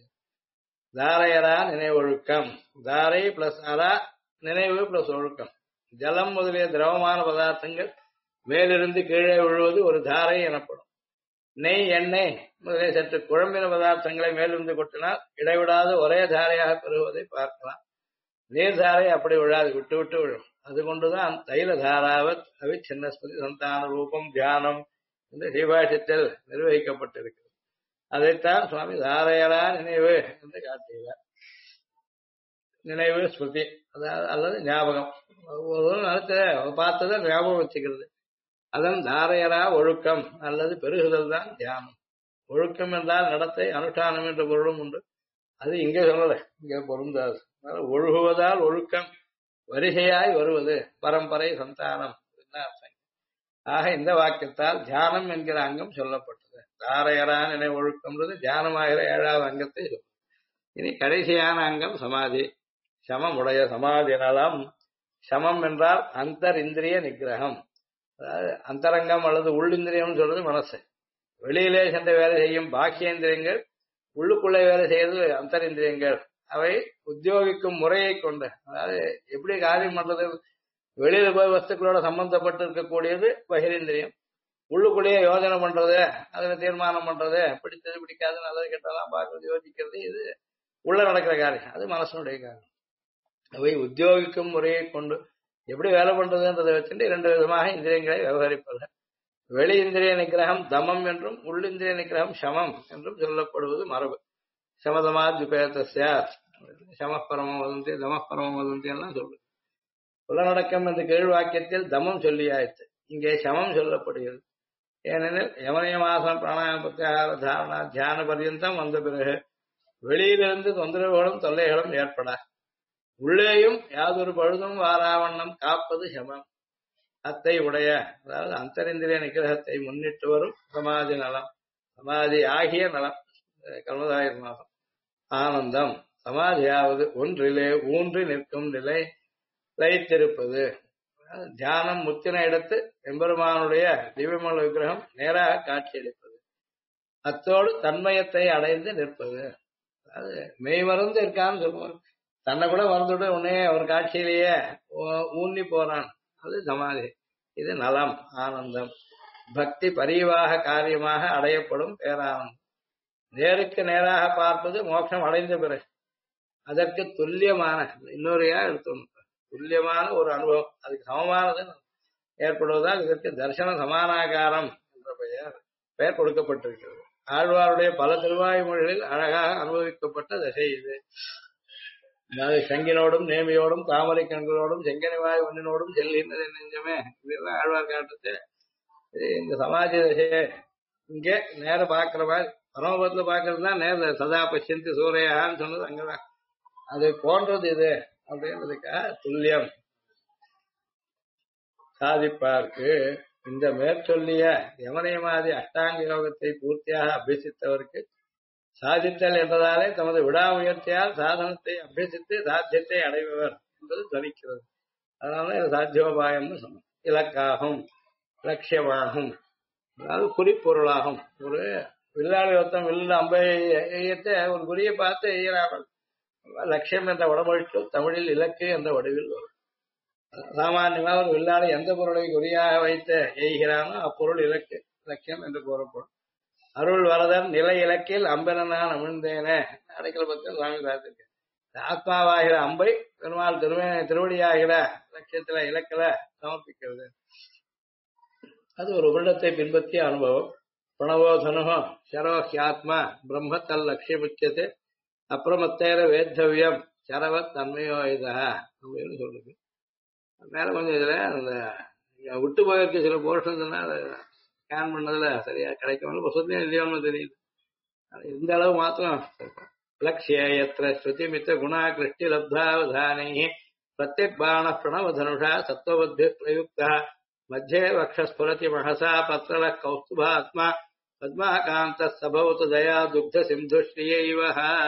தாரையரா நினைவொழுக்கம். தாரை பிளஸ் அரா நினைவு பிளஸ் ஒழுக்கம். ஜலம் முதலிய திரவமான பதார்த்தங்கள் மேலிருந்து கீழே விழுவது ஒரு தாரை எனப்படும். நெய் எண்ணெய் முதலிய சற்று குழம்பின பதார்த்தங்களை மேலிருந்து கொட்டினால் இடைவிடாத ஒரே தாரையாக பெறுவதை பார்க்கலாம். நீர்தாரை அப்படி விழாது, விட்டு விட்டு விழும். அது கொண்டுதான் தைல தாராவத் அவிச்சின்னஸ்மதி சந்தான ரூபம் தியானம் என்று ஸ்ரீபாஷ்யத்தில் நிர்வகிக்கப்பட்டிருக்கிறது. அதைத்தான் சுவாமி தாரையரா நினைவு என்று காட்டுகிறார். நினைவு ஸ்மிருதி அதாவது அல்லது ஞாபகம், ஒரு நேரத்தை பார்த்ததை ஞாபகம் வச்சுக்கிறது. அதன் தாரையரா ஒழுக்கம் அல்லது பெருகுதல் தான் தியானம். ஒழுக்கம் என்றால் நடத்தை, அனுஷ்டானம் என்ற பொருளும் உண்டு. அது இங்க சொல்லல, இங்க பொருந்தாது. ஒழுகுவதால் ஒழுக்கம், வரிசையாய் வருவது, பரம்பரை சந்தானம். ஆக இந்த வாக்கியத்தால் தியானம் என்கிற அங்கம் சொல்லப்பட்டது. தாரையரான நினை ஒழுக்கம்ன்றது தியானமாகிற 7வது அங்கத்தை சொல்லும். இனி கடைசியான அங்கம் சமாதி. சமமுடைய சமாதி நலம். சமம் என்றால் அந்தர் இந்திரிய நிகிரகம். அதாவது அந்தரங்கம் அல்லது உள்ளிந்திரியம் சொல்றது மனசு. வெளியிலே சென்ற வேலை செய்யும் பாக்கியேந்திரியங்கள், உள்ளுக்குள்ளே வேலை செய்யறது அந்தரிந்திரியங்கள். அவை உத்தியோகிக்கும் முறையை கொண்டு, அதாவது எப்படி காரியம் பண்றது, வெளியில போய் வஸ்துக்களோட சம்பந்தப்பட்டு இருக்கக்கூடியது பகிரேந்திரியம். உள்ளுக்குள்ளேயே யோஜனை பண்றது, அதுல தீர்மானம் பண்றது, பிடித்தது பிடிக்காது நல்லது கெட்டதெல்லாம் பார்க்கறது யோசிக்கிறது, இது உள்ள நடக்கிற காரியம், அது மனசனுடைய காரியம். அவை உத்தியோகிக்கும் முறையை கொண்டு எப்படி வேலை பண்றதுன்றதை வச்சுட்டு 2 விதமாக இந்திரியங்களை விவகரிப்பது. வெளி இந்திரிய நிகிரகம் தமம் என்றும் உள்ளிந்திரிய நிகிரகம் சமம் என்றும் சொல்லப்படுவது மரபு. சமதமாத்யுபேதஸ்ய சமப்பரமம் வதந்தி தமப்பரமம் வதந்தி எல்லாம் சொல்லு. புலனடக்கம் என்ற கீழ் வாக்கியத்தில் தமம் சொல்லியாயிற்று, இங்கே சமம் சொல்லப்படுகிறது. ஏனெனில் யமனியமாசனம் பிராணாயாம பிரத்யாகார தாரணா தியான பர்யந்தம் வந்த பிறகு வெளியிலிருந்து தொந்தரவுகளும் தொல்லைகளும் ஏற்பட உள்ளேயும் யாதொரு பழுதும் வாராவண்ணம் காப்பது சமம். அத்தை உடைய அதாவது அந்தரிந்திரிய நிகிரகத்தை முன்னிட்டு வரும் சமாதி நலம், சமாதி ஆகிய நலம். கல்மதாயிர மாதம் ஆனந்தம். சமாதியாவது ஒன்றிலே ஊன்றி நிற்கும் நிலை, லைத்திருப்பது. தியானம் முத்தின இடத்து எம்பெருமானுடைய திவ்யமல விக்கிரகம் நேராக காட்சியளிப்பது, அத்தோடு தன்மயத்தை அடைந்து நிற்பது. அது மெய் மறந்து இருக்கான்னு சொல்லுவாங்க. தன்னை கூட மறந்துட்டு உடனே ஒரு காட்சியிலேயே ஊன்னி போறான், அது சமாதி. இது நலம், ஆனந்தம், பக்தி பரிவாக காரியமாக அடையப்படும் பேரானந்தம். நேருக்கு நேராக பார்ப்பது மோட்சம் அடைந்த பிறகு அதற்கு துல்லியமான, இன்னொருயா எடுத்துணும், துல்லியமான ஒரு அனுபவம், அதுக்கு சமமானது ஏற்படுவதால் இதற்கு தர்சன சமானாகாரம் என்ற பெயர் கொடுக்கப்பட்டிருக்கிறது. ஆழ்வாருடைய பல திருவாய்மொழிகளில் அழகாக அனுபவிக்கப்பட்ட தசை இது. அதாவது சங்கினோடும் நேமியோடும் தாமரை கண்களோடும் செங்கனிவாய் ஒன்னினோடும் செல்கின்றது நெஞ்சமே, இதெல்லாம் ஆழ்வார் காட்டுச்சு. இந்த சமாஜ தசையை இங்கே நேர பாக்குற மாதிரி பரமபத்துல பாக்குறதுதான் நேர சதா பசிந்தி சூரையான்னு சொன்னது அங்கதான். அது போன்றது இது அப்படின்றதுக்கா துல்லியம் சாதிப்பார்க்கு. இந்த மேற்சொல்லிய யமனியமாதி அஷ்டாங்க யோகத்தை பூர்த்தியாக அபியசித்தவருக்கு சாதித்தல் என்பதாலே தமது விடாமுயற்சியால் சாதனத்தை அபியசித்து சாத்தியத்தை அடைபவர் என்பது துணிக்கிறது. அதனால இது சாத்தியோபாயம்னு சொன்னோம். இலக்காகும், லட்சியமாகும், அதாவது குறிப்பொருளாகும். ஒரு வில்லாளி ஒருத்தம் வில்லு அம்பை எய்யத்தை ஒரு குறியை பார்த்து எய்யறார்கள். லட்சியம் என்ற வடமொழிக்கு தமிழில் இலக்கு என்ற வடிவில் வரும். சாமான்யமாக ஒரு வில்லாளி எந்த பொருளை குறியாக வைத்து எய்கிறானோ அப்பொருள் இலக்கு, லட்சியம் என்று கூறப்படும். அருள் வரதன் நிலை இலக்கில் அம்பென நான் அமிழ்ந்தேனே அடைக்கல பக்கம் சுவாமி பார்த்திருக்கேன். ஆத்மாவாகிற அம்பை பெருமாள் திருவடியாகிற லட்சியத்துல இலக்கில சமர்ப்பிக்கிறது. அது ஒரு உபரிடத்தை பின்பற்றிய அனுபவம். பிரணவோ தனுகம் சரோஹ்யாத்மா பிரம்ம தல் லட்சியமுச்சது அப்புறமத்தேர வேத்தவியம் சரவத் தன்மையோயுதா அப்படின்னு சொல்லுது. மேல கொஞ்சம் இதுல அந்த விட்டு போயிருக்க சில போர்ஷன்ஸ்னா அதை ஸ்கேன் பண்ணதுல சரியா கிடைக்கும், புத்தகம் இல்லையோன்னு தெரியுது. இந்த அளவு மாத்திரம் லட்சியத்திர ஸ்ருதிமித்த குணா கிருஷ்டி லப்தாவதானை பிரத்யக் பாண பிரணவ தனுஷா சத்வபுத்தி பிரயுக்தா மத்தியே வக்ஷஸ்புரதி மகசா பத்ரல கௌஸ்துபாத்மா பத்மாகாந்த சபவத்து தயா துக்த சிந்து ஸ்ரீயைவ.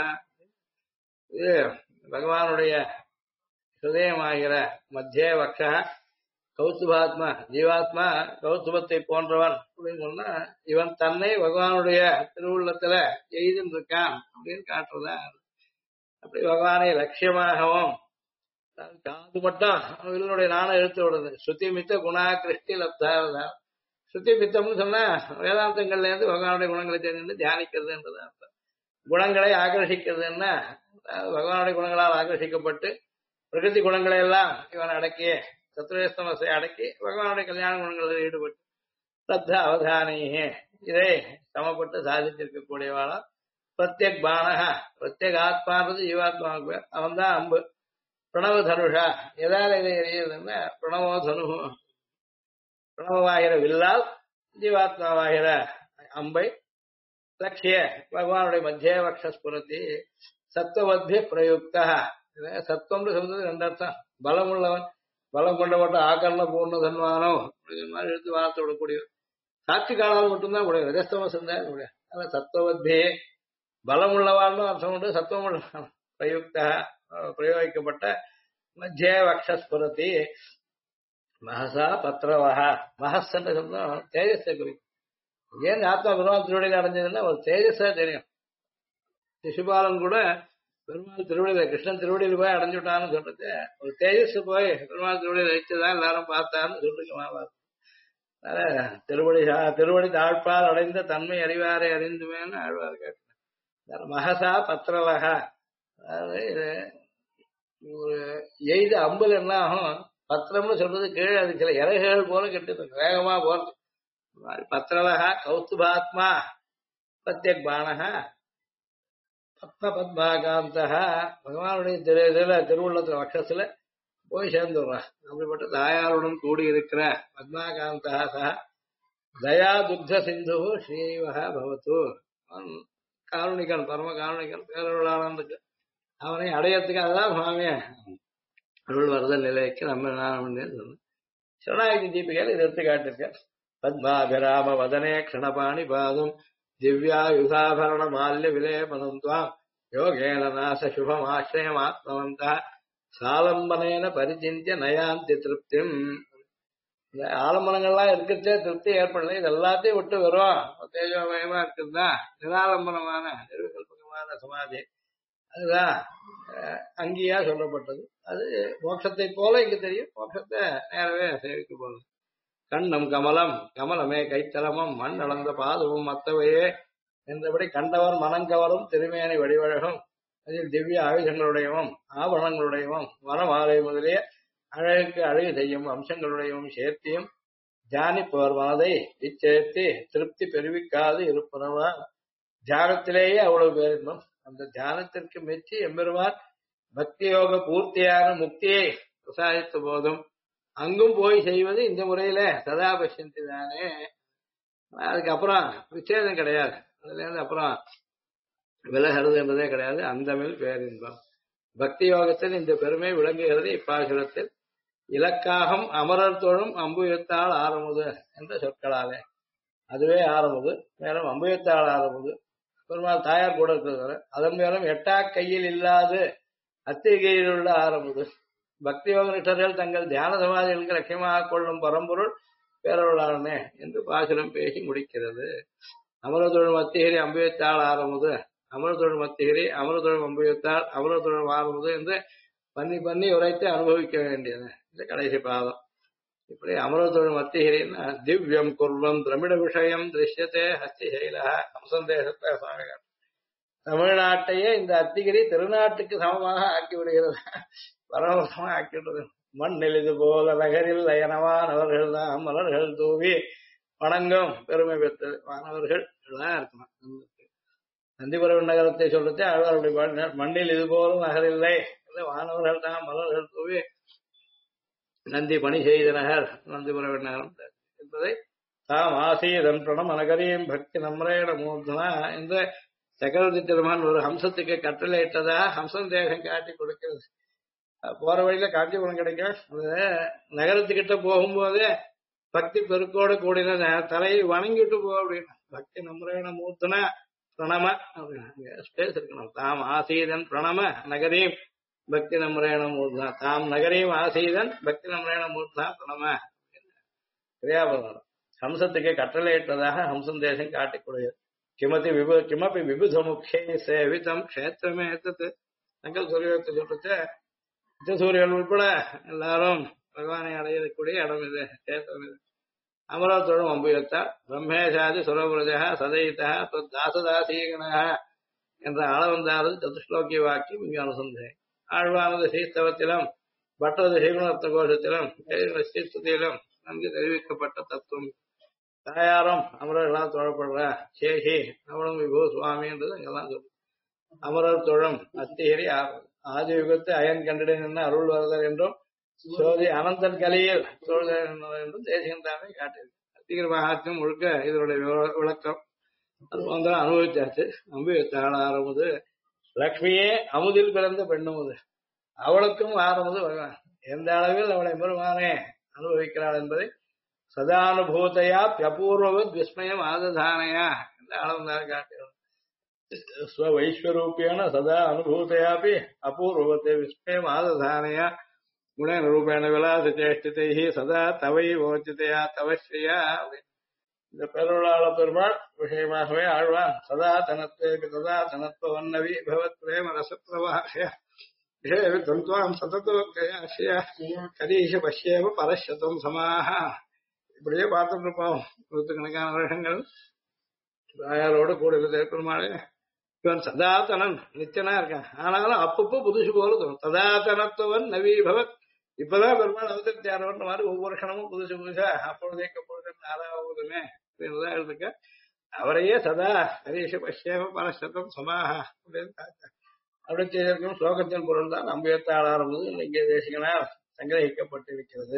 இது பகவானுடைய ஹிருதயமாகிற மத்தியே வக்ஷ கௌஸ்துபாத்மா, ஜீவாத்மா கௌஸ்துபத்தை போன்றவன் அப்படின்னு சொன்னா இவன் தன்னை பகவானுடைய திருவுள்ளத்துல எய்திருக்கான் அப்படின்னு காட்டுறதா. அப்படி பகவானை லட்சியமாகவும் காது மட்டும் இவனுடைய நாணம் எழுத்து விடுறது. ஸ்ருதி மித்த குணா கிருஷ்டி லப்தாவதான். ஸ்ருதி மித்தம்னு சொன்னா வேதாந்தங்கள்ல இருந்து பகவானுடைய குணங்களை தெரிஞ்சு தியானிக்கிறதுன்றது அர்த்தம். குணங்களை ஆகர்ஷிக்கிறதுன்னா பகவானுடைய குணங்களால் ஆகர்ஷிக்கப்பட்டு பிரகிருதி குணங்களை எல்லாம் இவன் அடக்கி சத்ருவேஸ்தமசை அடக்கி பகவானுடைய கல்யாண குணங்களில் ஈடுபட்டு ஸ்ரத்தா அவதானியே இதை சமப்பட்டு சாதித்திருக்கக்கூடியவாளா. பிரத்யக் பானகா, பிரத்யேக ஆத்மான்றது ஜீவாத்மாவுக்கு பேர், அவன் தான் அம்பு. பிரணவ தனுஷா, எதால இதை எறியதுன்னா பிரணவோ தனு, பிரணவமாகிற வில்லால் ஜீவாத்மாவாகிற அம்பை லட்சிய பகவானுடைய மத்திய வக்ஷஸ்புரத்தி சத்துவத்தி பிரயுக்தா. சத்துவம்னு சொல்றது ரெண்டு அர்த்தம். பலம் உள்ளவன், பலம் கொண்டப்பட்ட ஆக்கரண பூர்ண தன்வானோ அப்படிங்கிற மாதிரி எடுத்து வார்த்தை விடக்கூடியவன். சாட்சி காலால் மட்டும்தான் முடியும், ரஜஸ்தமசம் தான் முடியும். அதனால சத்துவத்தி பலம் உள்ளவான்னு அர்த்தம் உண்டு. சத்துவம் உள்ள பிரயுக்தா பிரயோகிக்கப்பட்ட மத்திய வக்ஷஸ்புரத்தி மகசா பத்ரவஹா. மகஸ் என்ற சப்தம் தேஜஸை குறிக்கும். ஏன் ஆத்மா பெருமாள் திருவடியில் அடைஞ்சதுன்னா ஒரு தேஜஸா தெரியும். சிசுபாலன் கூட பெருமாள் திருவடியில கிருஷ்ணன் திருவடியில் போய் அடைஞ்சுட்டான்னு சொல்றது ஒரு தேஜஸ் போய் பெருமாள் திருவடியில் வைத்துதான் எல்லாரும் பார்த்தான்னு சொல்லிருக்க. திருவடி தாழ்பால் அடைந்த தன்மை அறிவாரை அறிந்துமேன்னு ஆழ்வார் கேட்டார். மகசா பத்ரவஹா, அதாவது ஒரு எய்த அம்புல என்ன ஆகும், பத்திரம்னு சொல்றது கீழே அது சில இறகுகள் போல கெட்டு வேகமா போறது. பத்ரவஹா கௌஸ்துபாத்மா பிரத்யக் பானகா பத்ம பத்மாகாந்தா, பகவானுடைய திருவுள்ளத்துல வக்ஷத்துல போய் சேர்ந்துடுறான். அப்படிப்பட்ட தாயாருடன் கூடி இருக்கிற பத்மாகாந்தா சக தயா துக்த சிந்து ஸ்ரீவஹ பவத்து. காருணிகன், பரம காருணிகன், பேரருளானந்துக்கு அவனை அடையறதுக்கு அதுதான் சுவாமிய அருள் வருதல் நிலைக்கு நம்ம சொன்ன சரணாகதி தீபிகையில் இதை எடுத்து காட்டிருக்க. பத்மாபிராம வதனே க்ஷணபாணி பாதம் திவ்யா யுகாபரண மால்ய விலேபனம் துவாம் யோகேன நாச சுபமாஸ்ரயமாத்மவந்தா சாலம்பனேன பரிச்சிந்திய நயாந்தி திருப்திம். இந்த ஆலம்பனங்கள்லாம் இருக்கிறதே திருப்தி ஏற்படல. இது எல்லாத்தையும் விட்டு வரும் தேஜோமயமா இருக்குதுதான் நிராலம்பனமான நிர்விகல்பகமான சமாதி. அதுதான் அங்கேயா சொல்லப்பட்டது. அது மோட்சத்தை போல இங்க தெரியும். மோட்சத்தை நேரவே சேவிக்க போகுது. கண்ணம் கமலம் கமலமே கைத்தலமும் மண் அளந்த பாதமும் மத்தவையே என்றபடி கண்டவர் மனங்கவரும் திருமேனி வடிவழகும் அதில் திவ்ய ஆயுதங்களுடையவும் ஆபரணங்களுடையவும் வனமாலை முதலிய அழகுக்கு அழகு செய்யும் அம்சங்களுடையவும் சேர்த்தியும் தியானிப்பவர் மனதை இச்சேர்த்தி திருப்தி பெருவிக்காது இருப்பனவா தியானத்திலேயே அவ்வளவு பேரின்பம். அந்த தியானத்திற்கு மெச்சி எம்பெருமான் பக்தி யோக பூர்த்தியான முக்தியை பிரசாதித்த போதும் அங்கும் போய் செய்வது இந்த முறையில சதா பஷ்யந்தி தானே. அதுக்கப்புறம் விச்சேதம் கிடையாது. அதுல இருந்து அப்புறம் விலகிறது என்பதே கிடையாது. அந்தமில் பேரின்பம். பக்தி யோகத்தில் இந்த பெருமை விளங்குகிறது. இப்பாசுரத்தில் இலக்காகம் அமரர் தோழும் அம்புயத்தால் ஆரமுது என்ற சொற்களாலே அதுவே ஆரமுது, மேலும் அம்புயத்தால் ஆரமுது பெருமாள் தாயார் கூட இருக்கிறது. அதன் மேலும் எட்டா கையில் இல்லாது அத்திகையில் உள்ள ஆரமுது பக்தி யோக நிஷ்டர்கள் தங்கள் தியான சமாதிகளுக்கு லட்சியமாக கொள்ளும் பரம்பொருள் பேரருளானே என்று பாசுரம் பேசி முடிக்கிறது. அமரதொழில் மத்திகிரி அம்புயத்தால் ஆரமுது அமரதொழில் மத்திகிரி அமரதொழில் அம்புயத்தால் அமரதொழில் ஆரமுது என்று பண்ணி பண்ணி உரைத்து அனுபவிக்க வேண்டியது இந்த கடைசி பாதம். இப்படி அமரதொழில் மத்திகிரின்னா திவ்யம் குர்வம் திரமிட விஷயம் திருஷ்யத்தே ஹஸ்திசைல ஹம்சந்தேசத்தை சுவாமிகள் தமிழ்நாட்டையே இந்த அத்திகிரி திருநாட்டுக்கு சமமாக ஆக்கி விடுகிறது. பரவசமா ஆக்கிவிடுறது. மண்ணில் இது போல நகரில் லயனவானவர்கள் தான் மலர்கள் தூவி வணங்கும் பெருமை பெற்றது. வானவர்கள் எல்லாம் இருக்கணும். நந்திபுரம் நகரத்தை சொல்றது ஆழ்வாருடைய மண்ணில் இது போல நகரில்லை, வானவர்கள் தான் மலர்கள் தூவி நந்தி பணி செய்த நகர் நந்திபுரம் நகரம் என்பதை தாம் ஆசீதன் பிரணம் அனகரியும் பக்தி நம்ரேட மூர்த்தனா என்ற சக்கரவர்த்தி திருமான் ஒரு ஹம்சத்துக்கு கட்டளையிட்டதா ஹம்சம் தேகம் காட்டி கொடுக்கிறது. போற வழியில காஞ்சிபுரம் கிடைக்கும். அந்த நகரத்துக்கிட்ட போகும்போதே பக்தி பெருக்கோடு கூடின தலையை வணங்கிட்டு போ அப்படின்னு பக்தி நம்ரேன மூர்த்தனா பிரணம அப்படின்னா ஸ்பேஸ் இருக்கணும். தாம் ஆசீதன் பிரணம நகரீம் பக்தி நம்ரேன மூர்த்தனா தாம் நகரீம் ஆசீதன் பக்தி நம்ரேன மூர்த்தனா பிரணம கிரியாபதம் ஹம்சத்துக்கு கட்டளையிட்டதாக ஹம்சம் தேசம் காட்டி கொடுக்கிறது. கிமப்பி விபுத முக்கிய சேவிதம் கஷேத்திரமே ஏற்றது தங்கள் சூரியத்தை சொல்றது சூரியன் உட்பட எல்லாரும் பகவானை அடையக்கூடிய இடம் இது கஷேத்திரம் இது. அமரத்தோடும் அம்புயத்தால் பிரம்மேசாதி சுரபுரஜா சதயிதா தாசதாசீகணா என்ற அளவந்தாரது சதுஸ்லோக்கிய வாக்கியம் இங்கு அனுசந்தேன். ஆழ்வானது ஸ்ரீஸ்தவத்திலும் பட்டது ஸ்ரீகுணர்த்த கோஷத்திலும் ஸ்ரீஸ்துதியிலும் நன்கு தெரிவிக்கப்பட்ட தத்துவம். தாயாரும் அமரர்களால் தொழப்படுற சேஷி அவளும் விபூ சுவாமி என்றது அங்கெல்லாம் சொல்லும். அமரர் தொழும் அத்திகிரி ஆதி யுகத்து அயன் கண்டிட நின்று அருள் வருதல் என்றும் சோதி அனந்தன் கலியில் தொழுதல் என்றும் தேசியம் தாமே காட்டியிருக்கு. அத்திகிரி மகாத்மியம் முழுக்க இதனுடைய விளக்கம் அது வந்து அனுபவிச்சாச்சு. அம்புயத்தாள் ஆரம்புது லக்ஷ்மியே அமுதில் பிறந்த பெண்ணுமுது அவளுக்கும் ஆரம்புது பகவான் எந்த அளவில் அவளை பெருமானே அனுபவிக்கிறாள் என்பதை சதானுபூதையா அபூர்வத் விஸ்மயம் ஆததானையா என்ற அளவு காட்டுகிறார். ஸ்வவைஸ்வரூபியான சதா அனுபூதையாபி அபூர்வத்தை விஸ்மயம் ஆததானையா குணேன ரூபேண விலாச சேஷ்டிதை சதா தவை ஓச்சிதையா தவஸ்ரீயா அப்படின்னு இந்த பெருளாள பெருமாள் விஷயமாகவே ஆழ்வான் சதா தனத்வே சதா தனத்வ வன்னவி பவத் பிரேம ரசப்பிரவாஹய தந்த்வாம் சததோக்கயாசிய கரீஷ பஷ்யேவ பரஷதம் சமாக இப்படியே பார்த்துட்டு இருப்போம். நூற்றுக்கணக்கான வருஷங்கள் தாயாரோடு கூட பெருமாளே இவன் சதாதனன் நிச்சயனா இருக்கான். ஆனாலும் அப்பப்போ புதுசு போல தோணும். சதாதனத்துவன் நவீ பவத் இப்பதான் பெருமாள் அவதரித்தி ஆரம்பின்ற மாதிரி ஒவ்வொரு கணமும் புதுசு புதுசா அப்பொழுதே கப்பொழுது ஆறாவதுமே அப்படின்றதான் எழுதுக்க அவரையே சதா ஹரீஷ பஷ்யேம பரசதம் சமாக அப்படின்னு அப்படி செய்திருக்கும் ஸ்லோகத்தின் பொருள் தான் அம்புயத்தாள் ஆரம்பது இங்கே தேசிகனால் சங்கிரகிக்கப்பட்டிருக்கிறது.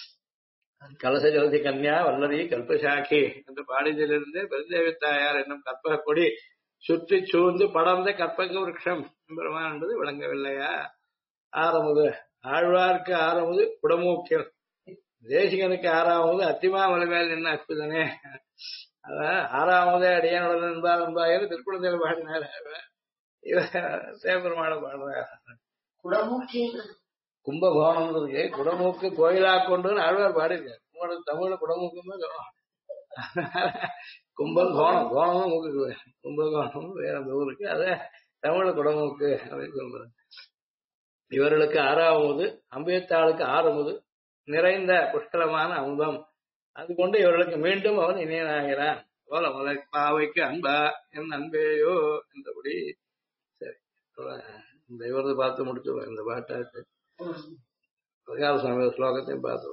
கலச ஜலதி கன்யா வல்லதி கல்பசாக்கி என்ற பாடியதிலிருந்து பெருந்தேவி தாயார் என்னும் கற்பக கொடி சுற்றி சூழ்ந்து படர்ந்த கற்பக விருட்சம் பெருமான் என்பது விளங்கவில்லையா? ஆரமுது ஆழ்வார்க்கு ஆரமுது குடமூக்கில் தேசிகனுக்கு ஆறாவது அத்திமாமலை மேல் நின்று அற்புதனே. அதான் ஆறாவதே அடியானுடன் என்பார் என்பாயிரம் திருக்குளத்தில் பாடினார். இவர் தேவபெருமான பாடுறார். குடமூக்கி கும்பகோணம் இருக்கு குடமூக்கு கோயிலா கொண்டு ஆழ்வார் பாடியிருக்காரு. உங்களுக்கு தமிழ்ல குடமுக்குன்னு தான் சொல்லணும். கும்பல் கோணம், கோணமும் மூக்குக்கு கும்பல் கோணமும் வேற அந்த ஊருக்கு அதை தமிழ்ல குடமுக்கு அப்படின்னு சொல்றாங்க. இவர்களுக்கு 6வது அம்பேத்தாளுக்கு 6 நிறைந்த புஷ்கலமான அமுதம். அது கொண்டு இவர்களுக்கு மீண்டும் அவன் இணையனாகிறான். போல மலை பாவைக்கு அன்பா என் அன்பேயோ என்றபடி. சரி, இந்த இவரது பார்த்து முடிச்சுடுவோம். இந்த பாட்டாட்டு பிரகார சுவாமி ஸ்லோகத்தையும் பார்த்து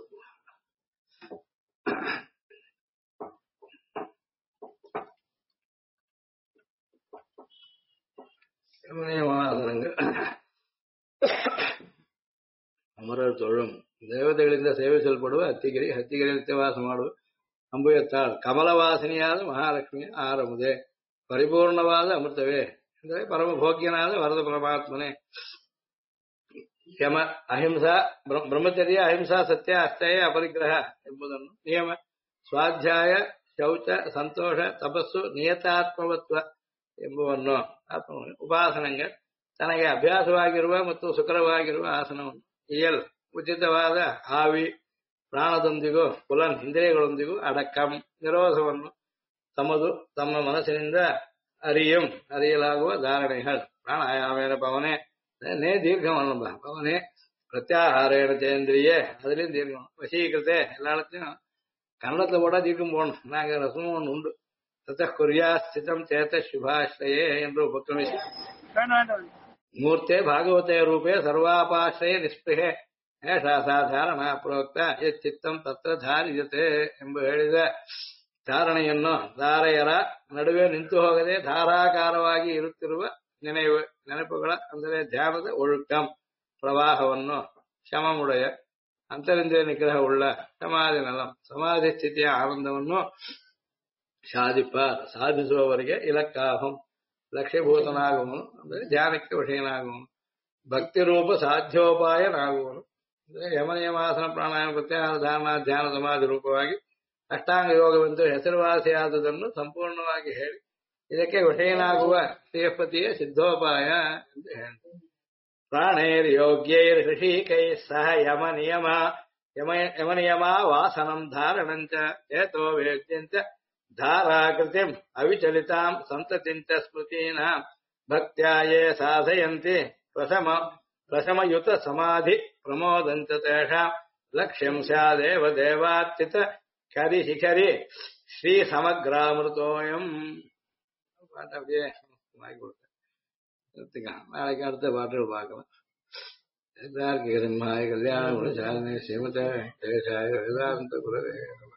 ಅಮರರು ತೊಳುಂ ದೇವತೆಗಳಿಂದ ಸೇವೆ ಸಲ್ಪಡುವ ಹತ್ತಿಗಿರಿ ಹತ್ತಿಗಿರಿ ನಿತ್ಯವಾಸ ಮಾಡುವ ಅಂಬುಯತ್ತಾಳ್ ಕಮಲವಾಸಿನಿಯಾದ ಮಹಾಲಕ್ಷ್ಮಿಯ ಆರಮುದೆ ಪರಿಪೂರ್ಣವಾದ ಅಮೃತವೇ ಅಂದರೆ ಪರಮಭೋಗ್ಯನಾದ ವರದ ಪರಮಾತ್ಮನೇ. ಯಮ ಅಹಿಂಸಾ ಬ್ರಹ್ಮಚರ್ಯ ಅಹಿಂಸಾ ಸತ್ಯ ಅಷ್ಟಯ ಅಪರಿಗ್ರಹ ಎಂಬುದನ್ನು ನಿಯಮ ಸ್ವಾಧ್ಯಾಯ ಶೌಚ ಸಂತೋಷ ತಪಸ್ಸು ನಿಯತಾತ್ಮವತ್ವ ಎಂಬುವನ್ನು ಉಪಾಸನೆಗೆ ತನಗೆ ಅಭ್ಯಾಸವಾಗಿರುವ ಮತ್ತು ಸುಖರವಾಗಿರುವ ಆಸನವನ್ನು ಇಯಲ್ ಉಚಿತವಾದ ಆವಿ ಪ್ರಾಣದೊಂದಿಗೂ ಪುಲನ್ ಇಂದ್ರಿಯಗಳೊಂದಿಗೂ ಅಡಕಂ ನಿರೋಧವನ್ನು ತಮ್ಮ ಮನಸ್ಸಿನಿಂದ அறியலாகுವ ಧಾರಣೆகள் ಪ್ರಾಣಾಯಾಮೇನ ಪವನೆ ನೇ தீர்க்கமல்ல பவனே பிரத்யாகாரேன சேந்திரிய அதுலயும் தீர்க்கம் வசீகிருத்தே எல்லா இடத்தையும் கன்னடத்துல போட தீர்க்கம் போடணும். நாங்க ரசமும் ஒன்று உண்டு. தத்த குறியா ஸ்திதம் சேத்த சுபாஸ்ரயே என்று உபக்கிரமிச்சு மூர்த்தே பாகவதே ரூபே சர்வாபாஸ்ரய நிஸ்பிருஹே ஏஷா ಸಾಧಾರಣ ಪ್ರೋಕ್ತ ಚಿತ್ತಂ ತತ್ರ ಧಾರಿಯತೆ ಎಂಬ ಹೇಳಿದ ಧಾರಣೆಯನ್ನು ಧಾರೆಯರ ನಡುವೆ ನಿಂತು ಹೋಗದೆ ಧಾರಾಕಾರವಾಗಿ ಇರುತ್ತಿರುವ ನೆನಪುಗಳ ಅಂದರೆ ಧ್ಯಾನದ ಒಳುಕಂ ಪ್ರವಾಹವನ್ನು ಶಮಮುಡೆಯ ಅಂತರಿಂದ್ರಿಯ ನಿಗ್ರಹವುಳ್ಳ ಸಮಾಧಿ ನಲಂ ಸಮಾಧಿ ಸ್ಥಿತಿಯ ಆನಂದವನ್ನು ಸಾಧಿಸುವವರಿಗೆ ಇಲಕ್ಕಾಹಂ ಲಕ್ಷ್ಯಭೂತನಾಗುವನು ಅಂದರೆ ಧ್ಯಾನಕ್ಕೆ ವಿಷಯನಾಗುವನು. ಭಕ್ತಿ ರೂಪ ಸಾಧ್ಯೋಪಾಯನಾಗುವನು ಅಂದರೆ ಯಮನಿಯಮಾಸನ ಪ್ರಾಣಾಯಾಮ ಪ್ರತ್ಯಾಹಾರ ಧಾರಣ ಧ್ಯಾನ ಸಮಾಧಿ ರೂಪವಾಗಿ ಅಷ್ಟಾಂಗ ಯೋಗವೆಂದು ಹೆಸರುವಾಸಿಯಾದುದನ್ನು ಸಂಪೂರ್ಣವಾಗಿ ಹೇಳಿ ಇದಕ್ಕೆ ವಿಷಯನಾಗುವ ಶ್ರೀಯಪತಿಯ ಸಿದ್ಧೋಪಾಯ ಎಂದು ಹೇಳ್ತಾರೆ. ಪ್ರಾಣೇರ್ ಯೋಗ್ಯೈರ್ ಋಷಿಕೈ ಸಹ ಯಮನಿಯಮ ವಾಸನಂ ಧಾರಣಂಚ ಚೇತೋ ವೇದ್ಯಂಚ ಧಾರಾಕೃತಿಂ ಅವಿಚಲಿತಾಂ ಸಂತತಿಂಚ ಸ್ಮೃತೀನಾಂ ಭಕ್ತ್ಯಾ ಯೇ ಸಾಧಯಂತಿ ಪ್ರಶಮಯುತ ಸಮಾಧಿ ಪ್ರಮೋದಂಚ ತೇಷಾಂ ಲಕ್ಷ್ಯಂ ಸ್ಯಾದೇವ ದೇವಾರ್ಚಿತ கரி சிகரி ஸ்ரீ சமக்ராமிருதோயம் பாட்டு அப்படியே வாங்கி கொடுத்தேன். நாளைக்கு அடுத்த பாட்டுகள் பார்க்கலாம். எல்லாருக்கும் கல்யாணம் சாதனை சிமத வேதாந்த குலவே